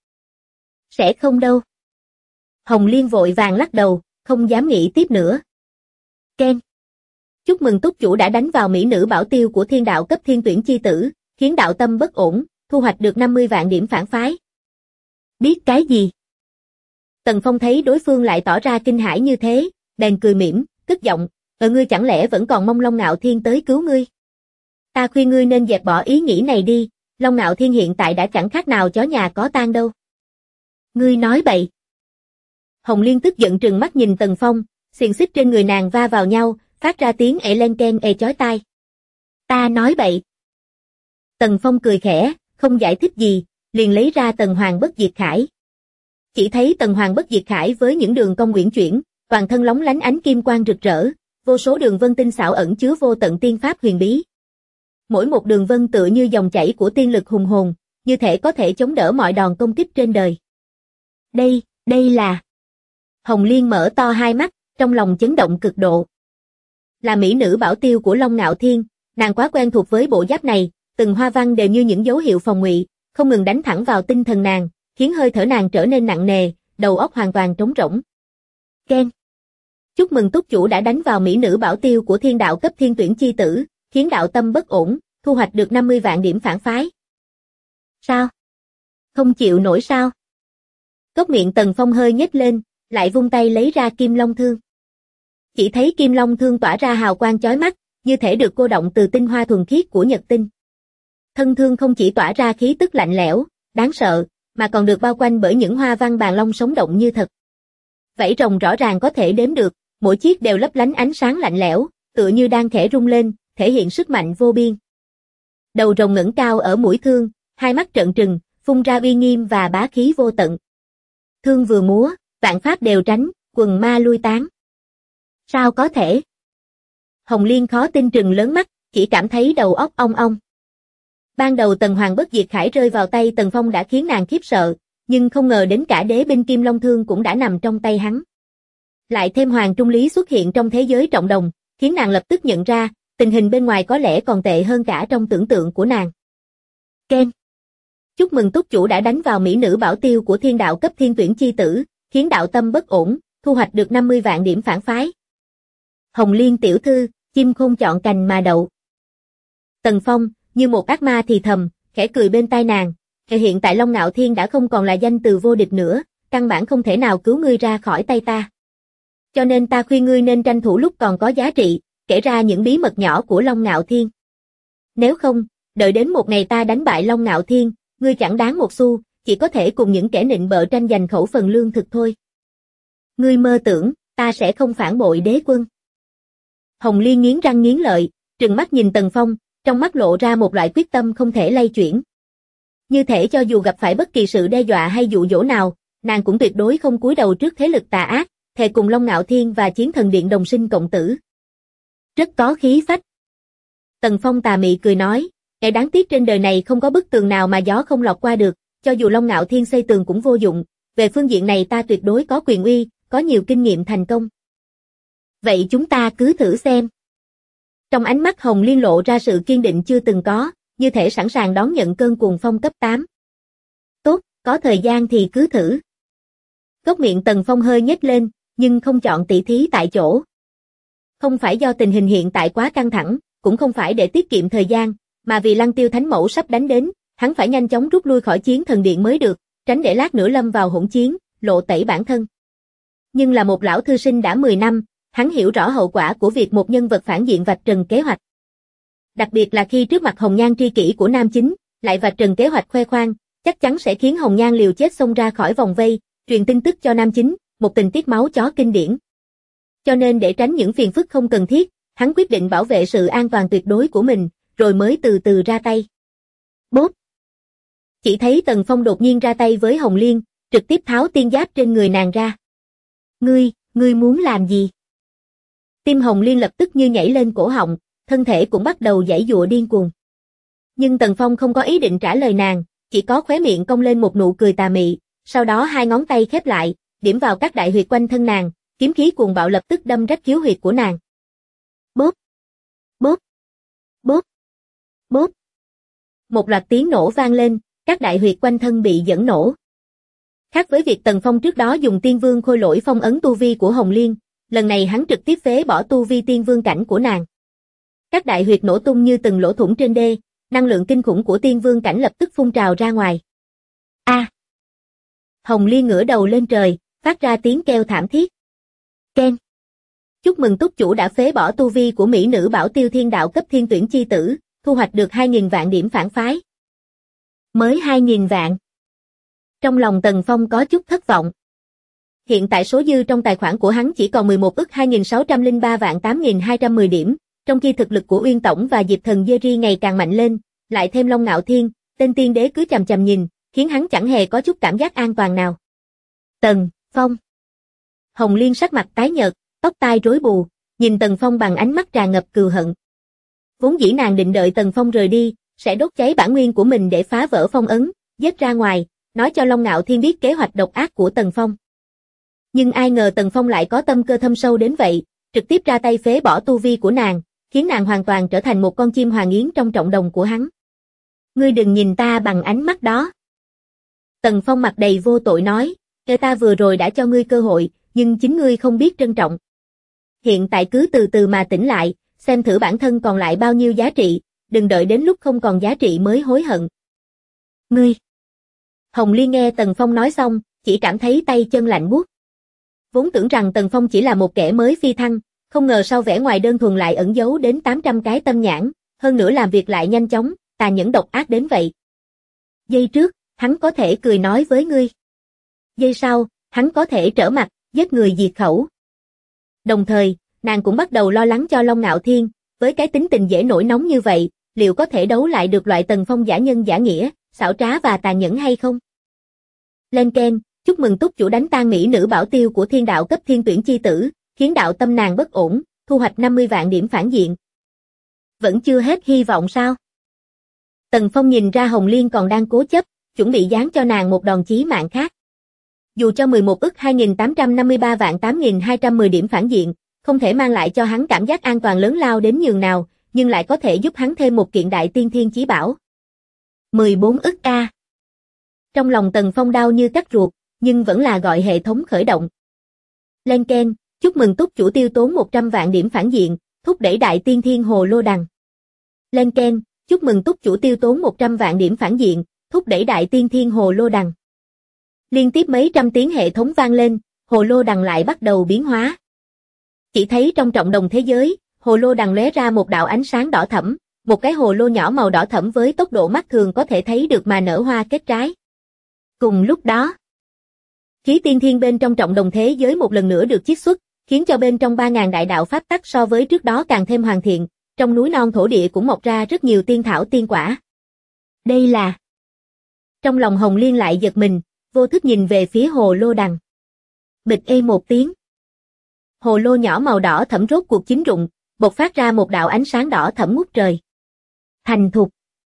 S2: Sẽ không đâu. Hồng Liên vội vàng lắc đầu, không dám nghĩ tiếp nữa. Ken. Chúc mừng túc chủ đã đánh vào mỹ nữ bảo tiêu của thiên đạo cấp Thiên Tuyển chi tử, khiến đạo tâm bất ổn, thu hoạch được 50 vạn điểm phản phái. Biết cái gì? Tần Phong thấy đối phương lại tỏ ra kinh hãi như thế, bèn cười mỉm, cất giọng, ngươi chẳng lẽ vẫn còn mong Long Ngạo Thiên tới cứu ngươi? Ta khuyên ngươi nên dẹp bỏ ý nghĩ này đi, Long Ngạo Thiên hiện tại đã chẳng khác nào chó nhà có tang đâu. Ngươi nói bậy. Hồng Liên tức giận trừng mắt nhìn Tần Phong, xiềng xích trên người nàng va vào nhau, phát ra tiếng ệ len ken ê chói tai. Ta nói bậy. Tần Phong cười khẽ, không giải thích gì, liền lấy ra Tần Hoàng Bất Diệt Khải. Chỉ thấy Tần Hoàng Bất Diệt Khải với những đường cong uyển chuyển, toàn thân lóng lánh ánh kim quang rực rỡ, vô số đường vân tinh xảo ẩn chứa vô tận tiên pháp huyền bí. Mỗi một đường vân tựa như dòng chảy của tiên lực hùng hồn, như thể có thể chống đỡ mọi đòn công kích trên đời. Đây là... Hồng Liên mở to hai mắt, trong lòng chấn động cực độ. Là mỹ nữ bảo tiêu của Long Ngạo Thiên, nàng quá quen thuộc với bộ giáp này, từng hoa văn đều như những dấu hiệu phòng ngụy, không ngừng đánh thẳng vào tinh thần nàng, khiến hơi thở nàng trở nên nặng nề, đầu óc hoàn toàn trống rỗng. Ken. Chúc mừng túc chủ đã đánh vào mỹ nữ bảo tiêu của thiên đạo cấp thiên tuyển chi tử, khiến đạo tâm bất ổn, thu hoạch được 50 vạn điểm phản phái. Sao? Không chịu nổi sao? Cốc miệng Tần Phong hơi nhếch lên, lại vung tay lấy ra kim long thương. Chỉ thấy kim long thương tỏa ra hào quang chói mắt, như thể được cô động từ tinh hoa thuần khiết của nhật tinh. Thân thương không chỉ tỏa ra khí tức lạnh lẽo, đáng sợ, mà còn được bao quanh bởi những hoa văn bàn long sống động như thật. Vảy rồng rõ ràng có thể đếm được, mỗi chiếc đều lấp lánh ánh sáng lạnh lẽo, tựa như đang khẽ rung lên, thể hiện sức mạnh vô biên. Đầu rồng ngẩng cao ở mũi thương, hai mắt trợn trừng, phun ra uy nghiêm và bá khí vô tận. Thương vừa múa, vạn pháp đều tránh, quần ma lui tán. Sao có thể? Hồng Liên khó tin trừng lớn mắt, chỉ cảm thấy đầu óc ong ong. Ban đầu Tần Hoàng Bất Diệt Khải rơi vào tay Tần Phong đã khiến nàng khiếp sợ, nhưng không ngờ đến cả đế binh Kim Long Thương cũng đã nằm trong tay hắn. Lại thêm Hoàng Trung Lý xuất hiện trong thế giới trọng đồng, khiến nàng lập tức nhận ra, tình hình bên ngoài có lẽ còn tệ hơn cả trong tưởng tượng của nàng. Ken. Chúc mừng túc chủ đã đánh vào mỹ nữ bảo tiêu của thiên đạo cấp thiên tuyển chi tử, khiến đạo tâm bất ổn, thu hoạch được 50 vạn điểm phản phái. Hồng Liên tiểu thư, chim khôn chọn cành mà đậu. Tần Phong, như một ác ma thì thầm, khẽ cười bên tai nàng, hiện tại Long Ngạo Thiên đã không còn là danh từ vô địch nữa, căn bản không thể nào cứu ngươi ra khỏi tay ta. Cho nên ta khuyên ngươi nên tranh thủ lúc còn có giá trị, kể ra những bí mật nhỏ của Long Ngạo Thiên. Nếu không, đợi đến một ngày ta đánh bại Long Ngạo Thiên, ngươi chẳng đáng một xu, chỉ có thể cùng những kẻ nịnh bợ tranh giành khẩu phần lương thực thôi. Ngươi mơ tưởng, ta sẽ không phản bội đế quân. Hồng Liên nghiến răng nghiến lợi, trừng mắt nhìn Tần Phong, trong mắt lộ ra một loại quyết tâm không thể lay chuyển. Như thể cho dù gặp phải bất kỳ sự đe dọa hay dụ dỗ nào, nàng cũng tuyệt đối không cúi đầu trước thế lực tà ác, thề cùng Long Ngạo Thiên và Chiến Thần Điện đồng sinh cộng tử. Rất có khí phách. Tần Phong tà mị cười nói, kẻ đáng tiếc trên đời này không có bức tường nào mà gió không lọt qua được, cho dù Long Ngạo Thiên xây tường cũng vô dụng, về phương diện này ta tuyệt đối có quyền uy, có nhiều kinh nghiệm thành công. Vậy chúng ta cứ thử xem. Trong ánh mắt Hồng Liên lộ ra sự kiên định chưa từng có, như thể sẵn sàng đón nhận cơn cuồng phong cấp 8. Tốt, có thời gian thì cứ thử. Cốc miệng Tần Phong hơi nhếch lên, nhưng không chọn tỉ thí tại chỗ. Không phải do tình hình hiện tại quá căng thẳng, cũng không phải để tiết kiệm thời gian, mà vì Lăng Tiêu Thánh Mẫu sắp đánh đến, hắn phải nhanh chóng rút lui khỏi Chiến Thần Điện mới được, tránh để lát nữa lâm vào hỗn chiến, lộ tẩy bản thân. Nhưng là một lão thư sinh đã 10 năm, hắn hiểu rõ hậu quả của việc một nhân vật phản diện vạch trần kế hoạch. Đặc biệt là khi trước mặt hồng nhan tri kỷ của nam chính, lại vạch trần kế hoạch khoe khoang, chắc chắn sẽ khiến hồng nhan liều chết xông ra khỏi vòng vây, truyền tin tức cho nam chính, một tình tiết máu chó kinh điển. Cho nên để tránh những phiền phức không cần thiết, hắn quyết định bảo vệ sự an toàn tuyệt đối của mình, rồi mới từ từ ra tay. Bốp! Chỉ thấy Tần Phong đột nhiên ra tay với Hồng Liên, trực tiếp tháo tiên giáp trên người nàng ra. Ngươi muốn làm gì? Tim Hồng Liên lập tức như nhảy lên cổ họng, thân thể cũng bắt đầu giãy giụa điên cuồng. Nhưng Tần Phong không có ý định trả lời nàng, chỉ có khóe miệng cong lên một nụ cười tà mị, sau đó hai ngón tay khép lại, điểm vào các đại huyệt quanh thân nàng, kiếm khí cuồng bạo lập tức đâm rách khiếu huyệt của nàng. Bốp! Bốp! Bốp! Bốp! Một loạt tiếng nổ vang lên, các đại huyệt quanh thân bị dẫn nổ. Khác với việc Tần Phong trước đó dùng Tiên Vương Khôi Lỗi phong ấn tu vi của Hồng Liên, lần này hắn trực tiếp phế bỏ tu vi Tiên Vương cảnh của nàng. Các đại huyệt nổ tung như từng lỗ thủng trên đê, năng lượng kinh khủng của Tiên Vương cảnh lập tức phun trào ra ngoài. A! Hồng Liên ngửa đầu lên trời, phát ra tiếng kêu thảm thiết. Ken! Chúc mừng túc chủ đã phế bỏ tu vi của mỹ nữ bảo tiêu thiên đạo cấp thiên tuyển chi tử, thu hoạch được 2.000 vạn điểm phản phái. Mới 2.000 vạn. Trong lòng Tần Phong có chút thất vọng. Hiện tại số dư trong tài khoản của hắn chỉ còn 11 ức 2.603 vạn 8.210 điểm, trong khi thực lực của Uyên Tổng và Diệp Thần Jerry ngày càng mạnh lên, lại thêm Long Ngạo Thiên, tên tiên đế cứ chằm chằm nhìn, khiến hắn chẳng hề có chút cảm giác an toàn nào. Tần Phong. Hồng Liên sắc mặt tái nhợt, tóc tai rối bù, nhìn Tần Phong bằng ánh mắt tràn ngập cừu hận. Vốn dĩ nàng định đợi Tần Phong rời đi, sẽ đốt cháy bản nguyên của mình để phá vỡ phong ấn, giết ra ngoài, nói cho Long Ngạo Thiên biết kế hoạch độc ác của Tần Phong. Nhưng ai ngờ Tần Phong lại có tâm cơ thâm sâu đến vậy, trực tiếp ra tay phế bỏ tu vi của nàng, khiến nàng hoàn toàn trở thành một con chim hoàng yến trong trọng đồng của hắn. Ngươi đừng nhìn ta bằng ánh mắt đó. Tần Phong mặt đầy vô tội nói, ta vừa rồi đã cho ngươi cơ hội, nhưng chính ngươi không biết trân trọng. Hiện tại cứ từ từ mà tỉnh lại, xem thử bản thân còn lại bao nhiêu giá trị, đừng đợi đến lúc không còn giá trị mới hối hận. Ngươi! Hồng Liên nghe Tần Phong nói xong, chỉ cảm thấy tay chân lạnh buốt. Vốn tưởng rằng Tần Phong chỉ là một kẻ mới phi thăng, không ngờ sau vẻ ngoài đơn thuần lại ẩn giấu đến 800 cái tâm nhãn, hơn nữa làm việc lại nhanh chóng, tàn nhẫn độc ác đến vậy. Giây trước, hắn có thể cười nói với ngươi. Giây sau, hắn có thể trở mặt, giết người diệt khẩu. Đồng thời, nàng cũng bắt đầu lo lắng cho Long Ngạo Thiên, với cái tính tình dễ nổi nóng như vậy, liệu có thể đấu lại được loại Tần Phong giả nhân giả nghĩa, xảo trá và tàn nhẫn hay không? Lên Ken, chúc mừng túc chủ đánh tan mỹ nữ bảo tiêu của thiên đạo cấp thiên tuyển chi tử, khiến đạo tâm nàng bất ổn, thu hoạch 50 vạn điểm phản diện. Vẫn chưa hết hy vọng sao? Tần Phong nhìn ra Hồng Liên còn đang cố chấp, chuẩn bị giáng cho nàng một đòn chí mạng khác. Dù cho 11 ức 2853 vạn 8210 điểm phản diện, không thể mang lại cho hắn cảm giác an toàn lớn lao đến nhường nào, nhưng lại có thể giúp hắn thêm một kiện đại tiên thiên chí bảo. 14 ức A. Trong lòng Tần Phong đau như cắt ruột, nhưng vẫn là gọi hệ thống khởi động. Lên Ken, chúc mừng túc chủ tiêu tốn 100 vạn điểm phản diện, thúc đẩy đại tiên thiên hồ lô đằng. Lên Ken, chúc mừng túc chủ tiêu tốn 100 vạn điểm phản diện, thúc đẩy đại tiên thiên hồ lô đằng. Liên tiếp mấy trăm tiếng hệ thống vang lên, hồ lô đằng lại bắt đầu biến hóa. Chỉ thấy trong trọng đồng thế giới, hồ lô đằng lóe ra một đạo ánh sáng đỏ thẫm, một cái hồ lô nhỏ màu đỏ thẫm với tốc độ mắt thường có thể thấy được mà nở hoa kết trái. Cùng lúc đó, khí tiên thiên bên trong trọng đồng thế giới một lần nữa được chiết xuất, khiến cho bên trong 3.000 đại đạo pháp tắc so với trước đó càng thêm hoàn thiện, trong núi non thổ địa cũng mọc ra rất nhiều tiên thảo tiên quả. Đây là... Trong lòng Hồng Liên lại giật mình, vô thức nhìn về phía hồ lô đằng. Bịch ê một tiếng. Hồ lô nhỏ màu đỏ thẫm rốt cuộc chín rụng, bộc phát ra một đạo ánh sáng đỏ thẫm ngút trời. Thành thục.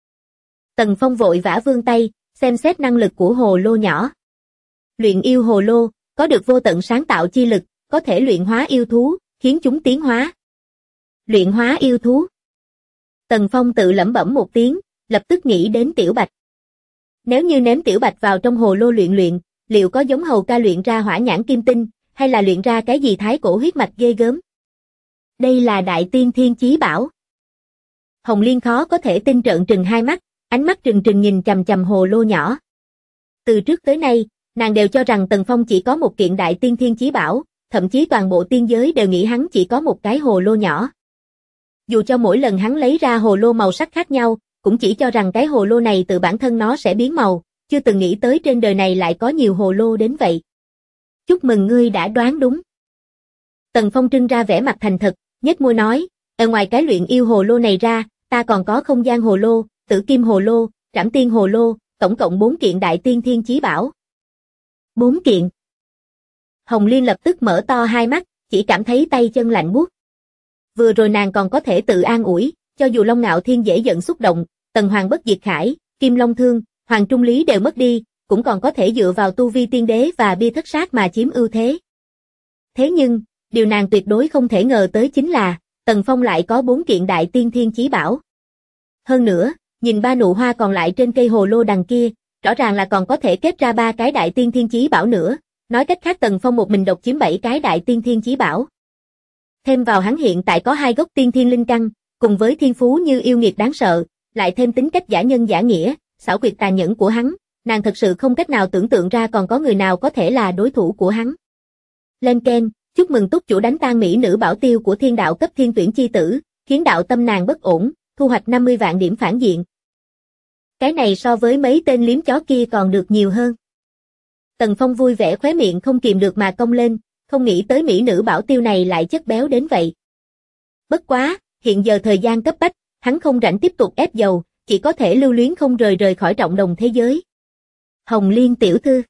S2: Tần Phong vội vã vươn tay, xem xét năng lực của hồ lô nhỏ. Luyện yêu hồ lô, có được vô tận sáng tạo chi lực, có thể luyện hóa yêu thú, khiến chúng tiến hóa. Luyện hóa yêu thú. Tần Phong tự lẩm bẩm một tiếng, lập tức nghĩ đến Tiểu Bạch. Nếu như ném Tiểu Bạch vào trong hồ lô luyện, liệu có giống Hầu Ca luyện ra hỏa nhãn kim tinh, hay là luyện ra cái gì thái cổ huyết mạch ghê gớm? Đây là đại tiên thiên chí bảo. Hồng Liên khó có thể tin trợn trừng hai mắt, ánh mắt trừng trừng nhìn chằm chằm hồ lô nhỏ. Từ trước tới nay, nàng đều cho rằng Tần Phong chỉ có một kiện đại tiên thiên chí bảo, thậm chí toàn bộ tiên giới đều nghĩ hắn chỉ có một cái hồ lô nhỏ. Dù cho mỗi lần hắn lấy ra hồ lô màu sắc khác nhau, cũng chỉ cho rằng cái hồ lô này từ bản thân nó sẽ biến màu, chưa từng nghĩ tới trên đời này lại có nhiều hồ lô đến vậy. Chúc mừng ngươi đã đoán đúng. Tần Phong trưng ra vẻ mặt thành thật, nhếch môi nói, ở ngoài cái luyện yêu hồ lô này ra, ta còn có không gian hồ lô, tử kim hồ lô, trảm tiên hồ lô, tổng cộng 4 kiện đại tiên thiên chí bảo. 4 kiện. Hồng Liên lập tức mở to hai mắt, chỉ cảm thấy tay chân lạnh buốt. Vừa rồi nàng còn có thể tự an ủi, cho dù Long Ngạo Thiên dễ giận xúc động, Tần Hoàng Bất Diệt Khải, Kim Long Thương, Hoàng Trung Lý đều mất đi, cũng còn có thể dựa vào tu vi tiên đế và bia thất sát mà chiếm ưu thế. Thế nhưng, điều nàng tuyệt đối không thể ngờ tới chính là, Tần Phong lại có 4 kiện đại tiên thiên chí bảo. Hơn nữa, nhìn 3 nụ hoa còn lại trên cây hồ lô đằng kia, rõ ràng là còn có thể kết ra 3 cái đại tiên thiên chí bảo nữa, nói cách khác Tần Phong một mình độc chiếm 7 cái đại tiên thiên chí bảo. Thêm vào hắn hiện tại có 2 gốc tiên thiên linh căn, cùng với thiên phú như yêu nghiệt đáng sợ, lại thêm tính cách giả nhân giả nghĩa, xảo quyệt tàn nhẫn của hắn, nàng thật sự không cách nào tưởng tượng ra còn có người nào có thể là đối thủ của hắn. Lên Ken, chúc mừng túc chủ đánh tan mỹ nữ bảo tiêu của thiên đạo cấp thiên tuyển chi tử, khiến đạo tâm nàng bất ổn, thu hoạch 50 vạn điểm phản diện. Cái này so với mấy tên liếm chó kia còn được nhiều hơn. Tần Phong vui vẻ khóe miệng không kìm được mà cong lên, không nghĩ tới mỹ nữ bảo tiêu này lại chất béo đến vậy. Bất quá, hiện giờ thời gian cấp bách, hắn không rảnh tiếp tục ép dầu, chỉ có thể lưu luyến không rời khỏi trọng đồng thế giới. Hồng Liên tiểu thư.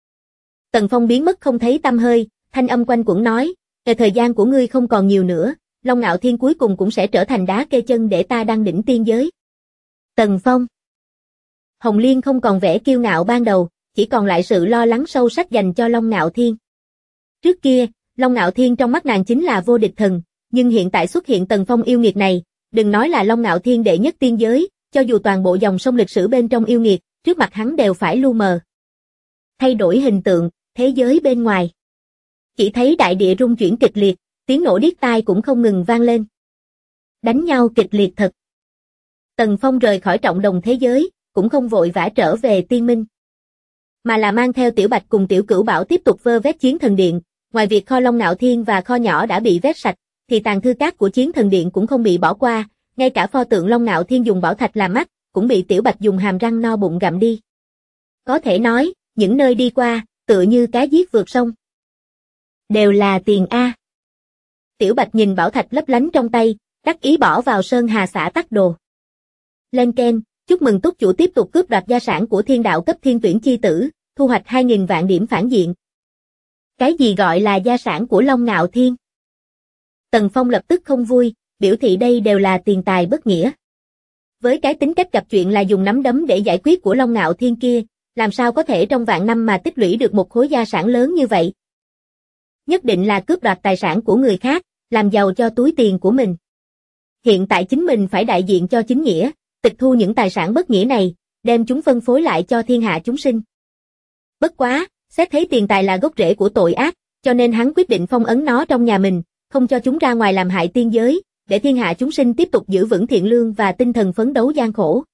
S2: Tần Phong biến mất không thấy tăm hơi, thanh âm quanh quẩn nói, thời gian của ngươi không còn nhiều nữa, Long Ngạo Thiên cuối cùng cũng sẽ trở thành đá kê chân để ta đăng đỉnh tiên giới. Tần Phong. Hồng Liên không còn vẻ kiêu ngạo ban đầu, chỉ còn lại sự lo lắng sâu sắc dành cho Long Ngạo Thiên. Trước kia, Long Ngạo Thiên trong mắt nàng chính là vô địch thần, nhưng hiện tại xuất hiện Tần Phong yêu nghiệt này, đừng nói là Long Ngạo Thiên đệ nhất tiên giới, cho dù toàn bộ dòng sông lịch sử bên trong yêu nghiệt, trước mặt hắn đều phải lu mờ. Thay đổi hình tượng, thế giới bên ngoài. Chỉ thấy đại địa rung chuyển kịch liệt, tiếng nổ điếc tai cũng không ngừng vang lên. Đánh nhau kịch liệt thật. Tần Phong rời khỏi trọng đồng thế giới, cũng không vội vã trở về Tiên Minh, mà là mang theo Tiểu Bạch cùng Tiểu Cửu Bảo tiếp tục vơ vét Chiến Thần Điện. Ngoài việc kho Long Nạo Thiên và kho nhỏ đã bị vét sạch, thì tàn thư cát của Chiến Thần Điện cũng không bị bỏ qua, ngay cả pho tượng Long Nạo Thiên dùng bảo thạch làm mắt, cũng bị Tiểu Bạch dùng hàm răng no bụng gặm đi. Có thể nói, những nơi đi qua, tựa như cá giết vượt sông. Đều là tiền A. Tiểu Bạch nhìn bảo thạch lấp lánh trong tay, đắc ý bỏ vào sơn hà xã tắc đồ. Lên keng, chúc mừng túc chủ tiếp tục cướp đoạt gia sản của thiên đạo cấp thiên tuyển chi tử, thu hoạch 2.000 vạn điểm phản diện. Cái gì gọi là gia sản của Long Ngạo Thiên? Tần Phong lập tức không vui, biểu thị đây đều là tiền tài bất nghĩa. Với cái tính cách gặp chuyện là dùng nắm đấm để giải quyết của Long Ngạo Thiên kia, làm sao có thể trong vạn năm mà tích lũy được một khối gia sản lớn như vậy? Nhất định là cướp đoạt tài sản của người khác, làm giàu cho túi tiền của mình. Hiện tại chính mình phải đại diện cho chính nghĩa, tịch thu những tài sản bất nghĩa này, đem chúng phân phối lại cho thiên hạ chúng sinh. Bất quá, xét thấy tiền tài là gốc rễ của tội ác, cho nên hắn quyết định phong ấn nó trong nhà mình, không cho chúng ra ngoài làm hại tiên giới, để thiên hạ chúng sinh tiếp tục giữ vững thiện lương và tinh thần phấn đấu gian khổ.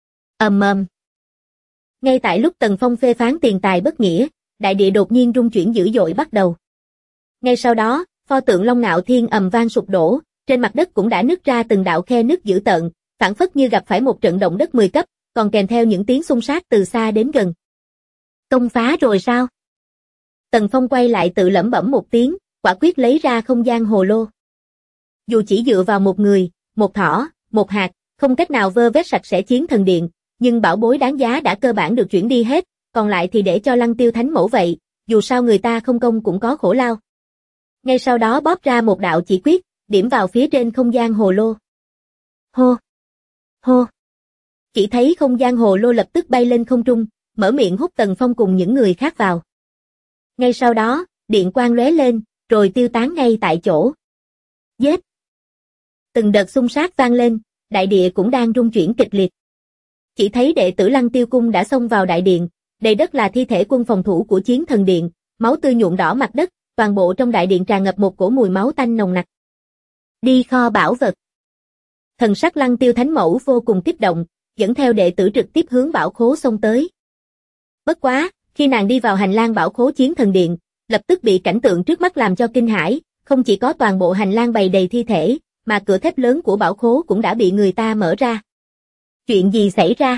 S2: Ngay tại lúc Tần Phong phê phán tiền tài bất nghĩa, đại địa đột nhiên rung chuyển dữ dội bắt đầu. Ngay sau đó, pho tượng Long Ngạo Thiên ầm vang sụp đổ, trên mặt đất cũng đã nứt ra từng đạo khe nứt dữ tợn, phảng phất như gặp phải một trận động đất 10 cấp, còn kèm theo những tiếng xung sát từ xa đến gần. Công phá rồi sao? Tần Phong quay lại tự lẩm bẩm một tiếng, quả quyết lấy ra không gian hồ lô. Dù chỉ dựa vào một người, một thỏ, một hạt, không cách nào vơ vét sạch sẽ Chiến Thần Điện, nhưng bảo bối đáng giá đã cơ bản được chuyển đi hết, còn lại thì để cho Lăng Tiêu Thánh Mẫu vậy, dù sao người ta không công cũng có khổ lao. Ngay sau đó bóp ra một đạo chỉ quyết, điểm vào phía trên không gian hồ lô. Hô! Hô! Chỉ thấy không gian hồ lô lập tức bay lên không trung, mở miệng hút Tần Phong cùng những người khác vào. Ngay sau đó, điện quang lóe lên, rồi tiêu tán ngay tại chỗ. Giết! Từng đợt xung sát vang lên, đại địa cũng đang rung chuyển kịch liệt. Chỉ thấy đệ tử Lăng Tiêu Cung đã xông vào đại điện, đầy đất là thi thể quân phòng thủ của Chiến Thần Điện, máu tươi nhuộm đỏ mặt đất, toàn bộ trong đại điện tràn ngập một cổ mùi máu tanh nồng nặc. Đi kho bảo vật. Thần sắc Lăng Tiêu Thánh Mẫu vô cùng kích động, dẫn theo đệ tử trực tiếp hướng bảo khố xông tới. Bất quá, khi nàng đi vào hành lang bảo khố Chiến Thần Điện, lập tức bị cảnh tượng trước mắt làm cho kinh hãi, không chỉ có toàn bộ hành lang bày đầy thi thể, mà cửa thép lớn của bảo khố cũng đã bị người ta mở ra. Chuyện gì xảy ra?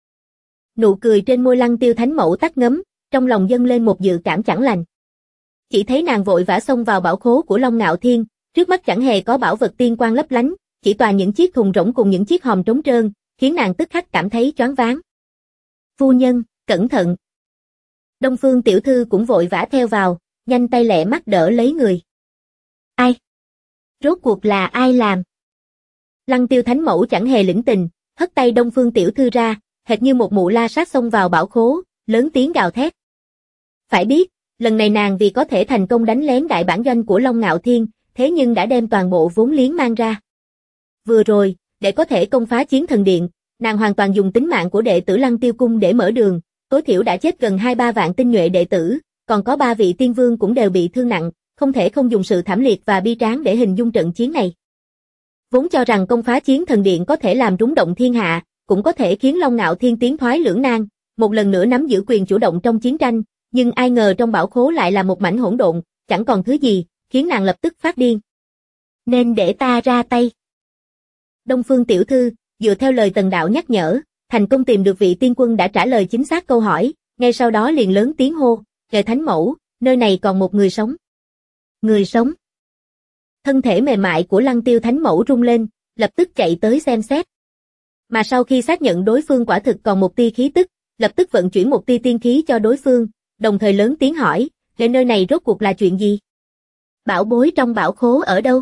S2: Nụ cười trên môi Lăng Tiêu Thánh Mẫu tắt ngấm, trong lòng dâng lên một dự cảm chẳng lành. Chỉ thấy nàng vội vã xông vào bảo khố của Long Ngạo Thiên, trước mắt chẳng hề có bảo vật tiên quang lấp lánh, chỉ toàn những chiếc thùng rỗng cùng những chiếc hòm trống trơn, khiến nàng tức khắc cảm thấy choáng váng. Phu nhân, cẩn thận. Đông Phương tiểu thư cũng vội vã theo vào, nhanh tay lẹ mắt đỡ lấy người. Ai? Rốt cuộc là ai làm? Lăng Tiêu Thánh Mẫu chẳng hề lĩnh tình, hất tay Đông Phương tiểu thư ra, hệt như một mụ la sát xông vào bảo khố, lớn tiếng gào thét. Phải biết, lần này nàng vì có thể thành công đánh lén đại bản doanh của Long Ngạo Thiên, thế nhưng đã đem toàn bộ vốn liếng mang ra. Vừa rồi, để có thể công phá Chiến Thần Điện, nàng hoàn toàn dùng tính mạng của đệ tử Lăng Tiêu Cung để mở đường, tối thiểu đã chết gần 2-3 vạn tinh nhuệ đệ tử, còn có 3 vị tiên vương cũng đều bị thương nặng, không thể không dùng sự thảm liệt và bi tráng để hình dung trận chiến này. Vốn cho rằng công phá Chiến Thần Điện có thể làm rúng động thiên hạ, cũng có thể khiến Long Ngạo Thiên tiến thoái lưỡng nan, một lần nữa nắm giữ quyền chủ động trong chiến tranh, nhưng ai ngờ trong bảo khố lại là một mảnh hỗn độn, chẳng còn thứ gì, khiến nàng lập tức phát điên. Nên để ta ra tay. Đông Phương tiểu thư, dựa theo lời Tần đạo nhắc nhở, thành công tìm được vị tiên quân đã trả lời chính xác câu hỏi, ngay sau đó liền lớn tiếng hô, "Ngài Thánh Mẫu, nơi này còn một người sống." Người sống? Thân thể mềm mại của Lăng Tiêu Thánh Mẫu rung lên, lập tức chạy tới xem xét. Mà sau khi xác nhận đối phương quả thực còn một tia khí tức, lập tức vận chuyển một tia tiên khí cho đối phương, đồng thời lớn tiếng hỏi, "Cái nơi này rốt cuộc là chuyện gì? Bảo bối trong bảo khố ở đâu?"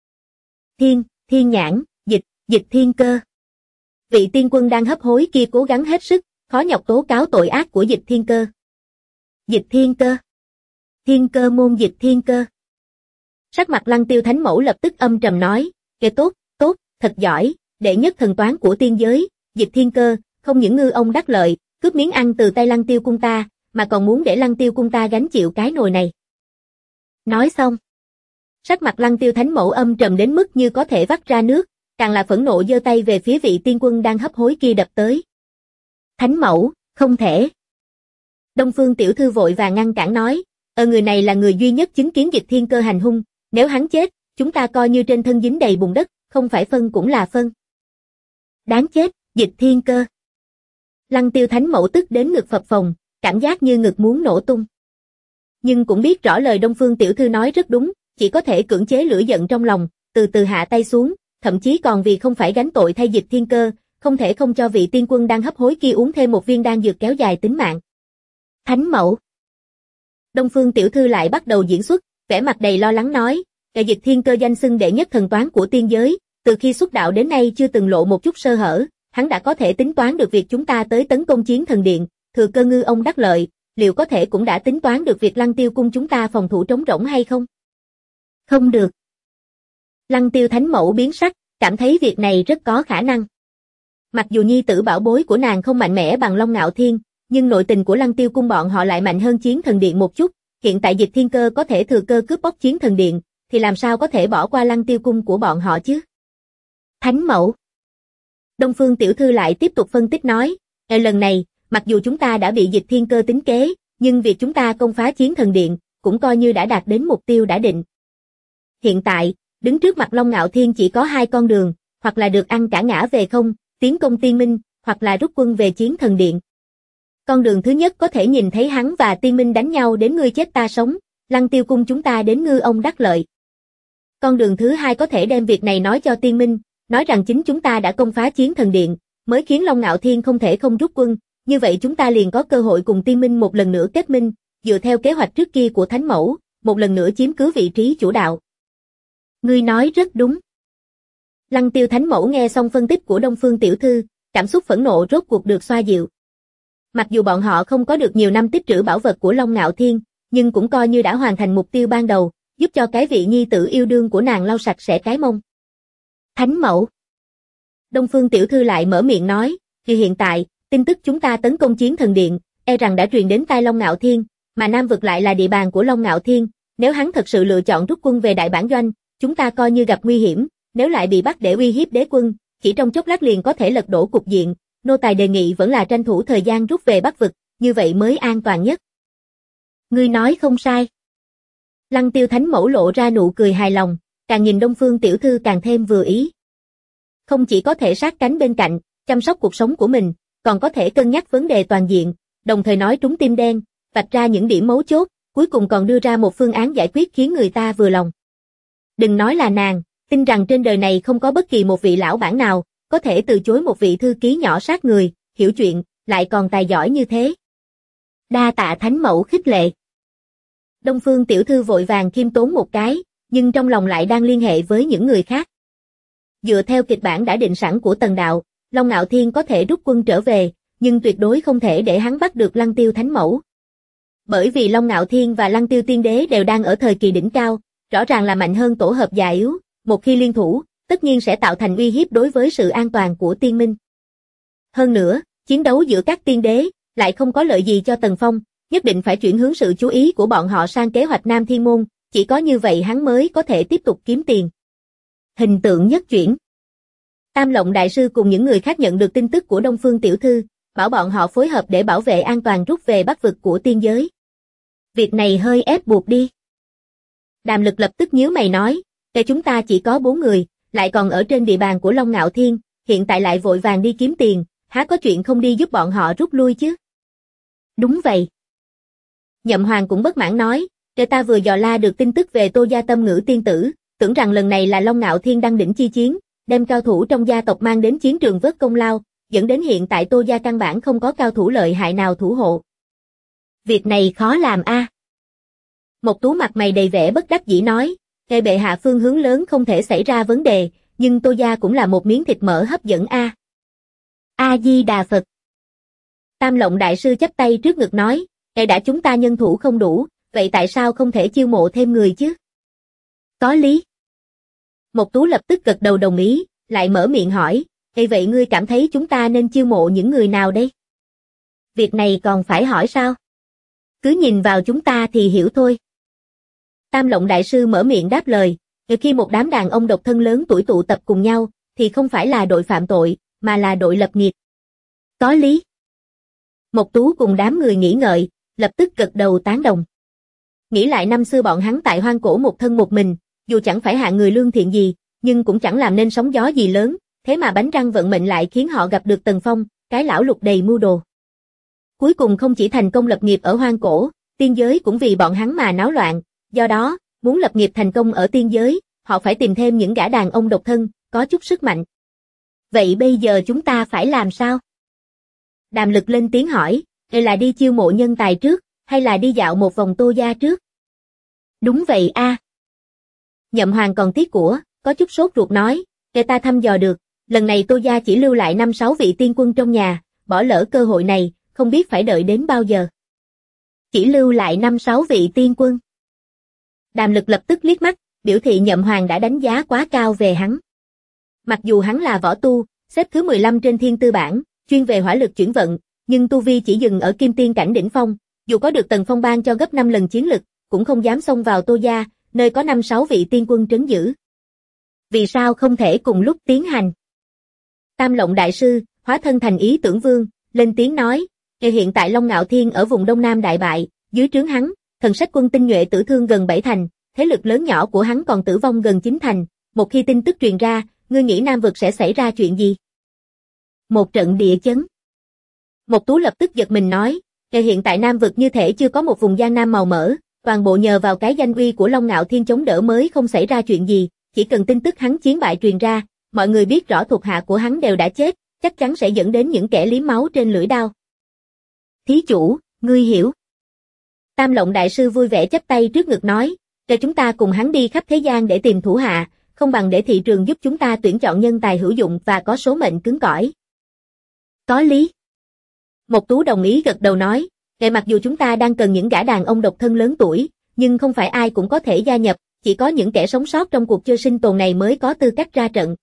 S2: Thiên nhãn, dịch thiên cơ. Vị tiên quân đang hấp hối kia cố gắng hết sức, khó nhọc tố cáo tội ác của dịch thiên cơ. Dịch thiên cơ? Thiên cơ môn dịch thiên cơ. Sắc mặt Lăng Tiêu Thánh Mẫu lập tức âm trầm nói, "Kẻ tốt, thật giỏi, đệ nhất thần toán của tiên giới, Dịch Thiên Cơ, không những ngư ông đắc lợi, cướp miếng ăn từ tay Lăng Tiêu cung ta, mà còn muốn để Lăng Tiêu cung ta gánh chịu cái nồi này. Nói xong, sắc mặt Lăng Tiêu Thánh Mẫu âm trầm đến mức như có thể vắt ra nước, càng là phẫn nộ giơ tay về phía vị tiên quân đang hấp hối kia đập tới. Thánh Mẫu, không thể. Đông Phương tiểu thư vội vàng ngăn cản nói, người này là người duy nhất chứng kiến Dịch Thiên Cơ hành hung, nếu hắn chết, chúng ta coi như trên thân dính đầy bùn đất, không phải phân cũng là phân. Đáng chết, Dịch Thiên Cơ. Lăng Tiêu Thánh Mẫu tức đến ngực phập phồng, cảm giác như ngực muốn nổ tung. Nhưng cũng biết rõ lời Đông Phương tiểu thư nói rất đúng, chỉ có thể cưỡng chế lửa giận trong lòng, từ từ hạ tay xuống, thậm chí còn vì không phải gánh tội thay Dịch Thiên Cơ, không thể không cho vị tiên quân đang hấp hối kia uống thêm một viên đan dược kéo dài tính mạng. Thánh Mẫu. Đông Phương tiểu thư lại bắt đầu diễn xuất, vẻ mặt đầy lo lắng nói, Dịch Thiên Cơ danh xưng đệ nhất thần toán của tiên giới, từ khi xuất đạo đến nay chưa từng lộ một chút sơ hở, hắn đã có thể tính toán được việc chúng ta tới tấn công Chiến Thần Điện, thừa cơ ngư ông đắc lợi, liệu có thể cũng đã tính toán được việc Lăng Tiêu cung chúng ta phòng thủ trống rỗng hay không? Không được. Lăng Tiêu Thánh Mẫu biến sắc, cảm thấy việc này rất có khả năng. Mặc dù nhi tử bảo bối của nàng không mạnh mẽ bằng Long Ngạo Thiên, nhưng nội tình của Lăng Tiêu cung bọn họ lại mạnh hơn Chiến Thần Điện một chút, hiện tại Dịch Thiên Cơ có thể thừa cơ cướp bóc Chiến Thần Điện, thì làm sao có thể bỏ qua Lăng Tiêu cung của bọn họ chứ? Thánh Mẫu. Đông Phương tiểu thư lại tiếp tục phân tích nói, lần này, mặc dù chúng ta đã bị Dịch Thiên Cơ tính kế, nhưng việc chúng ta công phá Chiến Thần Điện, cũng coi như đã đạt đến mục tiêu đã định. Hiện tại, đứng trước mặt Long Ngạo Thiên chỉ có hai con đường, hoặc là được ăn cả ngã về không, tiến công Tiên Minh, hoặc là rút quân về Chiến Thần Điện. Con đường thứ nhất có thể nhìn thấy hắn và Tiên Minh đánh nhau đến ngươi chết ta sống, Lăng Tiêu cung chúng ta đến ngư ông đắc lợi. Con đường thứ hai có thể đem việc này nói cho Tiên Minh, nói rằng chính chúng ta đã công phá Chiến Thần Điện, mới khiến Long Ngạo Thiên không thể không rút quân, như vậy chúng ta liền có cơ hội cùng Tiên Minh một lần nữa kết minh, dựa theo kế hoạch trước kia của Thánh Mẫu, một lần nữa chiếm cứ vị trí chủ đạo. Ngươi nói rất đúng. Lăng Tiêu Thánh Mẫu nghe xong phân tích của Đông Phương tiểu thư, cảm xúc phẫn nộ rốt cuộc được xoa dịu. Mặc dù bọn họ không có được nhiều năm tích trữ bảo vật của Long Ngạo Thiên, nhưng cũng coi như đã hoàn thành mục tiêu ban đầu, giúp cho cái vị nhi tử yêu đương của nàng lau sạch sẽ cái mông. Thánh Mẫu. Đông Phương tiểu thư lại mở miệng nói, thì hiện tại, tin tức chúng ta tấn công Chiến Thần Điện, e rằng đã truyền đến tai Long Ngạo Thiên, mà Nam vực lại là địa bàn của Long Ngạo Thiên, nếu hắn thật sự lựa chọn rút quân về Đại Bản Doanh, chúng ta coi như gặp nguy hiểm, nếu lại bị bắt để uy hiếp đế quân, chỉ trong chốc lát liền có thể lật đổ cục diện, nô tài đề nghị vẫn là tranh thủ thời gian rút về Bắc vực, như vậy mới an toàn nhất. Ngươi nói không sai. Lăng Tiêu Thánh Mẫu lộ ra nụ cười hài lòng, càng nhìn Đông Phương tiểu thư càng thêm vừa ý. Không chỉ có thể sát cánh bên cạnh, chăm sóc cuộc sống của mình, còn có thể cân nhắc vấn đề toàn diện, đồng thời nói trúng tim đen, vạch ra những điểm mấu chốt, cuối cùng còn đưa ra một phương án giải quyết khiến người ta vừa lòng. Đừng nói là nàng, tin rằng trên đời này không có bất kỳ một vị lão bản nào, có thể từ chối một vị thư ký nhỏ sát người, hiểu chuyện, lại còn tài giỏi như thế. Đa tạ Thánh Mẫu khích lệ. Đông Phương tiểu thư vội vàng khiêm tốn một cái, nhưng trong lòng lại đang liên hệ với những người khác. Dựa theo kịch bản đã định sẵn của Tần Đạo, Long Ngạo Thiên có thể rút quân trở về, nhưng tuyệt đối không thể để hắn bắt được Lăng Tiêu Thánh Mẫu. Bởi vì Long Ngạo Thiên và Lăng Tiêu Tiên Đế đều đang ở thời kỳ đỉnh cao, rõ ràng là mạnh hơn tổ hợp già yếu, một khi liên thủ, tất nhiên sẽ tạo thành uy hiếp đối với sự an toàn của Tiên Minh. Hơn nữa, chiến đấu giữa các tiên đế lại không có lợi gì cho Tần Phong, nhất định phải chuyển hướng sự chú ý của bọn họ sang kế hoạch Nam Thiên Môn, chỉ có như vậy hắn mới có thể tiếp tục kiếm tiền. Hình tượng nhất chuyển. Tam Lộng Đại Sư cùng những người khác nhận được tin tức của Đông Phương tiểu thư, bảo bọn họ phối hợp để bảo vệ an toàn rút về Bắc vực của tiên giới. Việc này hơi ép buộc đi. Đàm Lực lập tức nhíu mày nói, chúng ta chỉ có 4 người, lại còn ở trên địa bàn của Long Ngạo Thiên, hiện tại lại vội vàng đi kiếm tiền, há có chuyện không đi giúp bọn họ rút lui chứ? Đúng vậy. Nhậm Hoàng cũng bất mãn nói, ta vừa dò la được tin tức về Tô gia Tâm Ngữ tiên tử, tưởng rằng lần này là Long Ngạo Thiên đăng đỉnh chi chiến, đem cao thủ trong gia tộc mang đến chiến trường vớt công lao, dẫn đến hiện tại Tô gia căn bản không có cao thủ lợi hại nào thủ hộ. Việc này khó làm a. Một Tú mặt mày đầy vẻ bất đắc dĩ nói, bệ hạ phương hướng lớn không thể xảy ra vấn đề, nhưng Tô gia cũng là một miếng thịt mỡ hấp dẫn a. A Di Đà Phật. Tam Lộng Đại Sư chắp tay trước ngực nói, đã chúng ta nhân thủ không đủ, vậy tại sao không thể chiêu mộ thêm người chứ? Có lý. Một Tú lập tức gật đầu đồng ý, lại mở miệng hỏi, Vậy ngươi cảm thấy chúng ta nên chiêu mộ những người nào đây? Việc này còn phải hỏi sao? Cứ nhìn vào chúng ta thì hiểu thôi. Tam Lộng Đại Sư mở miệng đáp lời, khi một đám đàn ông độc thân lớn tuổi tụ tập cùng nhau, thì không phải là đội phạm tội, mà là đội lập nghiệp. Có lý. Mộc Tú cùng đám người nghĩ ngợi, lập tức gật đầu tán đồng. Nghĩ lại năm xưa bọn hắn tại hoang cổ một thân một mình, dù chẳng phải hạng người lương thiện gì, nhưng cũng chẳng làm nên sóng gió gì lớn, thế mà bánh răng vận mệnh lại khiến họ gặp được Tần Phong, cái lão lục đầy mưu đồ. Cuối cùng không chỉ thành công lập nghiệp ở hoang cổ, tiên giới cũng vì bọn hắn mà náo loạn, do đó, muốn lập nghiệp thành công ở tiên giới, họ phải tìm thêm những gã đàn ông độc thân, có chút sức mạnh. Vậy bây giờ chúng ta phải làm sao? Đàm Lực lên tiếng hỏi, là đi chiêu mộ nhân tài trước, hay là đi dạo một vòng Tô gia trước? Đúng vậy a. Nhậm Hoàng còn tiếc của, có chút sốt ruột nói, ta thăm dò được, lần này Tô gia chỉ lưu lại 5-6 vị tiên quân trong nhà, bỏ lỡ cơ hội này, không biết phải đợi đến bao giờ. Chỉ lưu lại 5-6 vị tiên quân. Đàm Lực lập tức liếc mắt, biểu thị Nhậm Hoàng đã đánh giá quá cao về hắn. Mặc dù hắn là võ tu, xếp thứ 15 trên thiên tư bảng, chuyên về hỏa lực chuyển vận, nhưng tu vi chỉ dừng ở kim tiên cảnh đỉnh phong, dù có được Tần Phong ban cho gấp 5 lần chiến lực, cũng không dám xông vào Tô gia, nơi có 5-6 vị tiên quân trấn giữ. Vì sao không thể cùng lúc tiến hành? Tam Lộng Đại Sư, hóa thân thành Ý Tưởng Vương, lên tiếng nói, hiện tại Long Ngạo Thiên ở vùng Đông Nam đại bại, dưới trướng hắn, Thần Sách quân tinh nhuệ tử thương gần 7 thành, thế lực lớn nhỏ của hắn còn tử vong gần 9 thành, một khi tin tức truyền ra, ngươi nghĩ Nam vực sẽ xảy ra chuyện gì? Một trận địa chấn. Mộc Tú lập tức giật mình nói, hiện tại Nam vực như thể chưa có một vùng Giang Nam màu mỡ, toàn bộ nhờ vào cái danh uy của Long Ngạo Thiên chống đỡ mới không xảy ra chuyện gì, chỉ cần tin tức hắn chiến bại truyền ra, mọi người biết rõ thuộc hạ của hắn đều đã chết, chắc chắn sẽ dẫn đến những kẻ liếm máu trên lưỡi đao. Thí chủ, ngươi hiểu. Tam Lộng Đại Sư vui vẻ chắp tay trước ngực nói, cho chúng ta cùng hắn đi khắp thế gian để tìm thủ hạ, không bằng để thị trường giúp chúng ta tuyển chọn nhân tài hữu dụng và có số mệnh cứng cỏi. Có lý. Mộc Tú đồng ý gật đầu nói, mặc dù chúng ta đang cần những gã đàn ông độc thân lớn tuổi, nhưng không phải ai cũng có thể gia nhập, chỉ có những kẻ sống sót trong cuộc chơi sinh tồn này mới có tư cách ra trận.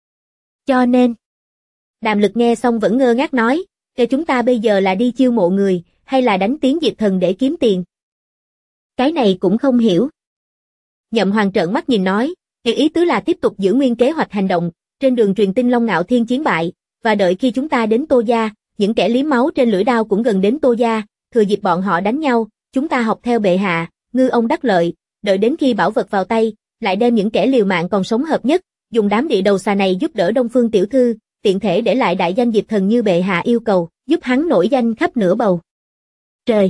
S2: Cho nên, Đàm Lực nghe xong vẫn ngơ ngác nói, chúng ta bây giờ là đi chiêu mộ người, hay là đánh tiếng Diệp Thần để kiếm tiền? Cái này cũng không hiểu. Nhậm Hoàng trợn mắt nhìn nói, ý tứ là tiếp tục giữ nguyên kế hoạch hành động, trên đường truyền tin Long Ngạo Thiên chiến bại, và đợi khi chúng ta đến Tô gia, những kẻ liếm máu trên lưỡi đao cũng gần đến Tô gia, thừa dịp bọn họ đánh nhau, chúng ta học theo bệ hạ, ngư ông đắc lợi, đợi đến khi bảo vật vào tay, lại đem những kẻ liều mạng còn sống hợp nhất, dùng đám địa đầu xà này giúp đỡ Đông Phương tiểu thư, tiện thể để lại đại danh Diệp Thần như bệ hạ yêu cầu, giúp hắn nổi danh khắp nửa bầu. Trời!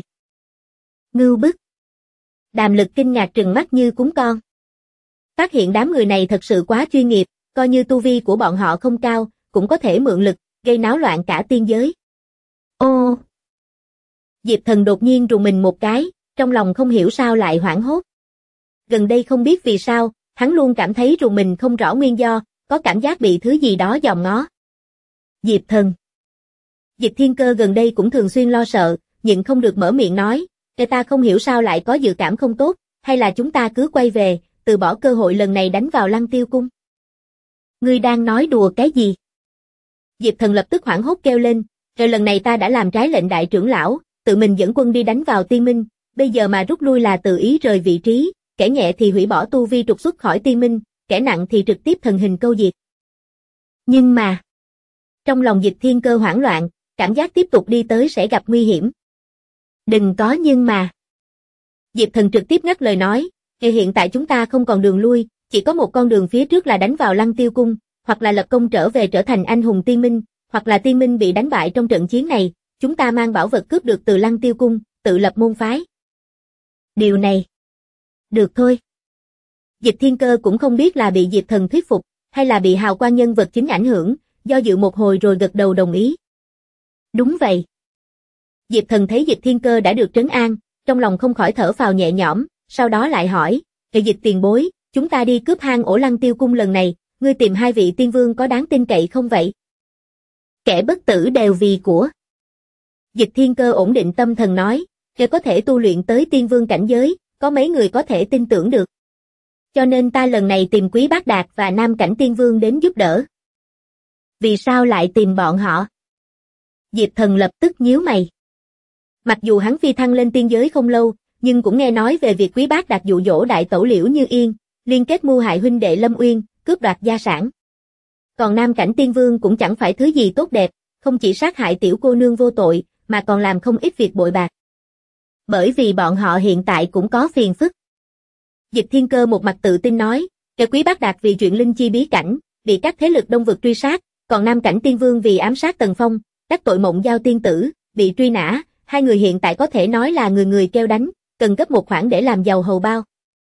S2: Ngưu bức! Đàm Lực kinh ngạc trừng mắt như cúng con. Phát hiện đám người này thật sự quá chuyên nghiệp, coi như tu vi của bọn họ không cao, cũng có thể mượn lực, gây náo loạn cả tiên giới. Ô! Diệp Thần đột nhiên rùng mình một cái, trong lòng không hiểu sao lại hoảng hốt. Gần đây không biết vì sao, hắn luôn cảm thấy rùng mình không rõ nguyên do, có cảm giác bị thứ gì đó dòm ngó. Diệp Thần. Diệp Thiên Cơ gần đây cũng thường xuyên lo sợ, nhưng không được mở miệng nói, ta không hiểu sao lại có dự cảm không tốt, hay là chúng ta cứ quay về, từ bỏ cơ hội lần này đánh vào Lăng Tiêu cung. Ngươi đang nói đùa cái gì? Diệp Thần lập tức hoảng hốt kêu lên, lần này ta đã làm trái lệnh đại trưởng lão, tự mình dẫn quân đi đánh vào Tiên Minh, bây giờ mà rút lui là tự ý rời vị trí, kẻ nhẹ thì hủy bỏ tu vi trục xuất khỏi Tiên Minh, kẻ nặng thì trực tiếp thần hình câu diệt. Nhưng mà, trong lòng Diệp Thiên Cơ hoảng loạn, cảm giác tiếp tục đi tới sẽ gặp nguy hiểm. Đừng có nhưng mà. Diệp Thần trực tiếp ngắt lời nói, hiện tại chúng ta không còn đường lui, chỉ có một con đường phía trước là đánh vào Lăng Tiêu cung, hoặc là lập công trở về trở thành anh hùng Tiên Minh, hoặc là Tiên Minh bị đánh bại trong trận chiến này, chúng ta mang bảo vật cướp được từ Lăng Tiêu cung, tự lập môn phái. Điều này. Được thôi. Diệp Thiên Cơ cũng không biết là bị Diệp Thần thuyết phục, hay là bị hào quang nhân vật chính ảnh hưởng, do dự một hồi rồi gật đầu đồng ý. Đúng vậy. Diệp Thần thấy Diệp Thiên Cơ đã được trấn an, trong lòng không khỏi thở phào nhẹ nhõm, sau đó lại hỏi, Diệp tiền bối, chúng ta đi cướp hang ổ Lăng Tiêu cung lần này, ngươi tìm 2 vị tiên vương có đáng tin cậy không vậy? Kẻ bất tử đều vì của. Diệp Thiên Cơ ổn định tâm thần nói, kẻ có thể tu luyện tới tiên vương cảnh giới, có mấy người có thể tin tưởng được. Cho nên ta lần này tìm Quý Bác Đạt và Nam cảnh tiên vương đến giúp đỡ. Vì sao lại tìm bọn họ? Diệp Thần lập tức nhíu mày. Mặc dù hắn phi thăng lên tiên giới không lâu, nhưng cũng nghe nói về việc Quý Bác Đạt dụ dỗ đại tẩu Liễu Như Yên, liên kết mưu hại huynh đệ Lâm Uyên, cướp đoạt gia sản. Còn Nam Cảnh Tiên Vương cũng chẳng phải thứ gì tốt đẹp, không chỉ sát hại tiểu cô nương vô tội, mà còn làm không ít việc bội bạc. Bởi vì bọn họ hiện tại cũng có phiền phức. Dịch Thiên Cơ một mặt tự tin nói, kẻ Quý Bác Đạt vì chuyện linh chi bí cảnh, bị các thế lực đông vực truy sát, còn Nam Cảnh Tiên Vương vì ám sát Tần Phong, đắc tội Mộng Giao tiên tử, bị truy nã, hai người hiện tại có thể nói là người người kêu đánh, cần gấp một khoản để làm giàu hầu bao.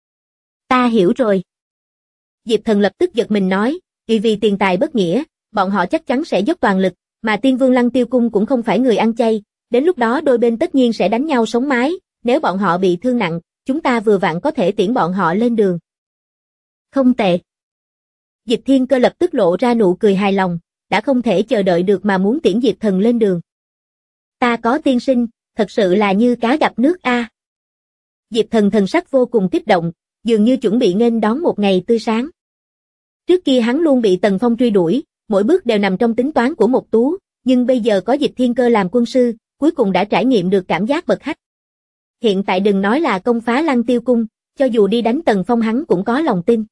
S2: Ta hiểu rồi. Diệp Thần lập tức giật mình nói, vì tiền tài bất nghĩa, bọn họ chắc chắn sẽ dốc toàn lực, mà Tiên Vương Lăng Tiêu Cung cũng không phải người ăn chay, đến lúc đó đôi bên tất nhiên sẽ đánh nhau sống mái, nếu bọn họ bị thương nặng, chúng ta vừa vặn có thể tiễn bọn họ lên đường. Không tệ. Dịch Thiên Cơ lập tức lộ ra nụ cười hài lòng, đã không thể chờ đợi được mà muốn tiễn Diệp Thần lên đường. Ta có tiên sinh, thật sự là như cá gặp nước a. Diệp Thần thần sắc vô cùng kích động, dường như chuẩn bị nghênh đón một ngày tươi sáng. Trước kia hắn luôn bị Tần Phong truy đuổi, mỗi bước đều nằm trong tính toán của một Tú, nhưng bây giờ có Dịch Thiên Cơ làm quân sư, cuối cùng đã trải nghiệm được cảm giác bậc hách. Hiện tại đừng nói là công phá Lăng Tiêu Cung, cho dù đi đánh Tần Phong hắn cũng có lòng tin.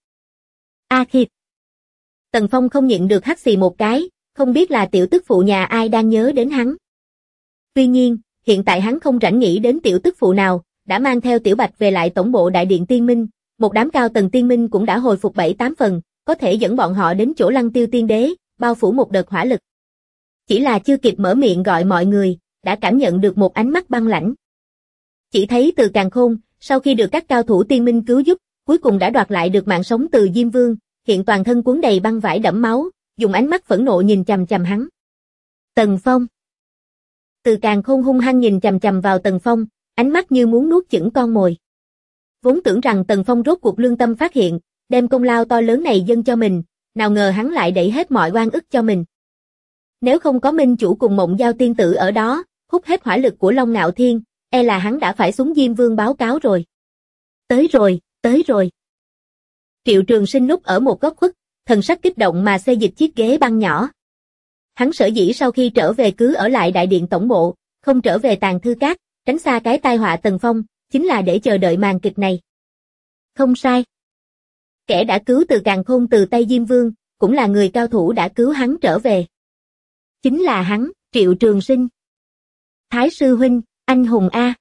S2: A Khịt. Tần Phong không nhịn được hắt xì một cái, không biết là tiểu tức phụ nhà ai đang nhớ đến hắn. Tuy nhiên, hiện tại hắn không rảnh nghĩ đến tiểu tức phụ nào, đã mang theo Tiểu Bạch về lại tổng bộ Đại Điện Tiên Minh, một đám cao tầng Tiên Minh cũng đã hồi phục 7-8 phần, có thể dẫn bọn họ đến chỗ Lăng Tiêu Tiên Đế, bao phủ một đợt hỏa lực. Chỉ là chưa kịp mở miệng gọi mọi người, đã cảm nhận được một ánh mắt băng lãnh. Chỉ thấy Từ Càn Khôn, sau khi được các cao thủ Tiên Minh cứu giúp, cuối cùng đã đoạt lại được mạng sống từ Diêm Vương, hiện toàn thân cuốn đầy băng vải đẫm máu, dùng ánh mắt phẫn nộ nhìn chằm chằm hắn. Tần Phong. Từ Càn Khôn hung hăng nhìn chằm chằm vào Tần Phong, ánh mắt như muốn nuốt chửng con mồi. Vốn tưởng rằng Tần Phong rốt cuộc lương tâm phát hiện, đem công lao to lớn này dâng cho mình, nào ngờ hắn lại đẩy hết mọi oan ức cho mình. Nếu không có Minh Chủ cùng Mộng Giao tiên tử ở đó, hút hết hỏa lực của Long Ngạo Thiên, e là hắn đã phải xuống Diêm Vương báo cáo rồi. Tới rồi, tới rồi. Triệu Trường Sinh núp ở một góc khuất, thần sắc kích động mà xê dịch chiếc ghế băng nhỏ. Hắn sở dĩ sau khi trở về cứ ở lại đại điện tổng bộ, không trở về Tàng Thư Các, tránh xa cái tai họa Tần Phong, chính là để chờ đợi màn kịch này. Không sai. Kẻ đã cứu Từ Càn Khôn từ tay Diêm Vương, cũng là người cao thủ đã cứu hắn trở về. Chính là hắn, Triệu Trường Sinh. Thái sư huynh, anh hùng A.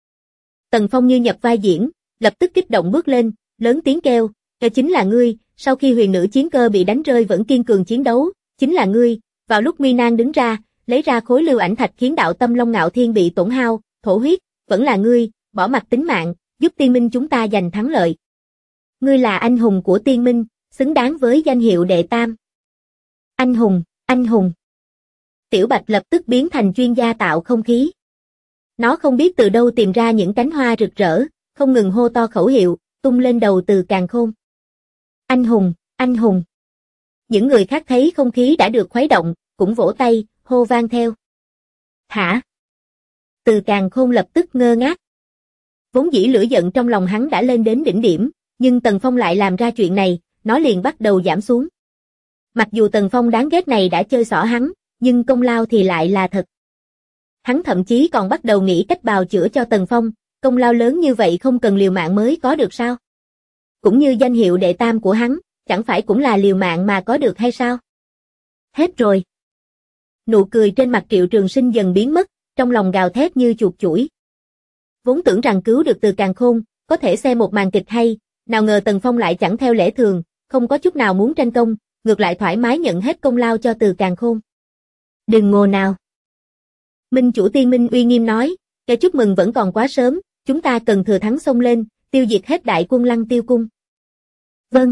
S2: Tần Phong như nhập vai diễn, lập tức kích động bước lên, lớn tiếng kêu, chính là ngươi, sau khi huyền nữ chiến cơ bị đánh rơi vẫn kiên cường chiến đấu, chính là ngươi, vào lúc nguy nan đứng ra, lấy ra khối lưu ảnh thạch khiến đạo tâm Long Ngạo Thiên bị tổn hao, thổ huyết, vẫn là ngươi, bỏ mặc tính mạng, giúp Tiên Minh chúng ta giành thắng lợi. Ngươi là anh hùng của Tiên Minh, xứng đáng với danh hiệu đệ tam. Anh hùng, anh hùng. Tiểu Bạch lập tức biến thành chuyên gia tạo không khí. Nó không biết từ đâu tìm ra những cánh hoa rực rỡ, không ngừng hô to khẩu hiệu, tung lên đầu Từ Càn Khôn. Anh hùng, anh hùng. Những người khác thấy không khí đã được khuấy động, cũng vỗ tay, hô vang theo. Hả? Từ Càn Khôn lập tức ngơ ngác. Vốn dĩ lửa giận trong lòng hắn đã lên đến đỉnh điểm, nhưng Tần Phong lại làm ra chuyện này, nó liền bắt đầu giảm xuống. Mặc dù Tần Phong đáng ghét này đã chơi xỏ hắn, nhưng công lao thì lại là thật. Hắn thậm chí còn bắt đầu nghĩ cách bào chữa cho Tần Phong, công lao lớn như vậy không cần liều mạng mới có được sao? Cũng như danh hiệu đệ tam của hắn, chẳng phải cũng là liều mạng mà có được hay sao? Hết rồi. Nụ cười trên mặt Triệu Trường Sinh dần biến mất, trong lòng gào thét như chuột chủi. Vốn tưởng rằng cứu được Từ Càn Khôn, có thể xem một màn kịch hay, nào ngờ Tần Phong lại chẳng theo lẽ thường, không có chút nào muốn tranh công, ngược lại thoải mái nhận hết công lao cho Từ Càn Khôn. Đừng ngô nào. Minh Chủ Tiên Minh uy nghiêm nói, kẻ chúc mừng vẫn còn quá sớm, chúng ta cần thừa thắng xông lên, tiêu diệt hết đại quân Lăng Tiêu Cung. Vâng.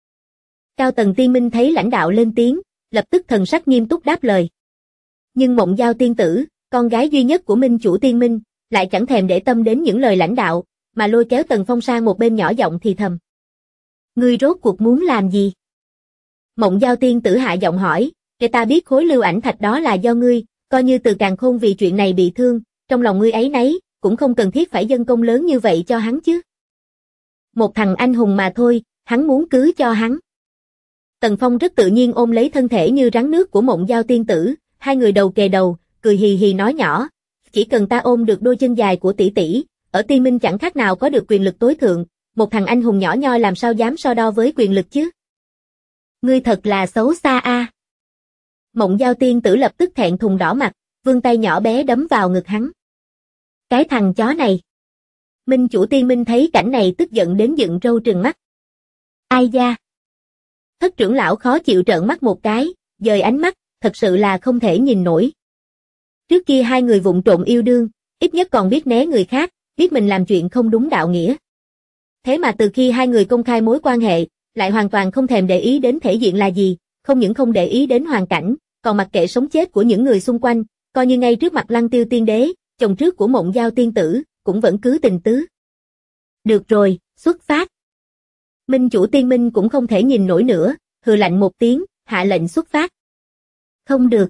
S2: Cao tầng Tiên Minh thấy lãnh đạo lên tiếng, lập tức thần sắc nghiêm túc đáp lời. Nhưng Mộng Giao tiên tử, con gái duy nhất của Minh Chủ Tiên Minh, lại chẳng thèm để tâm đến những lời lãnh đạo, mà lôi kéo Tần Phong sang một bên nhỏ giọng thì thầm. Ngươi rốt cuộc muốn làm gì? Mộng Giao tiên tử hạ giọng hỏi, để ta biết khối lưu ảnh thạch đó là do ngươi, coi như Từ Càn Khôn vì chuyện này bị thương, trong lòng ngươi ấy nấy, cũng không cần thiết phải dâng công lớn như vậy cho hắn chứ. Một thằng anh hùng mà thôi, hắn muốn cưới cho hắn. Tần Phong rất tự nhiên ôm lấy thân thể như rắn nước của Mộng Giao tiên tử, hai người đầu kề đầu, cười hì hì nói nhỏ, chỉ cần ta ôm được đôi chân dài của tỷ tỷ, ở Tiên Minh chẳng khác nào có được quyền lực tối thượng, một thằng anh hùng nhỏ nhoi làm sao dám so đo với quyền lực chứ. Ngươi thật là xấu xa a. Mộng Giao tiên tử lập tức thẹn thùng đỏ mặt, vươn tay nhỏ bé đấm vào ngực hắn. Cái thằng chó này. Minh chủ Tiên Minh thấy cảnh này tức giận đến dựng râu trừng mắt. Ai da? Thất trưởng lão khó chịu trợn mắt một cái, dời ánh mắt, thật sự là không thể nhìn nổi. Trước kia hai người vụng trộm yêu đương, ít nhất còn biết né người khác, biết mình làm chuyện không đúng đạo nghĩa. Thế mà từ khi hai người công khai mối quan hệ, lại hoàn toàn không thèm để ý đến thể diện là gì, không những không để ý đến hoàn cảnh, còn mặc kệ sống chết của những người xung quanh, coi như ngay trước mặt Lăng Tiêu tiên đế, chồng trước của Mộng Giao tiên tử, cũng vẫn cứ tình tứ. Được rồi, xuất phát. Minh chủ Tiên Minh cũng không thể nhìn nổi nữa, hừ lạnh một tiếng, hạ lệnh xuất phát. Không được.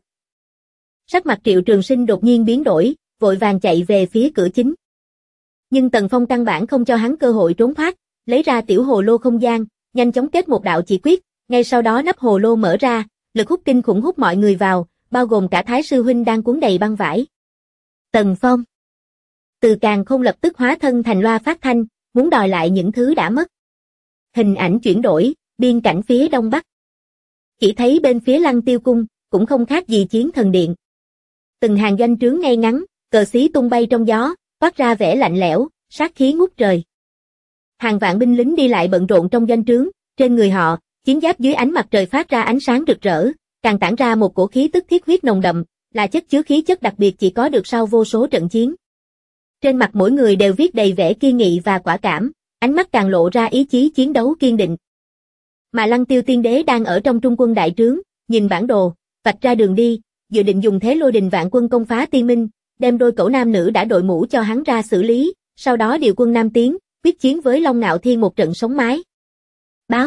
S2: Sắc mặt Triệu Trường Sinh đột nhiên biến đổi, vội vàng chạy về phía cửa chính. Nhưng Tần Phong căn bản không cho hắn cơ hội trốn thoát, lấy ra tiểu hồ lô không gian, nhanh chóng kết một đạo chỉ quyết, ngay sau đó nắp hồ lô mở ra, lực hút kinh khủng hút mọi người vào, bao gồm cả Thái sư huynh đang cuốn đầy băng vải. Tần Phong. Từ Càn Khôn lập tức hóa thân thành loa phát thanh, muốn đòi lại những thứ đã mất. Hình ảnh chuyển đổi, biên cảnh phía đông bắc. Chỉ thấy bên phía Lăng Tiêu cung, cũng không khác gì Chiến Thần Điện. Từng hàng doanh trướng ngay ngắn, cờ xí tung bay trong gió, toát ra vẻ lạnh lẽo, sát khí ngút trời. Hàng vạn binh lính đi lại bận rộn trong doanh trướng, trên người họ, chiến giáp dưới ánh mặt trời phát ra ánh sáng rực rỡ, càng tản ra một cổ khí tức thiết huyết nồng đậm, là chất chứa khí chất đặc biệt chỉ có được sau vô số trận chiến. Trên mặt mỗi người đều viết đầy vẻ kiên nghị và quả cảm, ánh mắt càng lộ ra ý chí chiến đấu kiên định. Mà Lăng Tiêu tiên đế đang ở trong trung quân đại trướng, nhìn bản đồ, vạch ra đường đi, dự định dùng thế lôi đình vạn quân công phá Tiên Minh, đem đôi cẩu nam nữ đã đội mũ cho hắn ra xử lý, sau đó điều quân Nam tiến, quyết chiến với Long Ngạo Thiên một trận sống mái. Báo.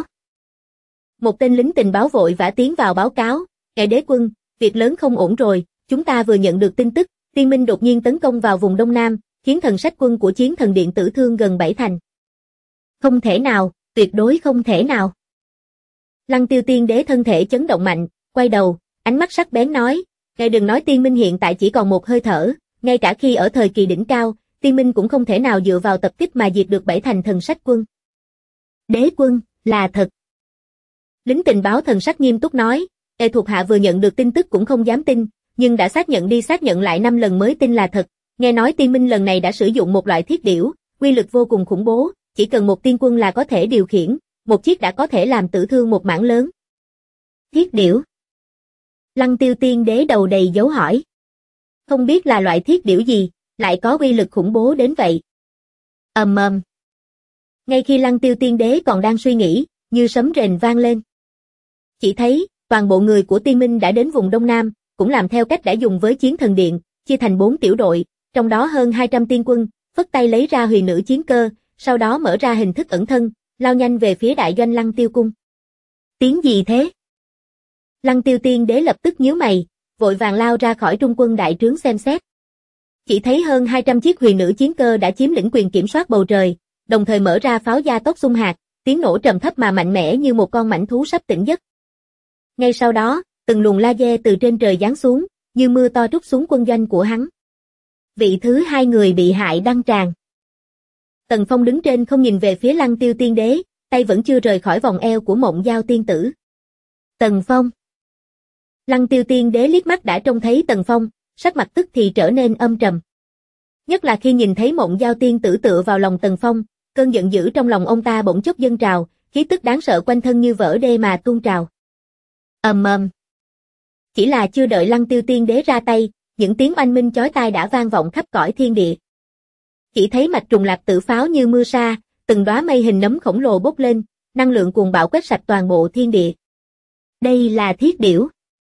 S2: Một tên lính tình báo vội vã tiến vào báo cáo, ngài đế quân, việc lớn không ổn rồi, chúng ta vừa nhận được tin tức, Tiên Minh đột nhiên tấn công vào vùng Đông Nam, khiến thần sách quân của Chiến Thần Điện tử thương gần 7 thành. Không thể nào, tuyệt đối không thể nào. Lăng Tiêu tiên đế thân thể chấn động mạnh, quay đầu, ánh mắt sắc bén nói, ngài đừng nói Tiên Minh hiện tại chỉ còn một hơi thở, ngay cả khi ở thời kỳ đỉnh cao, Tiên Minh cũng không thể nào dựa vào tập kích mà diệt được 7 thành thần sách quân. Đế quân, là thật. Lính tình báo thần sắc nghiêm túc nói, thuộc hạ vừa nhận được tin tức cũng không dám tin, nhưng đã xác nhận đi xác nhận lại 5 lần mới tin là thật, nghe nói Tiên Minh lần này đã sử dụng một loại thiết điểu, uy lực vô cùng khủng bố, chỉ cần một tiên quân là có thể điều khiển, một chiếc đã có thể làm tử thương một mảng lớn. Thiết điểu. Lăng Tiêu tiên đế đầu đầy dấu hỏi. Không biết là loại thiết điểu gì, lại có uy lực khủng bố đến vậy. Ầm ầm. Ngay khi Lăng Tiêu tiên đế còn đang suy nghĩ, như sấm rền vang lên. Chỉ thấy, toàn bộ người của Tiên Minh đã đến vùng Đông Nam, cũng làm theo cách đã dùng với Chiến Thần Điện, chia thành 4 tiểu đội, trong đó hơn 200 tiên quân, phất tay lấy ra huyền nữ chiến cơ, sau đó mở ra hình thức ẩn thân, lao nhanh về phía đại doanh Lăng Tiêu cung. Tiếng gì thế? Lăng Tiêu tiên đế lập tức nhíu mày, vội vàng lao ra khỏi trung quân đại trướng xem xét. Chỉ thấy hơn 200 chiếc huyền nữ chiến cơ đã chiếm lĩnh quyền kiểm soát bầu trời, đồng thời mở ra pháo gia tốc xung hạt, tiếng nổ trầm thấp mà mạnh mẽ như một con mãnh thú sắp tỉnh giấc. Ngay sau đó, từng luồng laser từ trên trời giáng xuống, như mưa to trút xuống quân doanh của hắn. Vị thứ 2 người bị hại đăng tràng. Tần Phong đứng trên không nhìn về phía Lăng Tiêu tiên đế, tay vẫn chưa rời khỏi vòng eo của Mộng Giao tiên tử. Tần Phong. Lăng Tiêu tiên đế liếc mắt đã trông thấy Tần Phong, sắc mặt tức thì trở nên âm trầm. Nhất là khi nhìn thấy Mộng Giao tiên tử tựa vào lòng Tần Phong, cơn giận dữ trong lòng ông ta bỗng chốc dâng trào, khí tức đáng sợ quanh thân như vỡ đê mà tuôn trào. Ầm ầm. Chỉ là chưa đợi Lăng Tiêu tiên đế ra tay, những tiếng oanh minh chói tai đã vang vọng khắp cõi thiên địa. Chỉ thấy mạch trùng lạc tử pháo như mưa sa, từng đóa mây hình nấm khổng lồ bốc lên, năng lượng cuồng bạo quét sạch toàn bộ thiên địa. Đây là thiết điểu.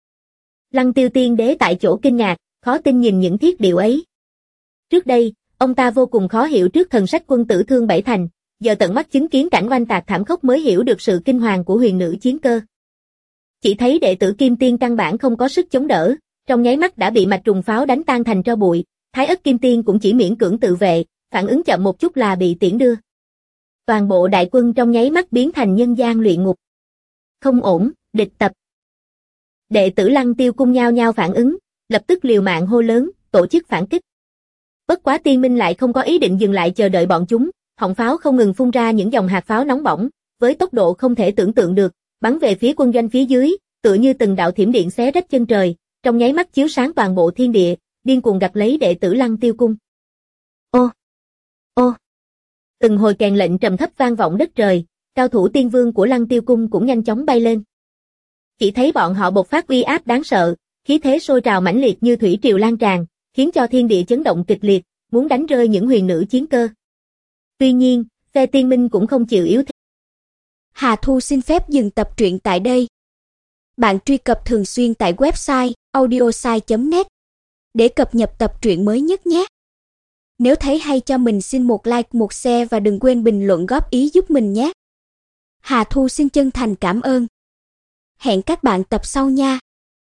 S2: Lăng Tiêu tiên đế tại chỗ kinh ngạc, khó tin nhìn những thiết điểu ấy. Trước đây, ông ta vô cùng khó hiểu trước thần sách quân tử thương 7 thành, giờ tận mắt chứng kiến cảnh oanh tạc thảm khốc mới hiểu được sự kinh hoàng của huyền nữ chiến cơ. Chỉ thấy đệ tử Kim Tiên căn bản không có sức chống đỡ, trong nháy mắt đã bị mạch trùng pháo đánh tan thành tro bụi, Thái Ất Kim Tiên cũng chỉ miễn cưỡng tự vệ, phản ứng chậm một chút là bị tiễn đưa. Toàn bộ đại quân trong nháy mắt biến thành nhân gian luyện ngục. Không ổn, Địch tập. Đệ tử Lăng Tiêu Cung nhao nhao phản ứng, lập tức liều mạng hô lớn, tổ chức phản kích. Bất quá Tiên Minh lại không có ý định dừng lại chờ đợi bọn chúng, họng pháo không ngừng phun ra những dòng hạt pháo nóng bỏng, với tốc độ không thể tưởng tượng được, bắn về phía quân doanh phía dưới, tựa như từng đạo thiểm điện xé rách chân trời, trong nháy mắt chiếu sáng toàn bộ thiên địa, điên cuồng gặt lấy đệ tử Lăng Tiêu Cung. Ô, ô. Từng hồi kèn lệnh trầm thấp vang vọng đất trời, cao thủ tiên vương của Lăng Tiêu Cung cũng nhanh chóng bay lên. Chỉ thấy bọn họ bộc phát uy áp đáng sợ, khí thế sôi trào mãnh liệt như thủy triều lan tràn, khiến cho thiên địa chấn động kịch liệt, muốn đánh rơi những huyền nữ chiến cơ. Tuy nhiên, phe Tiên Minh cũng không chịu yếu thế.
S3: Hà Thu xin phép dừng tập truyện tại đây. Bạn truy cập thường xuyên tại website audiosai.net để cập nhật tập truyện mới nhất nhé. Nếu thấy hay cho mình xin một like, một share và đừng quên bình luận góp ý giúp mình nhé. Hà Thu xin chân thành cảm ơn. Hẹn các bạn tập sau nha.